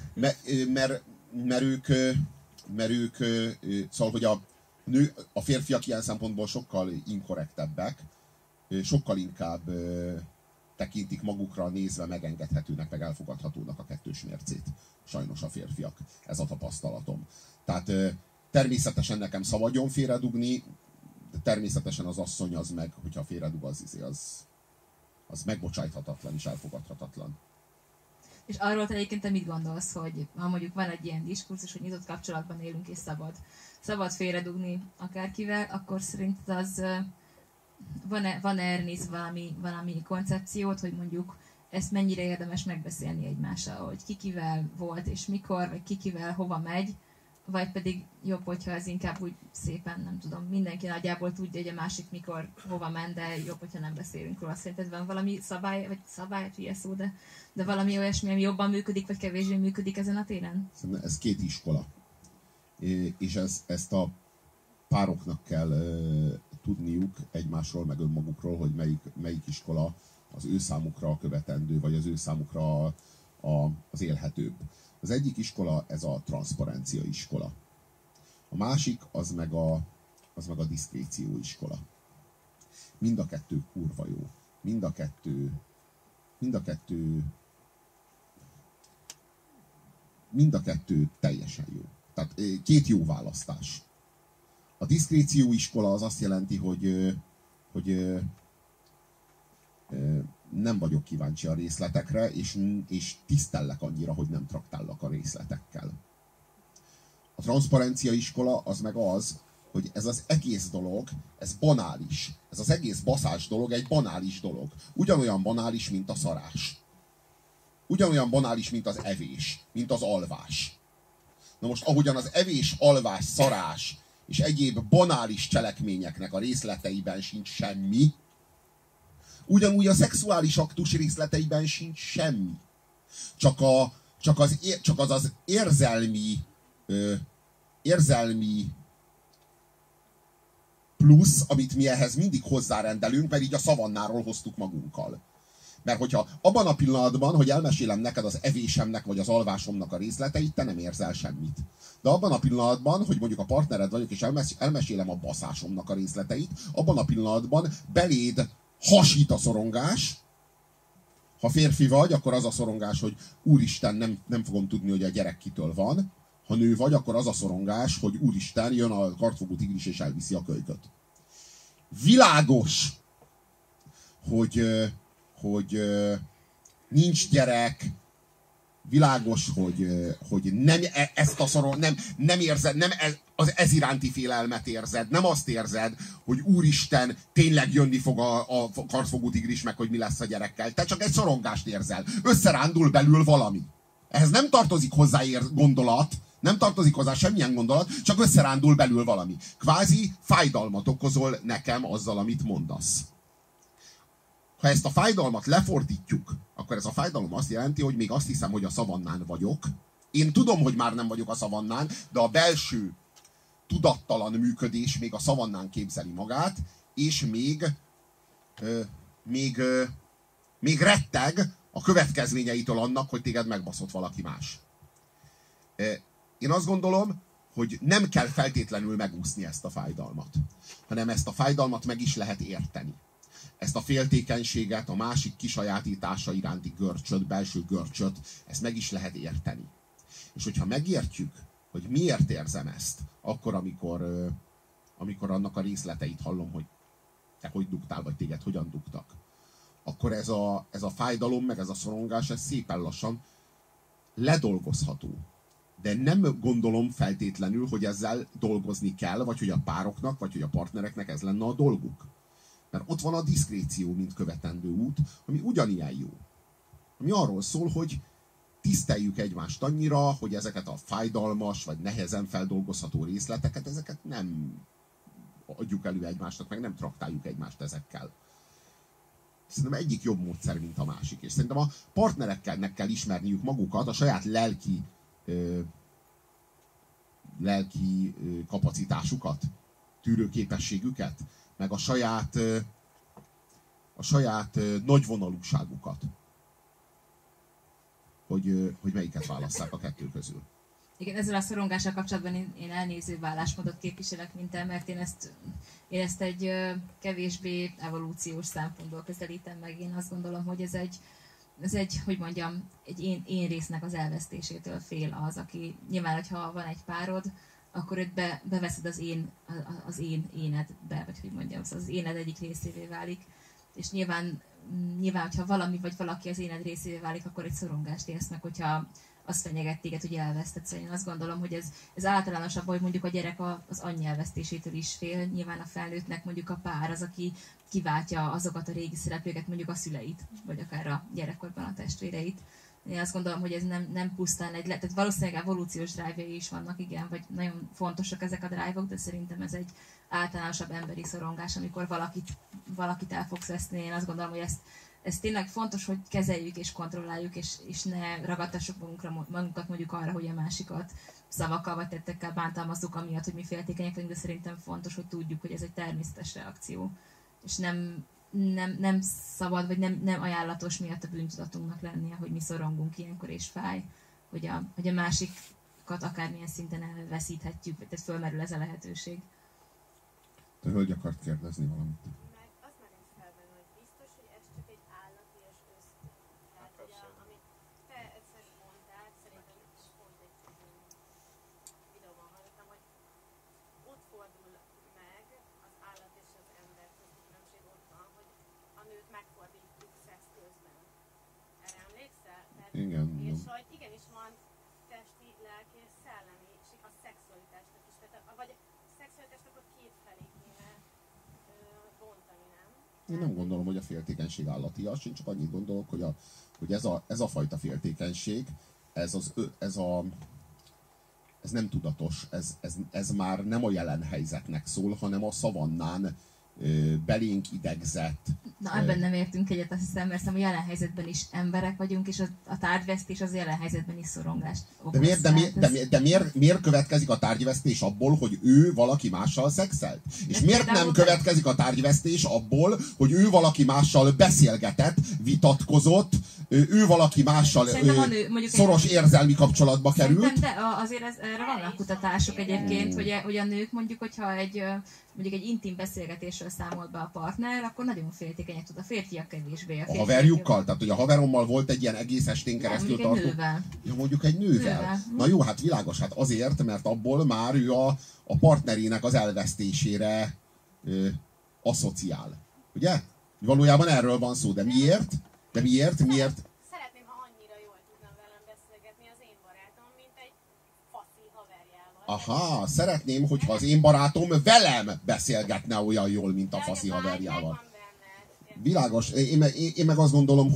mert ők, szóval, hogy a férfiak ilyen szempontból sokkal inkorrektebbek, sokkal inkább tekintik magukra nézve megengedhetőnek, meg elfogadhatónak a kettős mércét. Sajnos a férfiak. Ez a tapasztalatom. Tehát természetesen nekem szabadjon félredugni, de természetesen az asszony az meg, hogyha félredug, az megbocsájthatatlan és elfogadhatatlan. És arról te egyébként te mit gondolsz, hogy ha mondjuk van egy ilyen diskurzus, hogy nyitott kapcsolatban élünk és szabad félredugni akárkivel, akkor szerinted az... Van-e erre valami koncepciót, hogy mondjuk ezt mennyire érdemes megbeszélni egymással, hogy ki kivel volt és mikor, vagy ki kivel hova megy, vagy pedig jobb, hogyha ez inkább úgy szépen, nem tudom, mindenki nagyjából tudja, hogy a másik mikor hova ment, de jobb, hogyha nem beszélünk róla. Szerinted van valami szabály, hülye szó, de valami olyasmi, ami jobban működik, vagy kevésbé működik ezen a téren? Ez két iskola. És ezt a pároknak kell tudniuk egymásról, meg önmagukról, hogy melyik iskola az ő számukra a követendő, vagy az ő számukra az élhetőbb. Az egyik iskola, ez a transzparencia iskola. A másik, az meg a diszkréció iskola. Mind a kettő kurva jó. Mind a kettő teljesen jó. Tehát két jó választás. A diszkréció iskola az azt jelenti, hogy nem vagyok kíváncsi a részletekre, és tisztellek annyira, hogy nem traktálok a részletekkel. A transzparencia iskola az meg az, hogy ez az egész dolog, ez banális. Ez az egész baszás dolog egy banális dolog. Ugyanolyan banális, mint a szarás. Ugyanolyan banális, mint az evés, mint az alvás. Na most, ahogyan az evés, alvás, szarás és egyéb banális cselekményeknek a részleteiben sincs semmi, ugyanúgy a szexuális aktus részleteiben sincs semmi. Csak az érzelmi plusz, amit mi ehhez mindig hozzárendelünk, mert így a szavannáról hoztuk magunkkal. Mert hogyha abban a pillanatban, hogy elmesélem neked az evésemnek vagy az alvásomnak a részleteit, te nem érzel semmit. De abban a pillanatban, hogy mondjuk a partnered vagyok, és elmesélem a baszásomnak a részleteit, abban a pillanatban beléd hasít a szorongás. Ha férfi vagy, akkor az a szorongás, hogy úristen, nem fogom tudni, hogy a gyerek kitől van. Ha nő vagy, akkor az a szorongás, hogy úristen, jön a kartfogó tigris és elviszi a kölyköt. Világos, hogy nincs gyerek, világos, hogy nem ezt a nem érzed, nem ez iránti félelmet érzed, nem azt érzed, hogy úristen, tényleg jönni fog a kartfogó tigris, meg hogy mi lesz a gyerekkel. Te csak egy szorongást érzel. Összerándul belül valami. Ehhez nem tartozik hozzá gondolat, nem tartozik hozzá semmilyen gondolat, csak összerándul belül valami. Kvázi fájdalmat okozol nekem azzal, amit mondasz. Ha ezt a fájdalmat lefordítjuk, akkor ez a fájdalom azt jelenti, hogy még azt hiszem, hogy a szavannán vagyok. Én tudom, hogy már nem vagyok a szavannán, de a belső tudattalan működés még a szavannán képzeli magát, és még retteg a következményeitől annak, hogy téged megbaszott valaki más. Én azt gondolom, hogy nem kell feltétlenül megúszni ezt a fájdalmat, hanem ezt a fájdalmat meg is lehet érteni. Ezt a féltékenységet, a másik kisajátítása iránti görcsöt, belső görcsöt, ezt meg is lehet érteni. És hogyha megértjük, hogy miért érzem ezt, akkor, amikor annak a részleteit hallom, hogy te hogy dugtál, vagy téged hogyan dugtak, akkor ez a fájdalom, meg ez a szorongás, ez szépen lassan ledolgozható. De nem gondolom feltétlenül, hogy ezzel dolgozni kell, vagy hogy a pároknak, vagy hogy a partnereknek ez lenne a dolguk. Mert ott van a diszkréció, mint követendő út, ami ugyanilyen jó. Ami arról szól, hogy tiszteljük egymást annyira, hogy ezeket a fájdalmas, vagy nehezen feldolgozható részleteket, ezeket nem adjuk elő egymásnak, meg nem traktáljuk egymást ezekkel. Szerintem egyik jobb módszer, mint a másik. És szerintem a partnereknek kell ismerniük magukat, a saját lelki kapacitásukat, tűrőképességüket, meg a saját nagyvonalúságukat, hogy melyiket válasszák a kettő közül. Igen, ezzel a szorongással kapcsolatban én elnéző vállásmódot képviselek, mint te, mert én ezt egy kevésbé evolúciós szempontból közelítem meg. Én azt gondolom, hogy ez egy hogy mondjam, egy én résznek az elvesztésétől fél az, aki nyilván, hogyha van egy párod, akkor őt beveszed az én énedbe, vagy hogy mondjam, szóval az éned egyik részévé válik. És nyilván, hogyha valami vagy valaki az éned részévé válik, akkor egy szorongást érsz meg, hogyha azt fenyeget téged, hogy elveszted. Szóval én azt gondolom, hogy ez általánosabb, hogy mondjuk a gyerek az anyja elvesztésétől is fél. Nyilván a felnőttnek mondjuk a pár az, aki kiváltja azokat a régi szereplőket, mondjuk a szüleit, vagy akár a gyerekkorban a testvéreit. Én azt gondolom, hogy ez nem pusztán tehát valószínűleg evolúciós drive-jai is vannak, igen, vagy nagyon fontosak ezek a drive-ok, de szerintem ez egy általánosabb emberi szorongás, amikor valakit el fogsz veszni. Én azt gondolom, hogy ez tényleg fontos, hogy kezeljük és kontrolláljuk, és ne ragadtassuk magunkat mondjuk arra, hogy a másikat szavakkal vagy tettekkel bántalmazzuk amiatt, hogy mi féltékenyek vagyunk, de szerintem fontos, hogy tudjuk, hogy ez egy természetes reakció. És nem szabad, vagy nem ajánlatos miatt a bűntudatunknak lennie, hogy mi szorongunk ilyenkor és fáj, hogy a másikat akármilyen szinten elveszíthetjük, tehát fölmerül ez a lehetőség. Te hölgy akart kérdezni valamit. Meg azt merült fel benne, hogy biztos, hogy ez csak egy állatias ösztön. Tehát, hogy amit te egyszer mondtál, szerintem is pont egy videóban hallottam, hogy ott fordul meg az állat és az ember közti különbség ott van, hogy a nőt megfordítjuk szex közben. Erre emlékszel? Tehát, Igen. és hogy igenis van testi, lelki és szellemi, és a szexualitásnak is. Tehát, vagy a szexualitásnak a két felé kéne bontani, nem? Én nem gondolom, hogy a féltékenység állatias, én csak annyit gondolok, hogy ez a fajta féltékenység, ez nem tudatos, ez már nem a jelen helyzetnek szól, hanem a szavannán belénk idegzett. Na, ebben nem értünk egyet, azt hiszem, mert a jelen helyzetben is emberek vagyunk, és a tárgyvesztés az jelen helyzetben is szorongást okoz. De miért következik a tárgyvesztés abból, hogy ő valaki mással szexelt? És miért nem következik a tárgyvesztés abból, hogy ő valaki mással beszélgetett, vitatkozott, ő valaki mással szoros érzelmi kapcsolatba került? De azért erre vannak kutatások egyébként, hogy a nők mondjuk, hogyha mondjuk egy intim beszélgetésről számol be a partner, akkor nagyon féltékenyek tud, a férfiak kevésbé. A haverjukkal? Tehát, hogy a haverommal volt egy ilyen egész estén keresztül tartó... Mondjuk egy nővel. Ja, mondjuk egy nővel. Na jó, hát világos, hát azért, mert abból már ő a partnerének az elvesztésére asszociál. Ugye? Valójában erről van szó, de miért? Szeretném, ha annyira jól tudna velem beszélgetni az én barátom, mint egy faszi haverjával. Aha, szeretném, hogyha az én barátom velem beszélgetne olyan jól, mint a faszi haverjával. Világos. Én meg azt gondolom,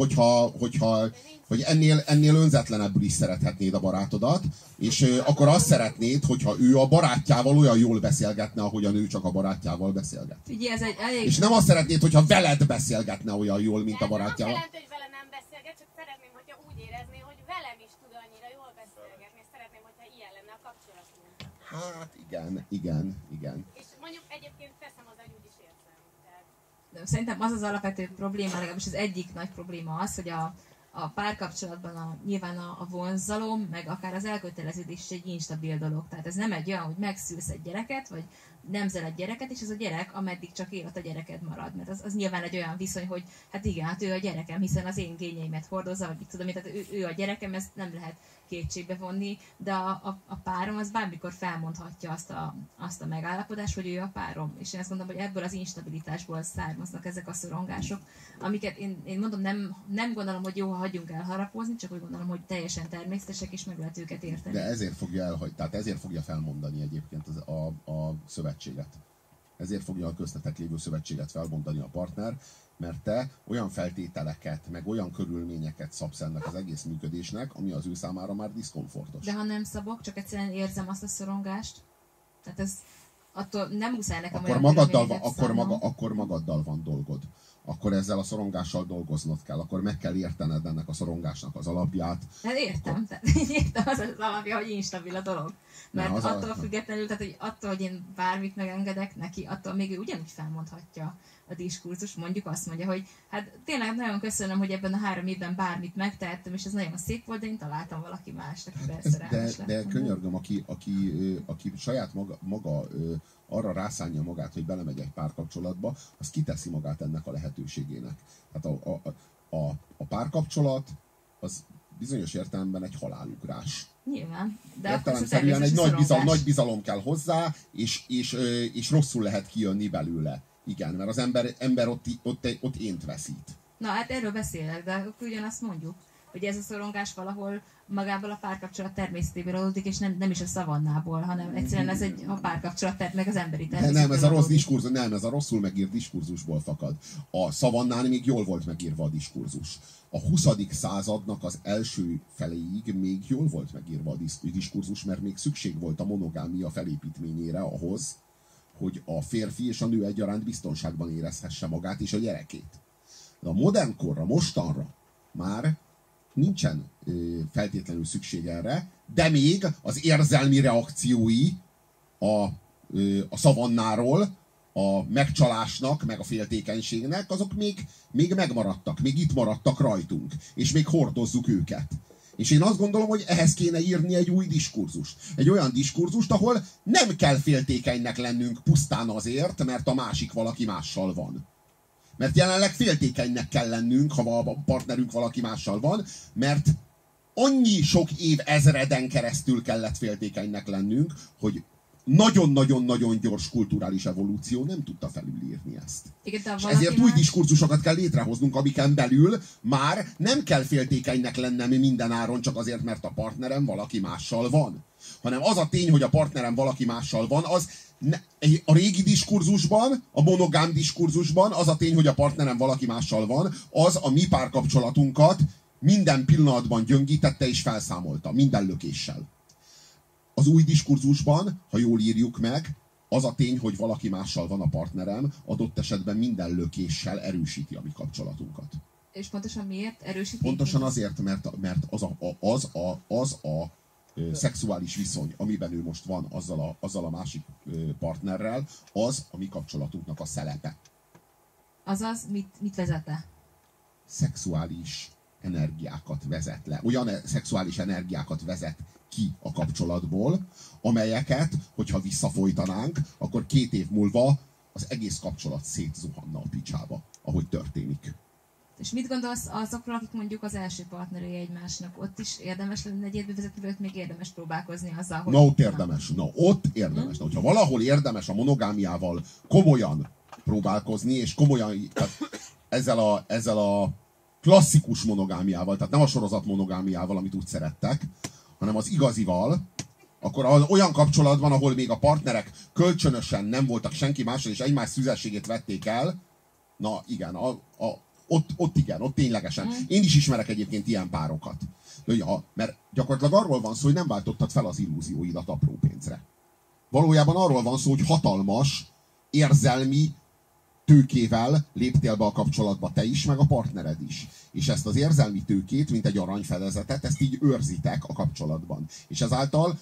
hogy ennél önzetlenebbül is szerethetnéd a barátodat, és akkor azt szeretnéd, hogyha ő a barátjával olyan jól beszélgetne, ahogy a nő csak a barátjával beszélget. Ugye ez egy elég... És nem azt szeretnéd, hogyha veled beszélgetne olyan jól, mint a barátjával. Nem azt jelenti, hogy vele nem beszélget, csak szeretném, hogyha úgy érezné, hogy velem is tud annyira jól beszélgetni, és szeretném, hogyha ilyen lenne a kapcsolatunk. Hát igen. És mondjuk egyébként teszem az, hogy úgy is érzem. Tehát... De szerintem az az alapvető probléma, legalábbis az egyik nagy probléma az, hogy a párkapcsolatban nyilván a vonzalom, meg akár az elköteleződés is egy instabil dolog. Tehát ez nem egy olyan, hogy megszülsz egy gyereket, vagy nemzel egy gyereket, és ez a gyerek, ameddig csak él, ott a gyereked marad. Mert az nyilván egy olyan viszony, hogy hát igen, hát ő a gyerekem, hiszen az én gényeimet hordozza, vagy mit tudom, tehát ő a gyerekem, ezt nem lehet kétségbe vonni, de a párom az bármikor felmondhatja azt a megállapodást, hogy ő a párom. És én azt gondolom, hogy ebből az instabilitásból származnak ezek a szorongások, amiket én mondom, nem gondolom, hogy jó, ha hagyjunk elharapozni, csak úgy gondolom, hogy teljesen természetesek, és meg lehet őket érteni. De ezért fogja elhagyni, tehát ezért fogja felmondani egyébként a szövetséget. Ezért fogja a köztetek lévő szövetséget felmondani a partner, mert te olyan feltételeket, meg olyan körülményeket szabsz ennek az egész működésnek, ami az ő számára már diszkomfortos. De ha nem szabok, csak egyszerűen érzem azt a szorongást, tehát ez attól nem muszáj nekem akkor magaddal van dolgod. Akkor ezzel a szorongással dolgoznod kell, akkor meg kell értened ennek a szorongásnak az alapját. Hát értem, értem az alapja, hogy instabil a dolog. Mert attól függetlenül, tehát hogy attól, hogy én bármit megengedek neki, attól még ő ugyanúgy felmondhatja a diskurzus, mondjuk azt mondja, hogy hát tényleg nagyon köszönöm, hogy ebben a 3 évben bármit megtehettem, és ez nagyon szép volt, de én találtam valaki mást, akivel szerelmes lettem. De könyörgöm, aki saját maga arra rászánja magát, hogy belemegy egy párkapcsolatba, az kiteszi magát ennek a lehetőségének. Tehát a párkapcsolat az bizonyos értelemben egy halálugrás. Nyilván. De értelemszerűen egy nagy bizalom kell hozzá, és rosszul lehet kijönni belőle. Igen, mert az ember ott ént veszít. Na hát erről beszélek, de akkor ugyanazt mondjuk, hogy ez a szorongás valahol magából a párkapcsolat természetéből adódik, és nem is a szavannából, hanem egyszerűen ez a párkapcsolat, meg az emberi természetből. Nem, ez a rossz diskurzus, nem, ez a rosszul megírt diskurzusból fakad. A szavannán még jól volt megírva a diskurzus. A 20. századnak az első feléig még jól volt megírva a diskurzus, mert még szükség volt a monogámia felépítményére ahhoz, hogy a férfi és a nő egyaránt biztonságban érezhesse magát és a gyerekét. De a modern korra, mostanra már nincsen feltétlenül szükség erre, de még az érzelmi reakciói a szavannáról, a megcsalásnak, meg a féltékenységnek, azok még megmaradtak, még itt maradtak rajtunk, és még hordozzuk őket. És én azt gondolom, hogy ehhez kéne írni egy új diskurzust. Egy olyan diskurzust, ahol nem kell féltékenynek lennünk pusztán azért, mert a másik valaki mással van. Mert jelenleg féltékenynek kell lennünk, ha a partnerünk valaki mással van, mert annyi sok év ezreden keresztül kellett féltékenynek lennünk, hogy nagyon-nagyon-nagyon gyors kulturális evolúció nem tudta felülírni ezt. Igen, és ezért új diskurzusokat kell létrehoznunk, amiken belül már nem kell féltékenynek lennem minden áron csak azért, mert a partnerem valaki mással van. Hanem az a tény, hogy a partnerem valaki mással van, az a régi diskurzusban, a monogám diskurzusban az a tény, hogy a partnerem valaki mással van, az a mi párkapcsolatunkat minden pillanatban gyöngítette és felszámolta, minden lökéssel. Az új diskurzusban, ha jól írjuk meg, az a tény, hogy valaki mással van a partnerem, adott esetben minden lökéssel erősíti a mi kapcsolatunkat. És pontosan miért erősíti? Pontosan azért, mert az a szexuális viszony, amiben ő most van azzal a másik partnerrel, az a mi kapcsolatunknak a szelepe. Azaz, mit vezet le? Szexuális energiákat vezet le. Olyan szexuális energiákat vezet ki a kapcsolatból, amelyeket, hogyha visszafolytanánk, akkor 2 év múlva az egész kapcsolat szétzuhanna a picsába, ahogy történik. És mit gondolsz azokról, akik mondjuk az első partnerei egymásnak? Ott is érdemes lenne egy vezetni, vagy még érdemes próbálkozni azzal, hogy... Na, ott érdemes. Na, hogyha valahol érdemes a monogámiával komolyan próbálkozni, és komolyan, tehát ezzel a klasszikus monogámiával, tehát nem a sorozat monogámiával, amit úgy szerettek, hanem az igazival, akkor olyan kapcsolatban, ahol még a partnerek kölcsönösen nem voltak senki mással, és egymás szüzességét vették el, na igen, ott ténylegesen. Én is ismerek egyébként ilyen párokat. Mert gyakorlatilag arról van szó, hogy nem váltottad fel az illúzióidat apró pénzre. Valójában arról van szó, hogy hatalmas, érzelmi tőkével léptél be a kapcsolatba te is, meg a partnered is. És ezt az érzelmi tőkét, mint egy aranyfedezetet, ezt így őrzitek a kapcsolatban. És ezáltal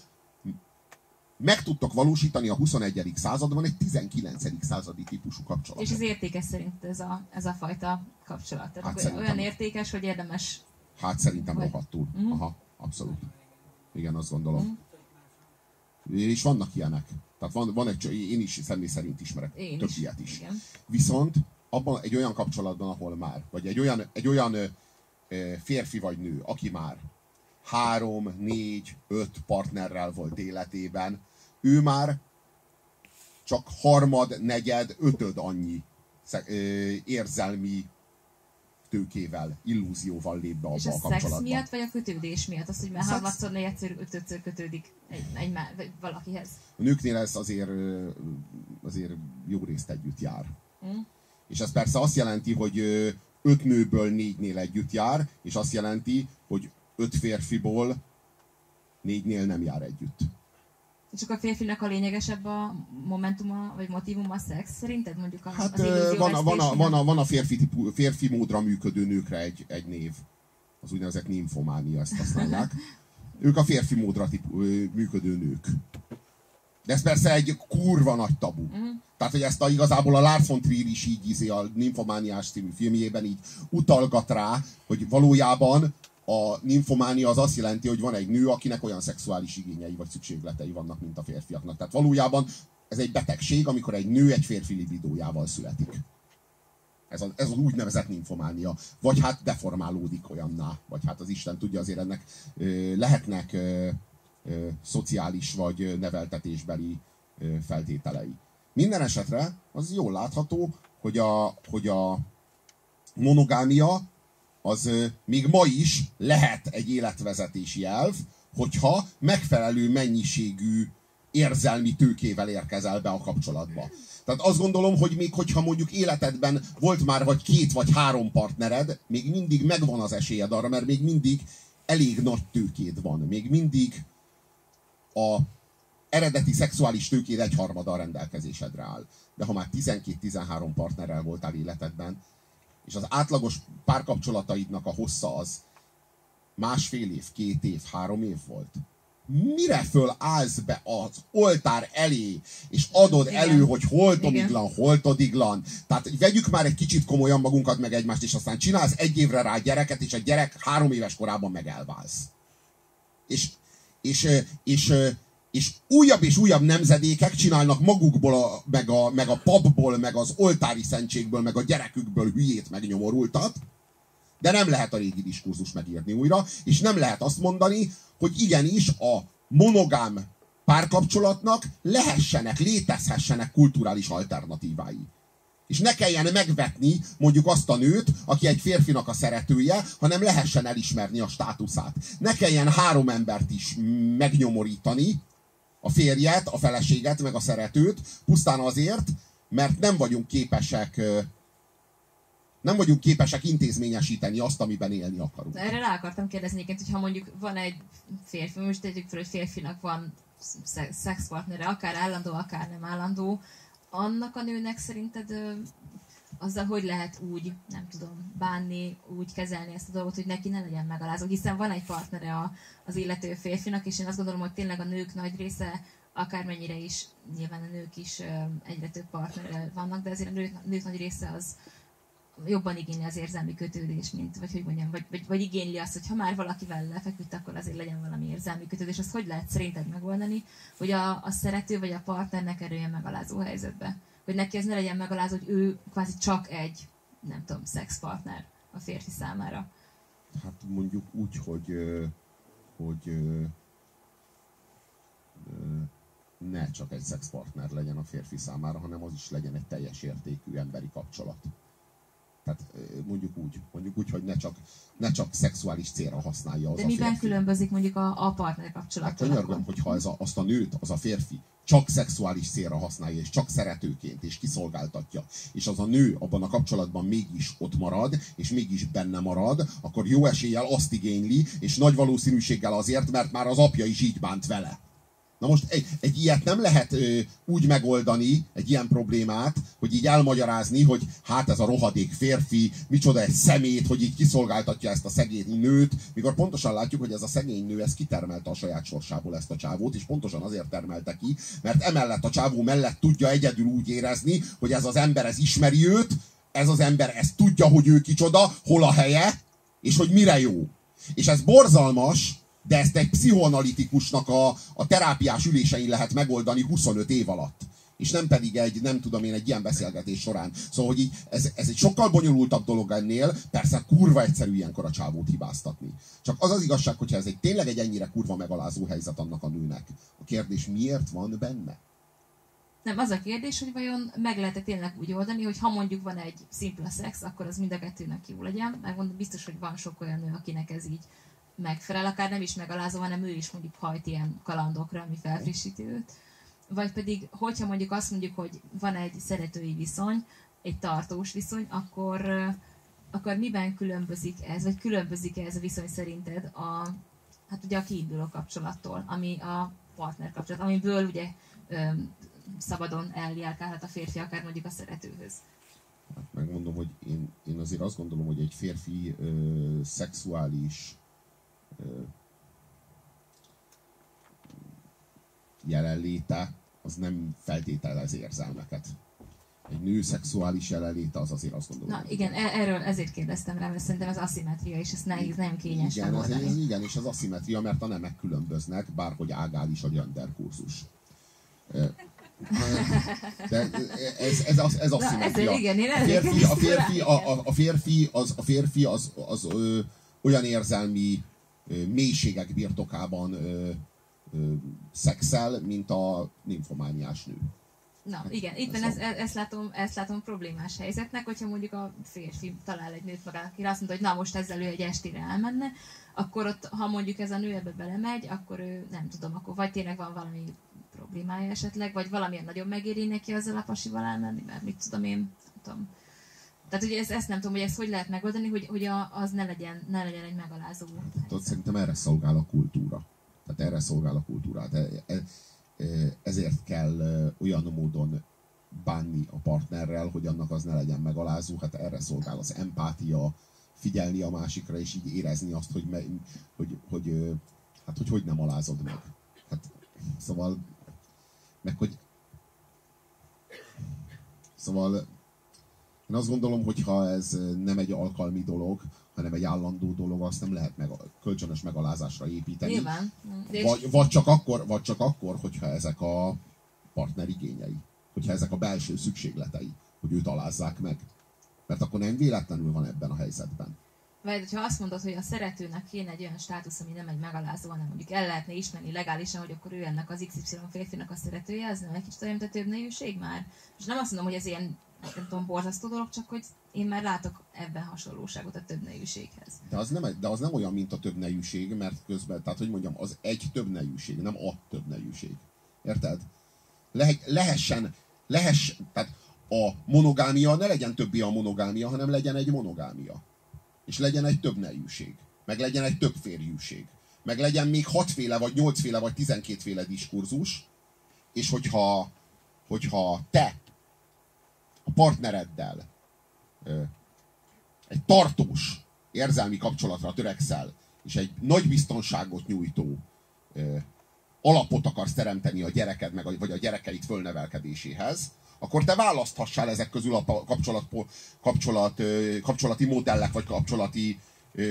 meg tudtok valósítani a 21. században egy 19. századi típusú kapcsolatot. És ez értékes szerint ez a fajta kapcsolat. Tehát hát olyan értékes, hogy érdemes... Hát szerintem rohadtul. Aha, abszolút. Igen, azt gondolom. És vannak ilyenek. Tehát van én is személy szerint ismerek több ilyet is. Igen. Viszont abban egy olyan kapcsolatban, ahol már, vagy egy olyan férfi vagy nő, aki már 3, 4, 5 partnerrel volt életében, ő már csak harmad, negyed, ötöd annyi érzelmi tőkével, illúzióval lép be abba a kapcsolatba. És a szex miatt, vagy a kötődés miatt? Az, hogy már harmadszor, negyedszer, ötödször kötődik valakihez. A nőknél ez azért jó részt együtt jár. És ez persze azt jelenti, hogy 5 nőből 4-nél együtt jár, és azt jelenti, hogy 5 férfiból 4-nél nem jár együtt. És csak a férfinak a lényegesebb a momentuma, vagy motivuma a szex szerinted? Mondjuk hát van a férfi módra működő nőkre egy név. Az úgynevezett nymfománia, ezt használják. Ők a férfi módra működő nők. De ez persze egy kurva nagy tabu. Tehát, hogy ezt igazából a Lars von Trier is így a Nymfomániás című filmjében így utalgat rá, hogy valójában a nymfománia az azt jelenti, hogy van egy nő, akinek olyan szexuális igényei vagy szükségletei vannak, mint a férfiaknak. Tehát valójában ez egy betegség, amikor egy nő egy férfi libidójával születik. Ez az úgynevezett nymfománia. Vagy hát deformálódik olyanná. Vagy hát az Isten tudja, azért ennek lehetnek szociális vagy neveltetésbeli feltételei. Minden esetre az jól látható, hogy a monogámia az még ma is lehet egy életvezetési elv, hogyha megfelelő mennyiségű érzelmi tőkével érkezel be a kapcsolatba. Tehát azt gondolom, hogy még hogyha mondjuk életedben volt már vagy 2 vagy 3 partnered, még mindig megvan az esélyed arra, mert még mindig elég nagy tőkéd van. Még mindig a eredeti szexuális tőkéd 1/3 rendelkezésedre áll. De ha már 12-13 partnerrel voltál életedben, és az átlagos párkapcsolataidnak a hossza az 1,5 év, 2 év, 3 év volt, mire fölállsz be az oltár elé, és adod elő, hogy hol tomiglan, hol todiglan. Tehát vegyük már egy kicsit komolyan magunkat meg egymást, és aztán csinálsz 1 évre rá gyereket, és a gyerek 3 éves korában meg elválsz. És újabb és újabb nemzedékek csinálnak magukból, meg a papból, meg az oltári szentségből, meg a gyerekükből hülyét megnyomorultat, de nem lehet a régi diskurzus megírni újra, és nem lehet azt mondani, hogy igenis a monogám párkapcsolatnak létezhessenek kulturális alternatívái. És ne kelljen megvetni mondjuk azt a nőt, aki egy férfinak a szeretője, hanem lehessen elismerni a státuszát. Ne kelljen 3 embert is megnyomorítani, a férjet, a feleséget, meg a szeretőt, pusztán azért, mert nem vagyunk képesek intézményesíteni azt, amiben élni akarunk. De erre rá akartam kérdezni, hogy ha mondjuk van egy férfi, most tegyük fel, hogy férfinak van szexpartnere, akár állandó, akár nem állandó, annak a nőnek szerinted azzal hogy lehet úgy, nem tudom, bánni, úgy kezelni ezt a dolgot, hogy neki ne legyen megalázó, hiszen van egy partnere az illető férfinak, és én azt gondolom, hogy tényleg a nők nagy része, akármennyire is, nyilván a nők is egyre több partnerrel vannak, de azért a nők nagy része az jobban igényli az érzelmi kötődés, mint, vagy hogy mondjam, vagy igényli azt, hogy ha már valakivel lefeküdt, akkor azért legyen valami érzelmi kötődés. Azt hogy lehet szerinted megoldani, hogy a szerető vagy a partner ne kerüljön megalázó helyzetbe? Hogy neki ez ne legyen megalázó, hogy ő kvázi csak egy, nem tudom, szexpartner a férfi számára. Hát mondjuk úgy, hogy ne csak egy szexpartner legyen a férfi számára, hanem az is legyen egy teljes értékű emberi kapcsolat. Tehát mondjuk úgy, hogy ne csak szexuális célra használja az de a férfi. De miben különbözik mondjuk a partner kapcsolattól? Hát könyörgöm, hogyha azt a nőt, az a férfi csak szexuális célra használja, és csak szeretőként, és kiszolgáltatja, és az a nő abban a kapcsolatban mégis ott marad, és mégis benne marad, akkor jó eséllyel azt igényli, és nagy valószínűséggel azért, mert már az apja is így bánt vele. Na most egy ilyet nem lehet úgy megoldani, egy ilyen problémát, hogy így elmagyarázni, hogy hát ez a rohadék férfi, micsoda egy szemét, hogy így kiszolgáltatja ezt a szegény nőt, mikor pontosan látjuk, hogy ez a szegény nő, ez kitermelte a saját sorsából ezt a csávót, és pontosan azért termelte ki, mert emellett a csávó mellett tudja egyedül úgy érezni, hogy ez az ember, ez ismeri őt, ez az ember, ez tudja, hogy ő kicsoda, hol a helye, és hogy mire jó. És ez borzalmas, de ezt egy pszichoanalitikusnak a terápiás ülésein lehet megoldani 25 év alatt. És nem pedig egy ilyen beszélgetés során. Szóval, hogy így, ez egy sokkal bonyolultabb dolog ennél, persze kurva egyszerű ilyenkor a csávót hibáztatni. Csak az az igazság, hogyha ez tényleg egy ennyire kurva megalázó helyzet annak a nőnek. A kérdés, miért van benne? Nem, az a kérdés, hogy vajon meg lehet-e tényleg úgy oldani, hogy ha mondjuk van egy szimpla szex, akkor az mind a kettőnek jó legyen. Megmondom, biztos, hogy van sok olyan nő, akinek ez így megfelel, akár nem is megalázó, hanem ő is mondjuk hajt ilyen kalandokra, ami felfrissíti őt. Vagy pedig, hogyha mondjuk azt mondjuk, hogy van egy szeretői viszony, egy tartós viszony, akkor miben különbözik ez, vagy különbözik-e ez a viszony szerinted hát ugye a kiinduló kapcsolattól, ami a partner kapcsolat, amiből ugye szabadon eljárkálhat a férfi, akár mondjuk a szeretőhöz. Hát megmondom, hogy én azért azt gondolom, hogy egy férfi szexuális jelenléte az nem feltételez érzelmeket. Egy nő szexuális jelenléte az azért azt gondolom. Na igen, ezért kérdeztem rá, mert szerintem az aszimetria, és ez nehéz, nem kényes megoldani. Igen, és az aszimetria, mert a nemek különböznek, bárhogy ágál is a gender kurzus. De ez aszimetria. A férfi az olyan érzelmi mélységek birtokában szexel, mint a nymfomániás nő. Na igen, itt ezt látom problémás helyzetnek, hogyha mondjuk a férfi talál egy nőt magának, aki azt mondta, hogy na most ezzel ő egy estére elmenne, akkor ott, ha mondjuk ez a nő ebbe belemegy, akkor ő nem tudom, akkor vagy tényleg van valami problémája esetleg, vagy valamilyen nagyon megéri neki azzal a pasival elmenni, mert mit tudom én, nem tudom. Tehát ugye ezt nem tudom, hogy ezt hogy lehet megoldani, hogy az ne legyen egy megalázó. Tehát szerintem erre szolgál a kultúra. Tehát erre szolgál a kultúra. Ezért kell olyan módon bánni a partnerrel, hogy annak az ne legyen megalázó, hát erre szolgál az empátia, figyelni a másikra, és így érezni azt, hogy nem alázod meg. Hát, szóval, meg hogy szóval én azt gondolom, hogy ha ez nem egy alkalmi dolog, hanem egy állandó dolog, azt nem lehet kölcsönös megalázásra építeni. Nyilván. Vagy csak akkor, hogyha ezek a partner igényei. Hogyha ezek a belső szükségletei, hogy őt alázzák meg. Mert akkor nem véletlenül van ebben a helyzetben. Vagy ha azt mondod, hogy a szeretőnek kéne egy olyan státusz, ami nem egy megalázó, hanem mondjuk el lehetne ismerni legálisan, hogy akkor ő ennek az XY férfinak a szeretője, az nem egy kicsit olyan, mint a többnőjűség már? És nem azt mondom, hogy ez ilyen, nem tudom, borzasztó dolog, csak hogy én már látok ebben hasonlóságot a többnőjűséghez. De az nem olyan, mint a többnejűség, mert közben, tehát hogy mondjam, az egy többnejűség, nem a többnejűség. Érted? Tehát a monogámia ne legyen többé a monogámia, hanem legyen egy monogámia. És legyen egy többnejűség. Meg legyen egy többférjűség. Meg legyen még 6 féle, vagy 8 féle, vagy 12 féle diskurzus. És hogyha te a partnereddel egy tartós érzelmi kapcsolatra törekszel, és egy nagy biztonságot nyújtó alapot akarsz teremteni a gyereked, vagy a gyerekeid fölnevelkedéséhez, akkor te választhassál ezek közül a kapcsolati modellek, vagy kapcsolati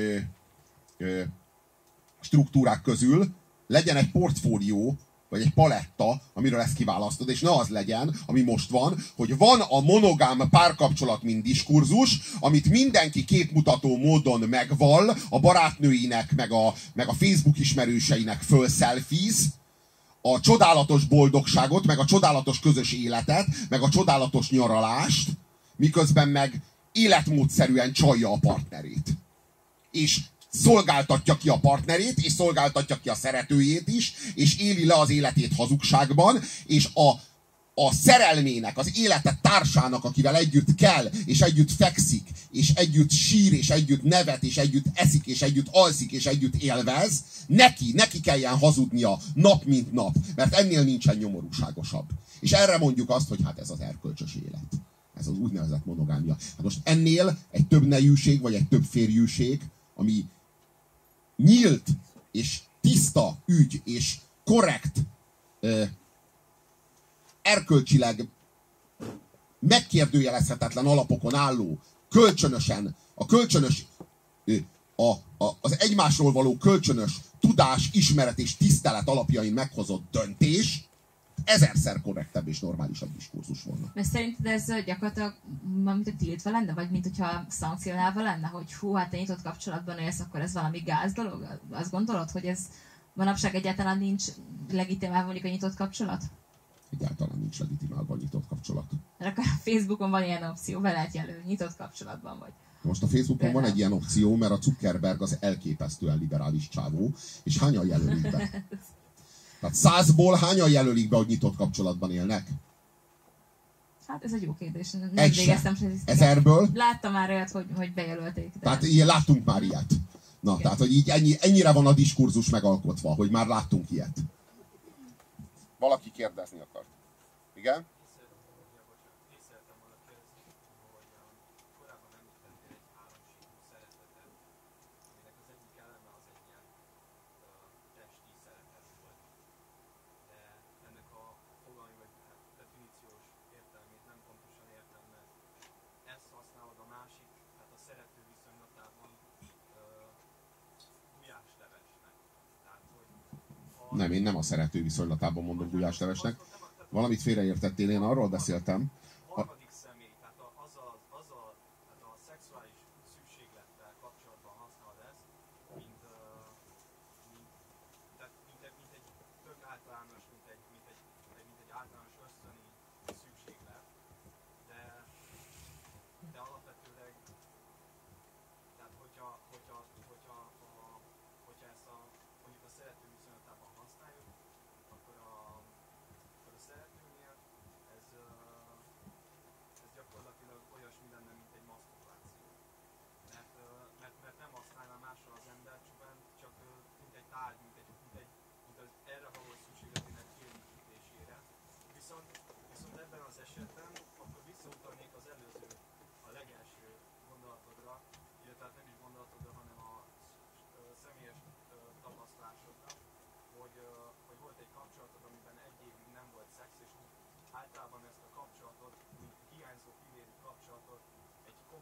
struktúrák közül, legyen egy portfólió, vagy egy paletta, amiről ezt kiválasztod, és ne az legyen, ami most van, hogy van a monogám párkapcsolat, mint diskurzus, amit mindenki képmutató módon megvall, a barátnőinek, meg a Facebook ismerőseinek fölszelfiz, a csodálatos boldogságot, meg a csodálatos közös életet, meg a csodálatos nyaralást, miközben meg életmódszerűen csalja a partnerét. És szolgáltatja ki a partnerét, és szolgáltatja ki a szeretőjét is, és éli le az életét hazugságban, és a szerelmének, az élete társának, akivel együtt kell, és együtt fekszik, és együtt sír, és együtt nevet, és együtt eszik, és együtt alszik, és együtt élvez, neki kelljen hazudnia nap mint nap, mert ennél nincsen nyomorúságosabb. És erre mondjuk azt, hogy hát ez az erkölcsös élet. Ez az úgynevezett monogámia. Hát most ennél egy többnejűség, vagy egy többférjűség, ami nyílt, és tiszta ügy, és korrekt, erkölcsileg megkérdőjelezhetetlen alapokon álló, kölcsönösen, az egymásról való kölcsönös tudás, ismeret és tisztelet alapjain meghozott döntés, ezerszer korrektebb és normálisabb diskurzus volna. Mert szerinted ez gyakorlatilag mint tiltva lenne, vagy mint hogyha szankcionálva lenne, hogy hú, hát te nyitott kapcsolatban élsz, akkor ez valami gáz dolog? Azt gondolod, hogy ez manapság egyáltalán nincs legitimálva mondjuk a nyitott kapcsolat? Egyáltalán nincs legitimálva a nyitott kapcsolat. Mert akkor a Facebookon van ilyen opció, be lehet jelölni, nyitott kapcsolatban vagy. Most a Facebookon van egy ilyen opció, mert a Zuckerberg az elképesztően liberális csávó, és hányan jelölik be? Tehát 100-ból hányan jelölik be, hogy nyitott kapcsolatban élnek? Hát ez egy jó kérdés. Nem egy végeztem sem. 1000-ből? Láttam már olyat, hogy bejelölték. De... Tehát ilyen, láttunk már ilyet. Na, igen. Tehát, hogy így ennyire van a diskurzus megalkotva, hogy már láttunk ilyet. Valaki kérdezni akart. Igen? Nem, én nem a szerető viszonylatában mondom gulyáslevesnek. Valamit félreértettél, én arról beszéltem. Harmadik személy, tehát a szexuális szükséglettel kapcsolatban használod ezt, mint egy tök általános, mint egy általános ösztöni szükséglet, de alapvetőleg, tehát hogyha ezt mondjuk a szerető viszonylatában használjuk, akkor a szeretőnél ez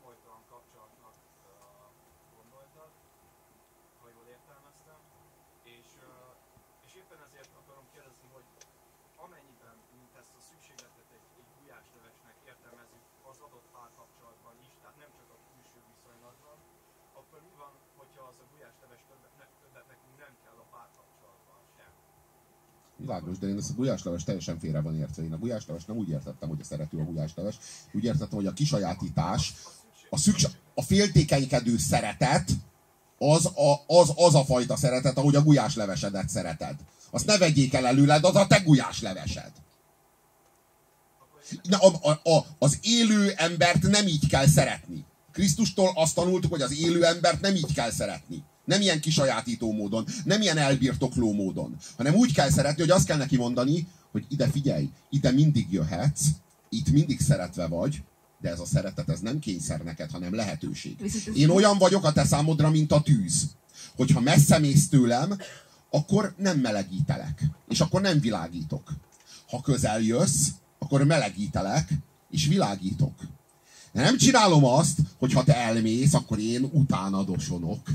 hajtalan kapcsolatnak gondoltad, ha jól értelmeztem, és éppen ezért akarom kérdezni, hogy amennyiben, mint ezt a szükségletet egy gulyáslevesnek értelmezzük az adott párkapcsolatban is, tehát nem csak a külső viszonylatban, akkor mi van, hogyha az a gulyásleves többet nekünk nem kell a párkapcsolatban sem? Világos, de én ezt a gulyásleves teljesen félre van értve. Én a gulyásleves nem úgy értettem, hogy a szerető a gulyásleves. Úgy értettem, hogy a kisajátítás, a féltékenykedő szeretet, az a fajta szeretet, ahogy a gulyáslevesedet szereted. Azt ne vegyék el előled, az a te gulyáslevesed. Az élő embert nem így kell szeretni. Krisztustól azt tanultuk, hogy az élő embert nem így kell szeretni. Nem ilyen kisajátító módon, nem ilyen elbirtokló módon, hanem úgy kell szeretni, hogy azt kell neki mondani, hogy ide figyelj, ide mindig jöhetsz, itt mindig szeretve vagy, de ez a szeretet, ez nem kényszer neked, hanem lehetőség. Én olyan vagyok a te számodra, mint a tűz. Hogyha messze mész tőlem, akkor nem melegítelek, és akkor nem világítok. Ha közel jössz, akkor melegítelek, és világítok. De nem csinálom azt, hogy ha te elmész, akkor én utána dosonok.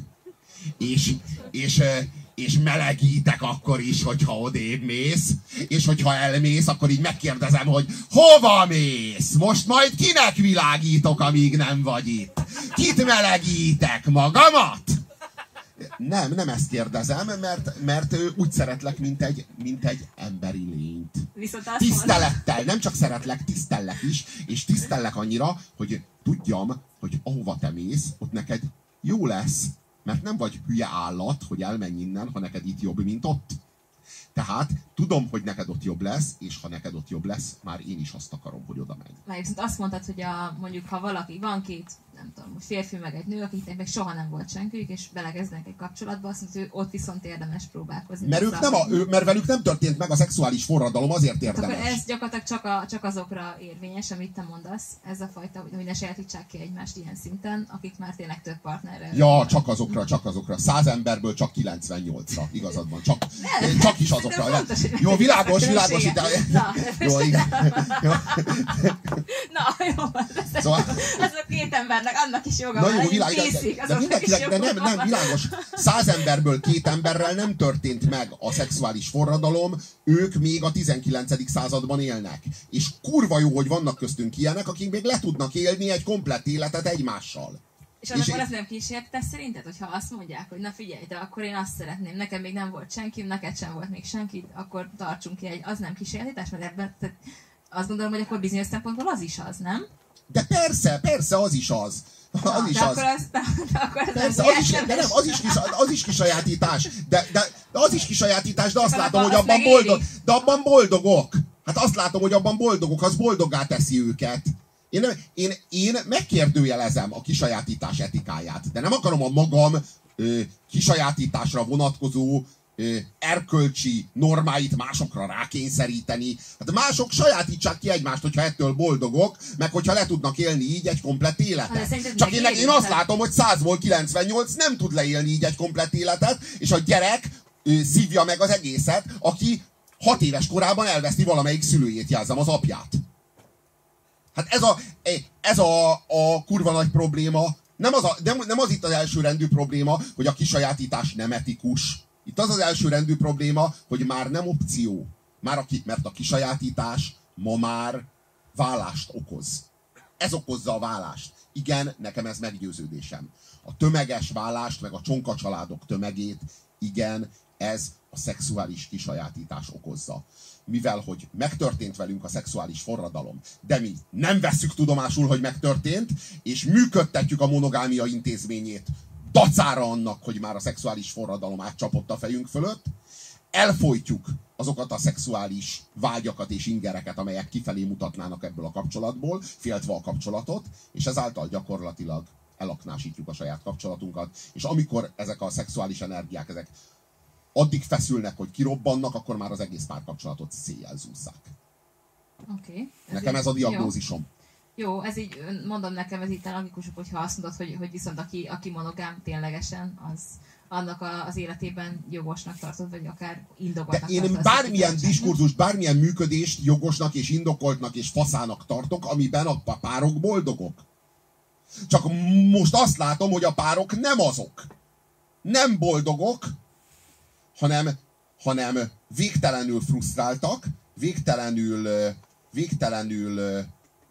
És melegítek akkor is, hogyha odébb mész, és hogyha elmész, akkor így megkérdezem, hogy hova mész? Most majd kinek világítok, amíg nem vagy itt? Kit melegítek? Magamat? Nem ezt kérdezem, mert úgy szeretlek, mint egy emberi lényt. Tisztelettel, nem csak szeretlek, tisztellek is, és tisztellek annyira, hogy tudjam, hogy ahova te mész, ott neked jó lesz. Mert nem vagy hülye állat, hogy elmenj innen, ha neked itt jobb, mint ott. Tehát tudom, hogy neked ott jobb lesz, és ha neked ott jobb lesz, már én is azt akarom, hogy oda menj. Már viszont azt mondtad, hogy mondjuk ha valaki van két, nem tudom, férfi meg egy nő, akiknek meg soha nem volt senkiük, és belekezdenek egy kapcsolatba, azt mondja, hogy ott viszont érdemes próbálkozni. Mert velük nem történt meg a szexuális forradalom, azért érdemes. Akkor ez gyakorlatilag csak azokra érvényes, amit te mondasz, ez a fajta, hogy ne sajátítsák ki egymást ilyen szinten, akik már tényleg több partnerrel. Ja, csak azokra. 100 emberből csak 98-ra, igazad van. Csak is azokra. Jó, világos ide. Jó, igen. Na, jó, szóval... az a két embernek, annak is joga van. Na jó, világos. De mindenkinek, nem, világos. 100 emberből 2 emberrel nem történt meg a szexuális forradalom, ők még a 19. században élnek. És kurva jó, hogy vannak köztünk ilyenek, akik még le tudnak élni egy komplett életet egymással. És akkor az nem kísértés szerinted, hogyha azt mondják, hogy na figyelj, de akkor én azt szeretném, nekem még nem volt senki, neked sem volt még senki, akkor tartsunk ki az nem kísértés, mert ebben azt gondolom, hogy akkor bizonyos szempontból az is az, nem? De persze, az is az. Az is az. Persze, az is kisajátítás. De az is kisajátítás, de azt látom, hogy abban boldogok. Hát azt látom, hogy abban boldogok, az boldoggá teszi őket. Én megkérdőjelezem a kisajátítás etikáját, de nem akarom a magam kisajátításra vonatkozó erkölcsi normáit másokra rákényszeríteni. Hát mások sajátítsák ki egymást, hogyha ettől boldogok, meg hogyha le tudnak élni így egy komplett életet. Csak én azt látom, hogy 100-ból 98 nem tud leélni így egy komplett életet, és a gyerek szívja meg az egészet, aki 6 éves korában elveszti valamelyik szülőjét, jelzem, az apját. Hát ez a kurva nagy probléma. Nem az itt az elsőrendű probléma, hogy a kisajátítás nem etikus. Itt az elsőrendű probléma, hogy már nem opció. Mert a kisajátítás ma már válást okoz. Ez okozza a válást. Igen, nekem ez meggyőződésem. A tömeges válást, meg a csonka családok tömegét, igen, ez a szexuális kisajátítás okozza. Mivel, hogy megtörtént velünk a szexuális forradalom, de mi nem vesszük tudomásul, hogy megtörtént, és működtetjük a monogámia intézményét dacára annak, hogy már a szexuális forradalom átcsapott a fejünk fölött, elfojtjuk azokat a szexuális vágyakat és ingereket, amelyek kifelé mutatnának ebből a kapcsolatból, féltve a kapcsolatot, és ezáltal gyakorlatilag elaknásítjuk a saját kapcsolatunkat, és amikor ezek a szexuális energiák, ezek addig feszülnek, hogy kirobbannak, akkor már az egész párkapcsolatot széjjel zúzzák. Okay. Nekem ez a diagnózisom. Jó, ez így, mondom nekem, ez itt a logikusabb, hogyha azt mondod, hogy viszont aki monogám ténylegesen, az annak az életében jogosnak tartod, vagy akár indokoltnak tartod. De én bármilyen diskurzust, bármilyen működést jogosnak és indokoltnak és faszának tartok, amiben a párok boldogok. Csak most azt látom, hogy a párok nem azok. Nem boldogok, hanem végtelenül frusztráltak, végtelenül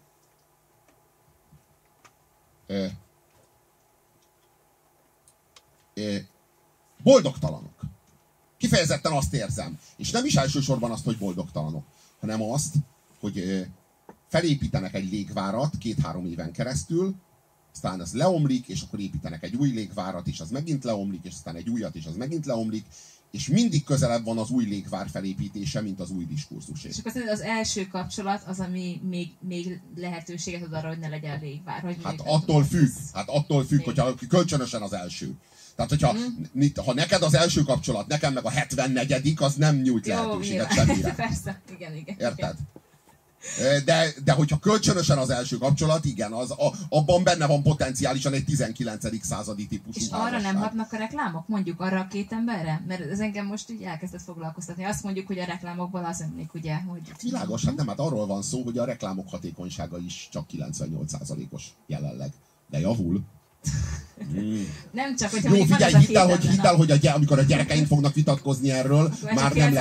boldogtalanok. Kifejezetten azt érzem. És nem is elsősorban azt, hogy boldogtalanok, hanem azt, hogy felépítenek egy légvárat 2-3 éven keresztül, aztán az leomlik, és akkor építenek egy új légvárat, és az megint leomlik, és aztán egy újat, és az megint leomlik, és mindig közelebb van az új légvár felépítése, mint az új diskurzusé. És akkor az első kapcsolat az, ami még lehetőséget ad arra, hogy ne legyen légvár. Hogy Hát attól függ, hogyha kölcsönösen az első. Tehát, ha neked az első kapcsolat, nekem meg a 74., az nem nyújt lehetőséget semmire. Persze, igen. Érted? De hogyha kölcsönösen az első kapcsolat, igen, abban benne van potenciálisan egy 19. századi típusú és házasság. arra nem hatnak a reklámok? Mondjuk arra a két emberre? Mert ez engem most így elkezdett foglalkoztatni. Azt mondjuk, hogy a reklámokból az ömlik, ugye? Hogy... Világos, hát nem, hát arról van szó, hogy a reklámok hatékonysága is csak 98%-os jelenleg. De javul. Nem csak, hogy jó, figyelj, hidd el, hogy amikor a gyerekeink fognak vitatkozni erről, már nem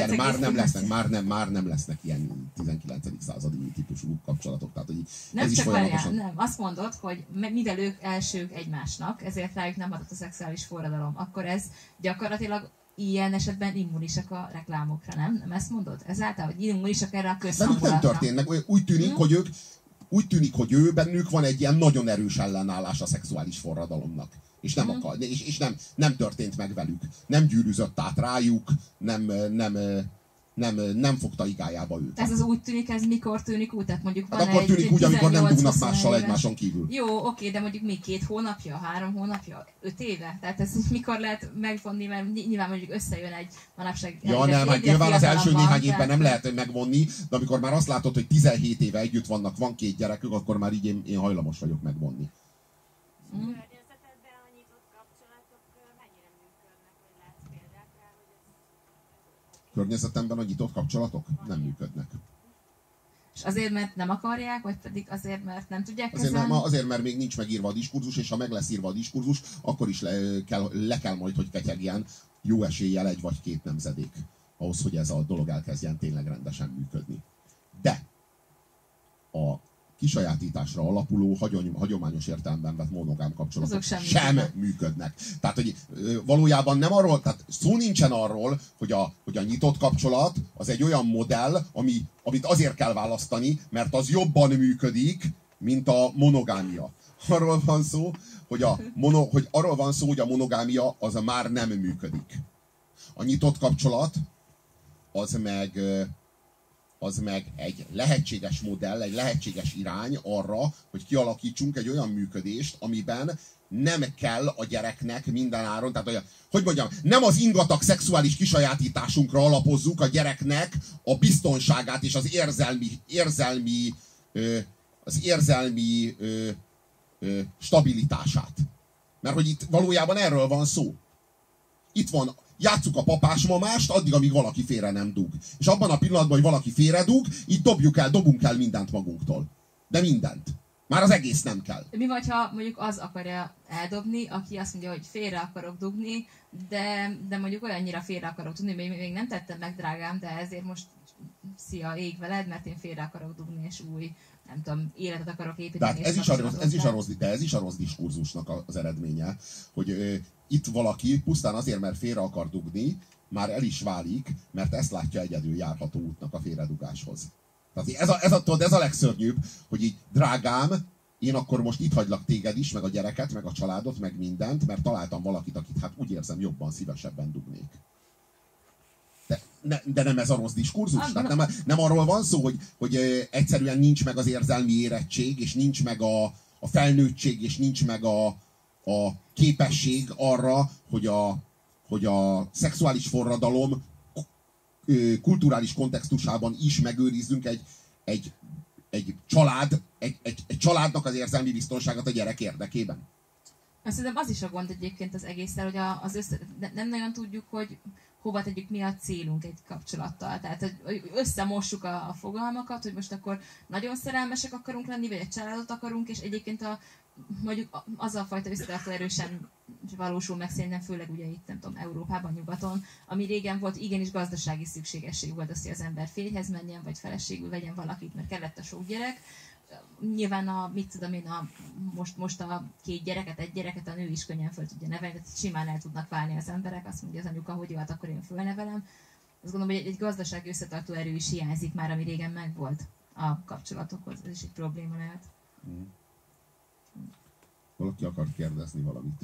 lesznek ilyen 19. századi típusú kapcsolatok. Tehát, hogy nem ez csak is folyamatosan... nem. Azt mondod, hogy mivel ők elsők egymásnak, ezért rájuk nem hatott a szexuális forradalom, akkor ez gyakorlatilag ilyen esetben immunisak a reklámokra, nem? Nem ezt mondod? Ezáltal, hogy immunisak erre a közhangulatra. Nem történnek. Úgy tűnik, hogy bennük van egy ilyen nagyon erős ellenállás a szexuális forradalomnak. És nem akar, és nem történt meg velük. Nem gyűrűzött át rájuk, nem fogta igájába őt. Ez az úgy tűnik, ez mikor tűnik úgy? Tehát mondjuk van akkor tűnik úgy, amikor nem dugnak mással éves. Egymáson kívül. Jó, oké, de mondjuk még 2 hónapja, 3 hónapja, 5 éve? Tehát ez mikor lehet megvonni, mert nyilván mondjuk összejön egy manapság... Ja nem, hát nyilván az első néhány évben nem lehet megvonni, de amikor már azt látod, hogy 17 éve együtt vannak, van 2 gyerekük, akkor már így én hajlamos vagyok megvonni. Környezetedben a nyitott kapcsolatok mennyire működnek, hogy látsz példát rá, hogy ez... Környezetemben a nyitott kapcsolatok nem működnek. És azért, mert nem akarják, vagy pedig azért, mert nem tudják kezelni? Azért, mert még nincs megírva a diskurzus, és ha meg lesz írva a diskurzus, akkor is le kell majd, hogy ketyegjen jó eséllyel 1 vagy 2 nemzedék ahhoz, hogy ez a dolog elkezdjen tényleg rendesen működni. De a kisajátításra alapuló, hagyományos értelemben vett monogám kapcsolatok sem működnek. Tehát, hogy valójában nem arról, tehát szó nincsen arról, hogy a nyitott kapcsolat az egy olyan modell, amit azért kell választani, mert az jobban működik, mint a monogámia. Arról van szó, hogy a monogámia az már nem működik. A nyitott kapcsolat az meg egy lehetséges modell, egy lehetséges irány arra, hogy kialakítsunk egy olyan működést, amiben nem kell a gyereknek mindenáron, tehát hogy mondjam, nem az ingatag szexuális kisajátításunkra alapozzuk a gyereknek a biztonságát és az érzelmi stabilitását. Mert hogy itt valójában erről van szó. Itt van, játsszuk a papás-mamást, addig, amíg valaki félre nem dug. És abban a pillanatban, hogy valaki félre dug, így dobunk el mindent magunktól. De mindent. Már az egész nem kell. Mi vagy, ha mondjuk az akarja eldobni, aki azt mondja, hogy félre akarok dugni, de mondjuk olyannyira félre akarok dugni, még nem tettem meg, drágám, de ezért most szia, ég veled, mert én félre akarok dugni, és új, nem tudom, életet akarok építeni. De ez is a rossz diskurzusnak az eredménye, hogy itt valaki pusztán azért, mert félre akar dugni, már el is válik, mert ezt látja egyedül járható útnak a félredugáshoz. Tehát ez a legszörnyűbb, hogy így, drágám, én akkor most itt hagylak téged is, meg a gyereket, meg a családot, meg mindent, mert találtam valakit, akit hát úgy érzem jobban, szívesebben dugnék. De nem ez a rossz diskurzus? Tehát nem arról van szó, hogy egyszerűen nincs meg az érzelmi érettség, és nincs meg a felnőttség, és nincs meg a képesség arra, hogy a szexuális forradalom kulturális kontextusában is megőrizzünk egy családnak az érzelmi biztonságát a gyerek érdekében. Szerintem az is a gond egyébként az egésszel, hogy nem nagyon tudjuk, hogy hova tegyük, mi a célunk egy kapcsolattal. Tehát, hogy összemossuk a fogalmakat, hogy most akkor nagyon szerelmesek akarunk lenni, vagy egy családot akarunk, és egyébként mondjuk az a fajta összetartó erősen valósul meg szerintem, főleg ugye itt, nem tudom, Európában, nyugaton, ami régen volt, igenis gazdasági szükségesség volt az, hogy az ember férjhez menjen, vagy feleségül vegyen valakit, mert kellett a sok gyerek. Nyilván most a 2 gyereket, 1 gyereket a nő is könnyen föl tudja nevelni, tehát simán el tudnak válni az emberek, azt mondja az anyuka, hogy jó, hát akkor én fölnevelem. Azt gondolom, hogy egy gazdasági összetartó erő is hiányzik már, ami régen megvolt a kapcsolatokhoz, ez is egy probléma lehet. Valaki akar kérdezni valamit.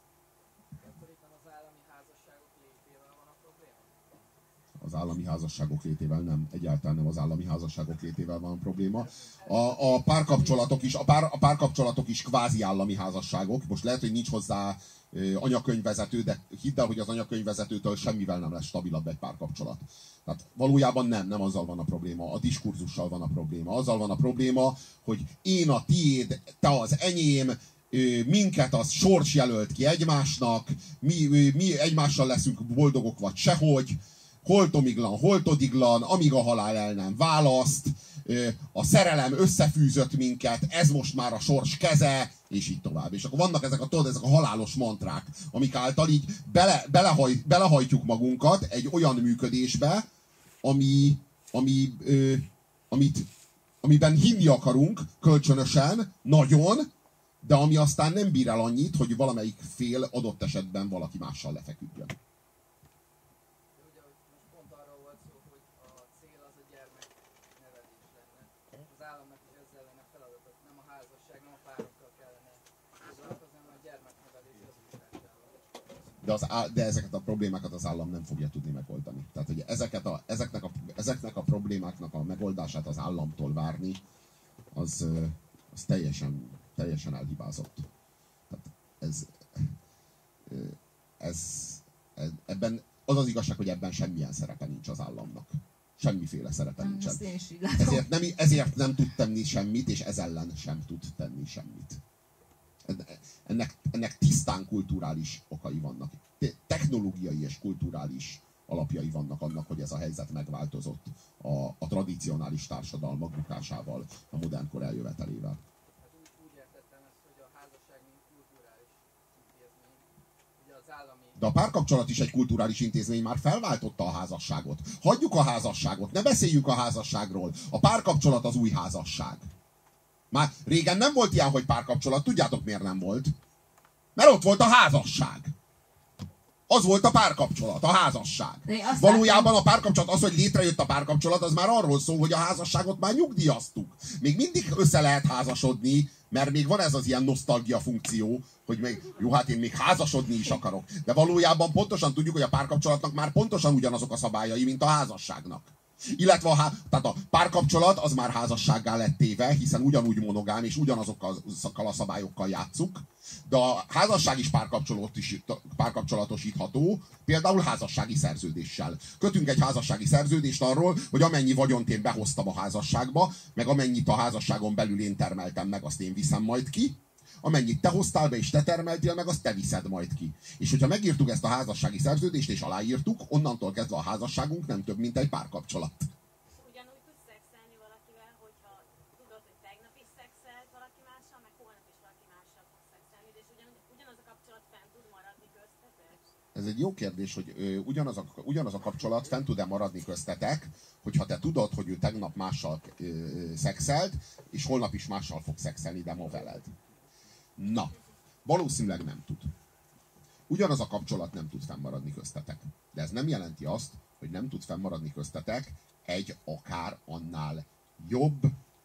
Az állami házasságok létével nem, egyáltalán nem az állami házasságok létével van probléma. A párkapcsolatok is kvázi állami házasságok. Most lehet, hogy nincs hozzá anyakönyvvezető, de hidd el, hogy az anyakönyvvezetőtől semmivel nem lesz stabilabb egy párkapcsolat. Tehát valójában nem azzal van a probléma, a diskurzussal van a probléma. Azzal van a probléma, hogy én a tiéd, te az enyém, minket az sors jelölt ki egymásnak, mi egymással leszünk boldogok vagy sehogy, holtomiglan, holtodiglan, amíg a halál el nem választ, a szerelem összefűzött minket, ez most már a sors keze, és így tovább. És akkor vannak ezek a halálos mantrák, amik által így belehajtjuk magunkat egy olyan működésbe, amiben hinni akarunk kölcsönösen, nagyon, de ami aztán nem bír el annyit, hogy valamelyik fél adott esetben valaki mással lefeküdjön. De ezeket a problémákat az állam nem fogja tudni megoldani. Tehát, hogy ezeknek a problémáknak a megoldását az államtól várni, az teljesen elhibázott. Tehát ebben az az igazság, hogy ebben semmilyen szerepe nincs az államnak. Semmiféle szerepe nincsen. Ezért nem tud tenni semmit, és ez ellen sem tud tenni semmit. Ennek tisztán kulturális okai vannak. Technológiai és kulturális alapjai vannak annak, hogy ez a helyzet megváltozott a tradicionális társadalmak bukásával, a modern kor eljövetelével. Úgy értettem ezt, hogy a házasság mint kulturális intézmény, ugye az állami... De a párkapcsolat is egy kulturális intézmény, már felváltotta a házasságot. Hagyjuk a házasságot, ne beszéljünk a házasságról. A párkapcsolat az új házasság. Már régen nem volt ilyen, hogy párkapcsolat. Tudjátok, miért nem volt? Mert ott volt a házasság. Az volt a párkapcsolat, a házasság. Valójában a párkapcsolat, az, hogy létrejött a párkapcsolat, az már arról szól, hogy a házasságot már nyugdíjaztuk. Még mindig össze lehet házasodni, mert még van ez az ilyen nosztalgia funkció, hogy még, jó, hát én még házasodni is akarok. De valójában pontosan tudjuk, hogy a párkapcsolatnak már pontosan ugyanazok a szabályai, mint a házasságnak. Illetve tehát a párkapcsolat az már házassággá lett téve, hiszen ugyanúgy monogám és ugyanazokkal a szabályokkal játsszuk, de a házasság is párkapcsolatosítható, például házassági szerződéssel. Kötünk egy házassági szerződést arról, hogy amennyi vagyont én behoztam a házasságba, meg amennyit a házasságon belül én termeltem meg, azt én viszem majd ki, amennyit te hoztál be és te termeltél meg, azt te viszed majd ki. És hogyha megírtuk ezt a házassági szerződést és aláírtuk, onnantól kezdve a házasságunk nem több, mint egy párkapcsolat. Ugyanúgy tudsz szexelni valakivel, hogyha tudod, hogy tegnap is szexelt valaki mással, meg holnap is valaki mással fog szexelni, és ugyanaz a kapcsolat fenn tud maradni köztetek? Ez egy jó kérdés, hogy ugyanaz a kapcsolat fenn tud-e maradni köztetek, hogyha te tudod, hogy ő tegnap mással szexelt, és holnap is mással fog szexelni, de ma veled. Na, valószínűleg nem tud. Ugyanaz a kapcsolat nem tud fennmaradni köztetek. De ez nem jelenti azt, hogy nem tud fennmaradni köztetek egy akár annál jobb,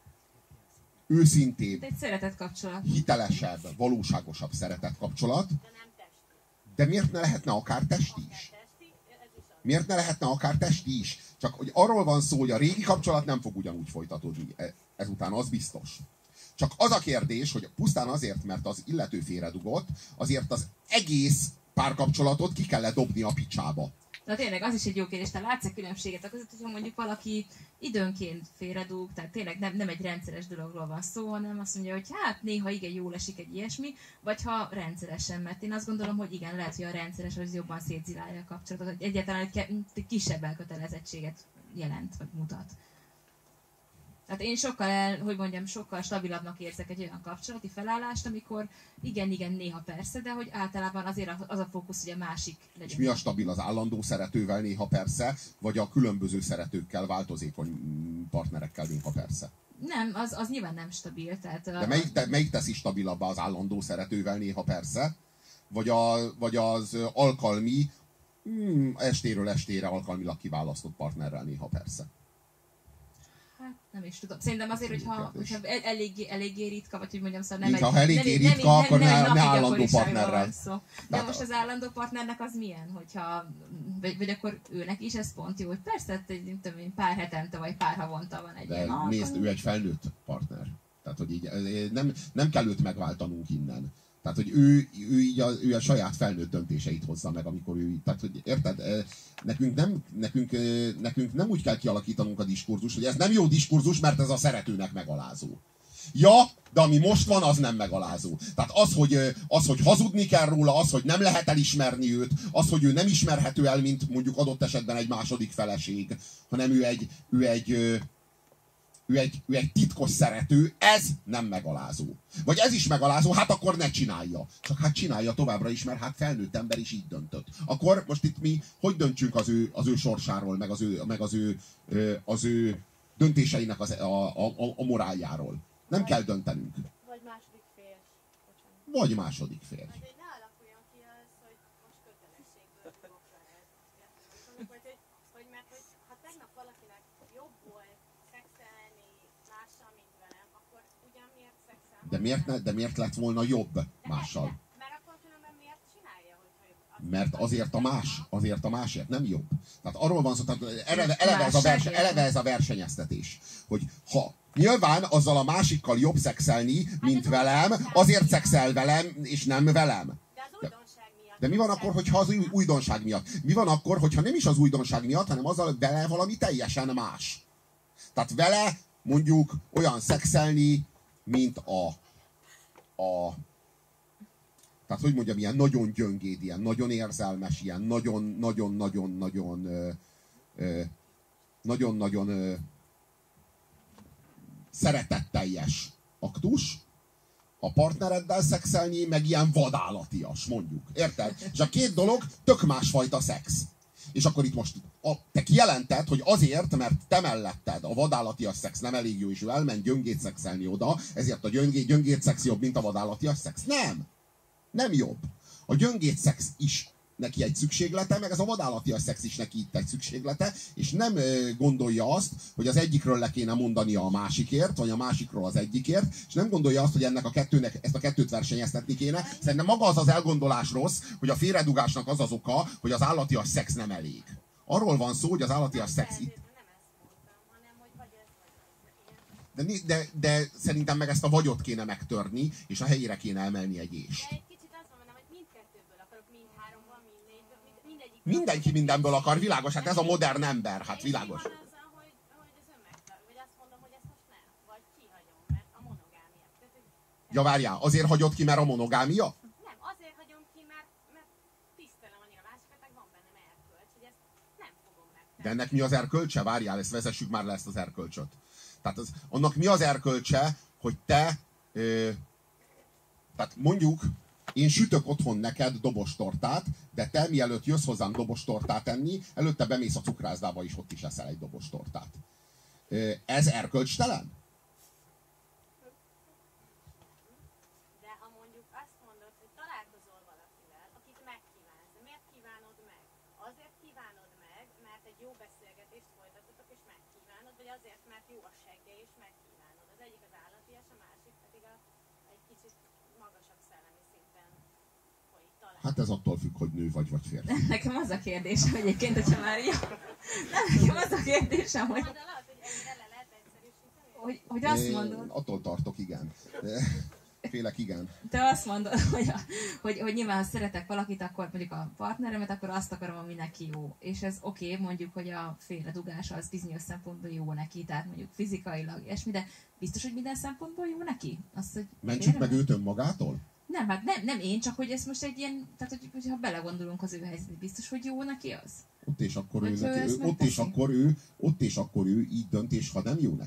őszintébb, egy szeretett kapcsolat, hitelesebb, valóságosabb szeretett kapcsolat. De nem testi. De miért ne lehetne akár testi is? Miért ne lehetne akár testi is? Csak hogy arról van szó, hogy a régi kapcsolat nem fog ugyanúgy folytatódni. Ezután az biztos. Csak az a kérdés, hogy pusztán azért, mert az illető félredugott, azért az egész párkapcsolatot ki kell dobni a picsába. De tényleg az is egy jó kérdés, te látsz-e különbséget a között, hogyha mondjuk valaki időnként félredug, tehát tényleg nem egy rendszeres dologról van szó, hanem azt mondja, hogy hát néha igen jól esik egy ilyesmi, vagy ha rendszeresen, mert én azt gondolom, hogy igen, lehet, hogy a rendszeres az jobban szétzilálja a kapcsolatot, hogy egyáltalán egy kisebb elkötelezettséget jelent, vagy mutat. Tehát én sokkal stabilabbnak érzek egy olyan kapcsolati felállást, amikor igen, néha persze, de hogy általában azért az a fókusz, hogy a másik legyen. És mi a stabil? Az állandó szeretővel néha persze, vagy a különböző szeretőkkel, változékony partnerekkel néha persze? Nem, az nyilván nem stabil. Tehát de melyik teszi stabilabbá, az állandó szeretővel néha persze? Vagy az alkalmi, estéről estére alkalmilag kiválasztott partnerrel néha persze? Hát nem is tudom. Szerintem azért, hogyha eléggé ritka, vagy hogy mondjam, szóval ha eléggé ritka, akkor ne állandó partnerrel. De most az állandó partnernek az milyen? Hogyha, vagy akkor őnek is ez pont jó, hogy persze, nem tudom, pár hetente vagy pár havonta van egy ilyen alkalom. Nézd, ő egy felnőtt partner. Tehát, hogy így, nem kell őt megváltanunk innen. Tehát, hogy ő a saját felnőtt döntéseit hozza meg, amikor ő... Tehát, hogy érted? Nekünk nem úgy kell kialakítanunk a diskurzus, hogy ez nem jó diskurzus, mert ez a szeretőnek megalázó. Ja, de ami most van, az nem megalázó. Tehát az, hogy hazudni kell róla, az, hogy nem lehet elismerni őt, az, hogy ő nem ismerhető el, mint mondjuk adott esetben egy második feleség, hanem ő egy titkos szerető, ez nem megalázó. Vagy ez is megalázó, hát akkor ne csinálja. Csak hát csinálja továbbra is, mert hát felnőtt ember is így döntött. Akkor most itt mi hogy döntsünk az ő sorsáról, meg az ő döntéseinek a moráljáról? Nem kell döntenünk. Vagy második fél. Vagy második fél. Hát, hogy ne alakuljon ki az, hogy most kötelességből tudok vele. Vagy mert hogy ha tegnap valakinek jobb volt szexelni mással, mint velem, akkor ugyan miért szexel? De miért lett volna jobb mással? Mert akkor különben miért csinálja, hogyha jobb? Mert azért a másért nem jobb. Tehát arról van szó, tehát eleve ez a versenyeztetés, hogy ha nyilván azzal a másikkal jobb szexelni, mint velem, azért szexel velem, és nem velem. De az újdonság miatt. De mi van akkor, hogyha az újdonság miatt? Mi van akkor, hogyha nem is az újdonság miatt, hanem azzal vele valami teljesen más? Tehát vele mondjuk olyan szexelni, mint tehát hogy mondjam, ilyen nagyon gyöngéd, ilyen nagyon érzelmes, ilyen nagyon-nagyon szeretetteljes aktus, a partnereddel szexelni, meg ilyen vadállatias, mondjuk. Érted? És a két dolog tök másfajta szex. És akkor itt most te kijelented, hogy azért, mert te melletted a vadállatias szex nem elég jó, és ő elment gyöngét szexelni oda, ezért a gyöngét szex jobb, mint a vadállatias szex. Nem jobb. A gyöngét szex is neki egy szükséglete, meg ez a vadállatias szex is neki itt egy szükséglete, és nem gondolja azt, hogy az egyikről le kéne mondania a másikért, vagy a másikról az egyikért, és nem gondolja azt, hogy ezt a kettőt versenyeztetni kéne. Szerintem maga az elgondolás rossz, hogy a félredugásnak az oka, hogy az állatias szex nem elég. Arról van szó, hogy az állatias szex itt... De szerintem meg ezt a vagyot kéne megtörni, és a helyére kéne emelni egy ést. Mindenki mindenből akar, világos, hát ez a modern ember, hát világos. Ja, várjál, azért hagyod ki, mert a monogámia? Nem, azért hagyom ki, mert tisztelem annyira a másikat, meg van bennem erkölcs, hogy ezt nem fogom megtenni. De ennek mi az erkölcse? Várjál, ezt vezessük már le, ezt az erkölcsöt. Tehát annak mi az erkölcse, hogy te, tehát mondjuk, én sütök otthon neked dobostortát, de te mielőtt jössz hozzám dobostortát enni, előtte bemész a cukrászdába, és ott is eszel egy dobostortát. Ez erkölcstelen? De ha mondjuk azt mondod, hogy találkozol valakivel, akit megkívánsz, de miért kívánod meg? Azért kívánod meg, mert egy jó beszélgetést folytatotok, és megkívánod, vagy azért, mert jó a seggely, és megkívánod. Az egyik az állatias, a másik pedig egy kicsit magasabb szellemi szinten folyik talán. Hát ez attól függ, hogy nő vagy férfi. Nekem az a kérdésem egyébként, hogyha már jó. Nekem az a kérdésem, hogy... De lehet, hogy ennyire lehet egyszerűsíteni? Hogy azt mondod... Attól tartok, igen. Félek, igen. Te azt mondod, hogy nyilván, ha szeretek valakit, akkor mondjuk a partneremet, akkor azt akarom, ami neki jó. És ez oké, mondjuk, hogy a félredugás az bizonyos szempontból jó neki, tehát mondjuk fizikailag, ilyesmi, de biztos, hogy minden szempontból jó neki? Azt, hogy mentsük meg őt önmagától? Nem, hát nem én, csak hogy ez most egy ilyen, tehát hogyha belegondolunk az ő helyzetét, biztos, hogy jó neki az? Ott és akkor ő így dönt, és ha nem jó neki.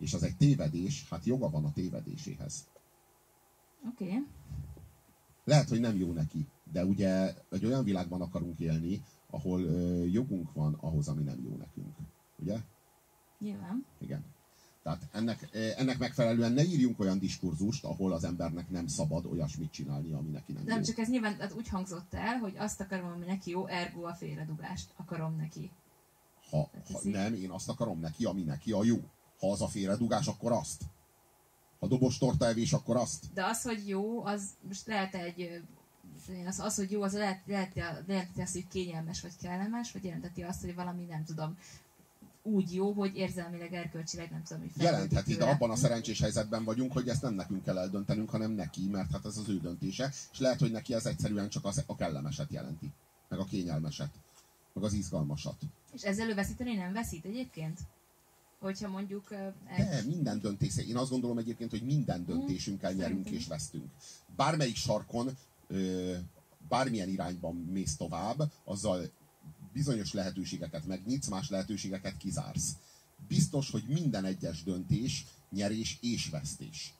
és az egy tévedés, hát joga van a tévedéséhez. Oké. Lehet, hogy nem jó neki, de ugye egy olyan világban akarunk élni, ahol jogunk van ahhoz, ami nem jó nekünk. Ugye? Nyilván. Igen. Tehát ennek megfelelően ne írjunk olyan diskurzust, ahol az embernek nem szabad olyasmit csinálni, ami neki nem jó. Nem, csak ez nyilván hát úgy hangzott el, hogy azt akarom, ami neki jó, ergo a félredugást akarom neki. Ha nem, én azt akarom neki, ami neki a jó. Ha az a félredugás, akkor azt. Ha dobos tortaevés, akkor azt. De az, hogy jó, az most lehet az, hogy jó, az jelenteti azt, hogy kényelmes vagy kellemes, vagy jelenteti azt, hogy valami, nem tudom, úgy jó, hogy érzelmileg, erkölcsileg nem tudom, hogy jelentheti, de abban a szerencsés helyzetben vagyunk, hogy ezt nem nekünk kell eldöntenünk, hanem neki, mert hát ez az ő döntése, és lehet, hogy neki ez egyszerűen csak a kellemeset jelenti, meg a kényelmeset, meg az izgalmasat. És ezzel ő veszíteni nem veszít egyébként? Hogyha mondjuk... De minden döntés, én azt gondolom egyébként, hogy minden döntésünkkel nyerünk és vesztünk. Bármelyik sarkon, bármilyen irányban mész tovább, azzal bizonyos lehetőségeket megnyitsz, más lehetőségeket kizársz. Biztos, hogy minden egyes döntés nyerés és vesztés.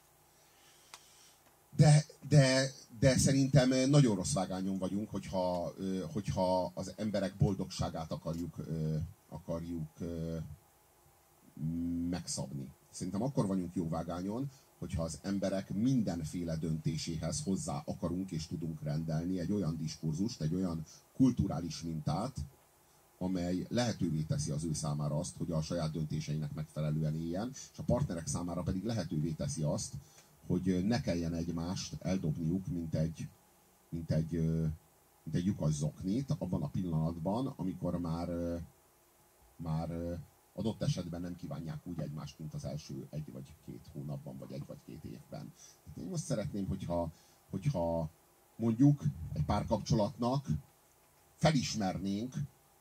De szerintem nagyon rossz vágányon vagyunk, hogyha az emberek boldogságát akarjuk megszabni. Szerintem akkor vagyunk jó vágányon, hogyha az emberek mindenféle döntéséhez hozzá akarunk és tudunk rendelni egy olyan diskurzust, egy olyan kulturális mintát, amely lehetővé teszi az ő számára azt, hogy a saját döntéseinek megfelelően éljen, és a partnerek számára pedig lehetővé teszi azt, hogy ne kelljen egymást eldobniuk, mint egy lyukas zoknit abban a pillanatban, amikor már adott esetben nem kívánják úgy egymást, mint az első 1 vagy 2 hónapban, vagy 1 vagy 2 évben. Én most szeretném, hogyha mondjuk egy párkapcsolatnak felismernénk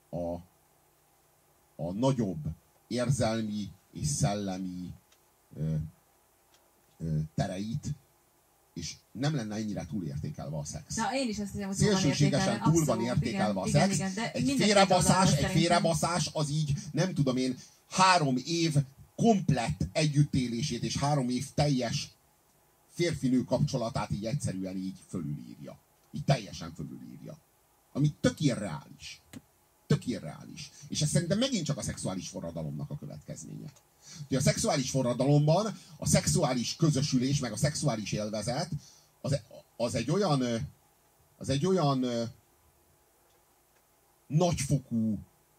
a nagyobb érzelmi és szellemi tereit, és nem lenne ennyire túlértékelve a szex. Na, én is azt hiszem, hogy szélsőségesen túl van értékelve a szex. Igen, egy félrebaszás az így, nem tudom én, 3 év komplett együttélését és 3 év teljes férfinő kapcsolatát így egyszerűen így fölülírja. Így teljesen fölülírja. Ami tök irreális. Tök irreális. És ez szerintem megint csak a szexuális forradalomnak a következménye. Hogy a szexuális forradalomban a szexuális közösülés, meg a szexuális élvezet az egy olyan nagyfokú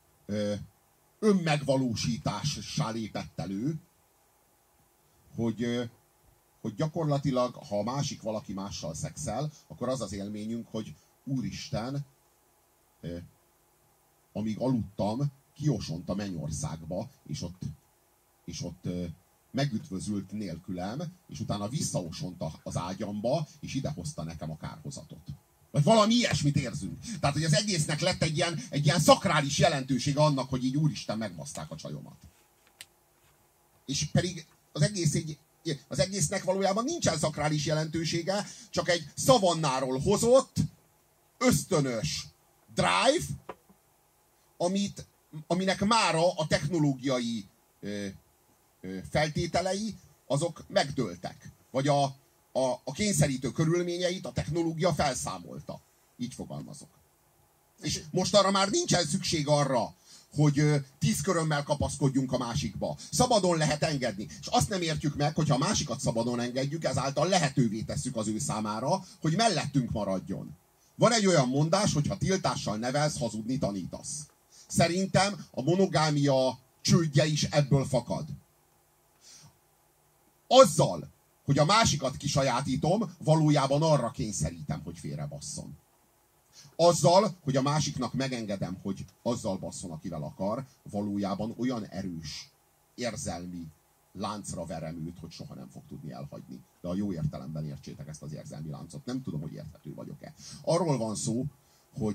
önmegvalósítássá lépett elő, hogy gyakorlatilag, ha a másik valaki mással szexel, akkor az az élményünk, hogy úristen, amíg aludtam, kiosont a mennyországba, és ott megüdvözült nélkülem, és utána visszaosont az ágyamba, és idehozta nekem a kárhozatot. Vagy valami ilyesmit érzünk. Tehát, hogy az egésznek lett egy ilyen szakrális jelentősége annak, hogy így úristen megbaszták a csajomat. És pedig az egésznek valójában nincsen szakrális jelentősége, csak egy szavannáról hozott, ösztönös drive, aminek mára a technológiai feltételei, azok megdőltek. Vagy a kényszerítő körülményeit a technológia felszámolta. Így fogalmazok. És most arra már nincsen szükség arra, hogy 10 körömmel kapaszkodjunk a másikba. Szabadon lehet engedni. És azt nem értjük meg, hogyha a másikat szabadon engedjük, ezáltal lehetővé tesszük az ő számára, hogy mellettünk maradjon. Van egy olyan mondás, hogy ha tiltással nevelsz, hazudni tanítasz. Szerintem a monogámia csődje is ebből fakad. Azzal, hogy a másikat kisajátítom, valójában arra kényszerítem, hogy félrebasszon. Azzal, hogy a másiknak megengedem, hogy azzal basszon, akivel akar, valójában olyan erős érzelmi láncra verem őt, hogy soha nem fog tudni elhagyni. De a jó értelemben értsétek ezt az érzelmi láncot. Nem tudom, hogy érthető vagyok-e. Arról van szó,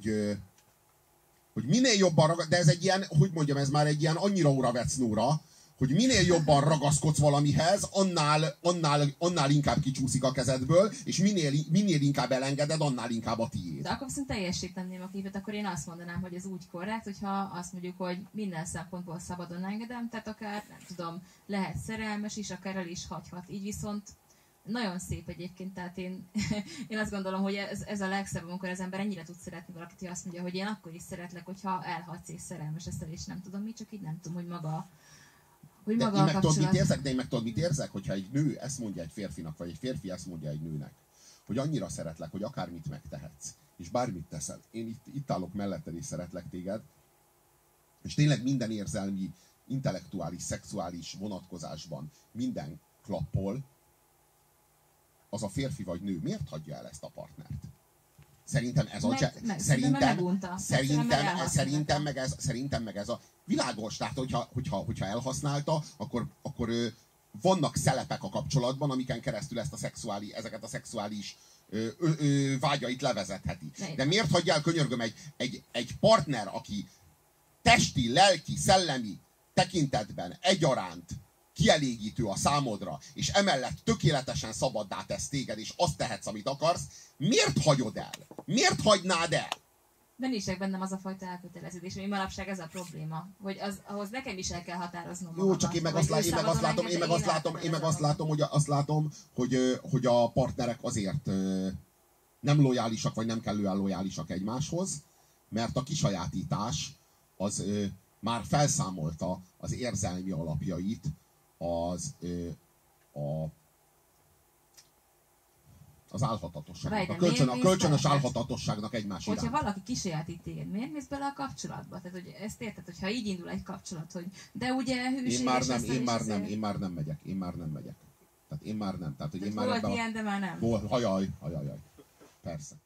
hogy minél jobban ragad, de ez egy ilyen, hogy mondjam, ez már egy ilyen annyira óravec Nóra, hogy minél jobban ragaszkodsz valamihez, annál inkább kicsúszik a kezedből, és minél inkább elengeded, annál inkább a tiéd. De akkor viszont teljesíteném a képet, akkor én azt mondanám, hogy ez úgy korrekt, hogyha azt mondjuk, hogy minden szempontból szabadon engedem, tehát akár, nem tudom, lehet szerelmes is, akár el is hagyhat. Így viszont nagyon szép egyébként, tehát én azt gondolom, hogy ez a legszebb, amikor az ember ennyire tud szeretni valakit, hogy azt mondja, hogy én akkor is szeretlek, hogyha elhagysz és szerelmes leszel, és nem tudom mi, csak így nem tudom, hogy maga én a meg tudod, mit kapcsolat. érzek? De én meg tudod, mit érzek? Hogyha egy nő ezt mondja egy férfinak, vagy egy férfi ezt mondja egy nőnek, hogy annyira szeretlek, hogy akármit megtehetsz, és bármit teszel. Én itt állok melletted, és szeretlek téged, és tényleg minden érzelmi, intellektuális, szexuális vonatkozásban minden klappol, az a férfi vagy nő miért hagyja el ezt a partnert? Szerintem ez a... Szerintem meg ez a világos. Tehát, hogyha elhasználta, akkor vannak szelepek a kapcsolatban, amiken keresztül ezeket a szexuális vágyait levezetheti. De miért hagyja el, könyörgöm, egy partner, aki testi, lelki, szellemi tekintetben egyaránt kielégítő a számodra, és emellett tökéletesen szabaddá tesz téged, és azt tehetsz, amit akarsz, miért hagyod el? Miért hagynád el? De nincs bennem az a fajta elköteleződés, hogy manapság ez a probléma, hogy ahhoz nekem is el kell határoznom magamat. Jó, csak én meg azt látom, hogy a partnerek azért nem lojálisak, vagy nem kellően lojálisak egymáshoz, mert a kisajátítás az már felszámolta az érzelmi alapjait az álhatatosságnak, a kölcsönös álhatatosságnak egymás iránt. Hogyha valaki kisajátít téged, miért mész bele a kapcsolatba? Tehát, hogy ezt érted, hogyha így indul egy kapcsolat, hogy de ugye hűséges én már nem megyek. Tehát én már nem. Tehát, hogy én már volt ilyen, de már nem. Hajaj. Persze.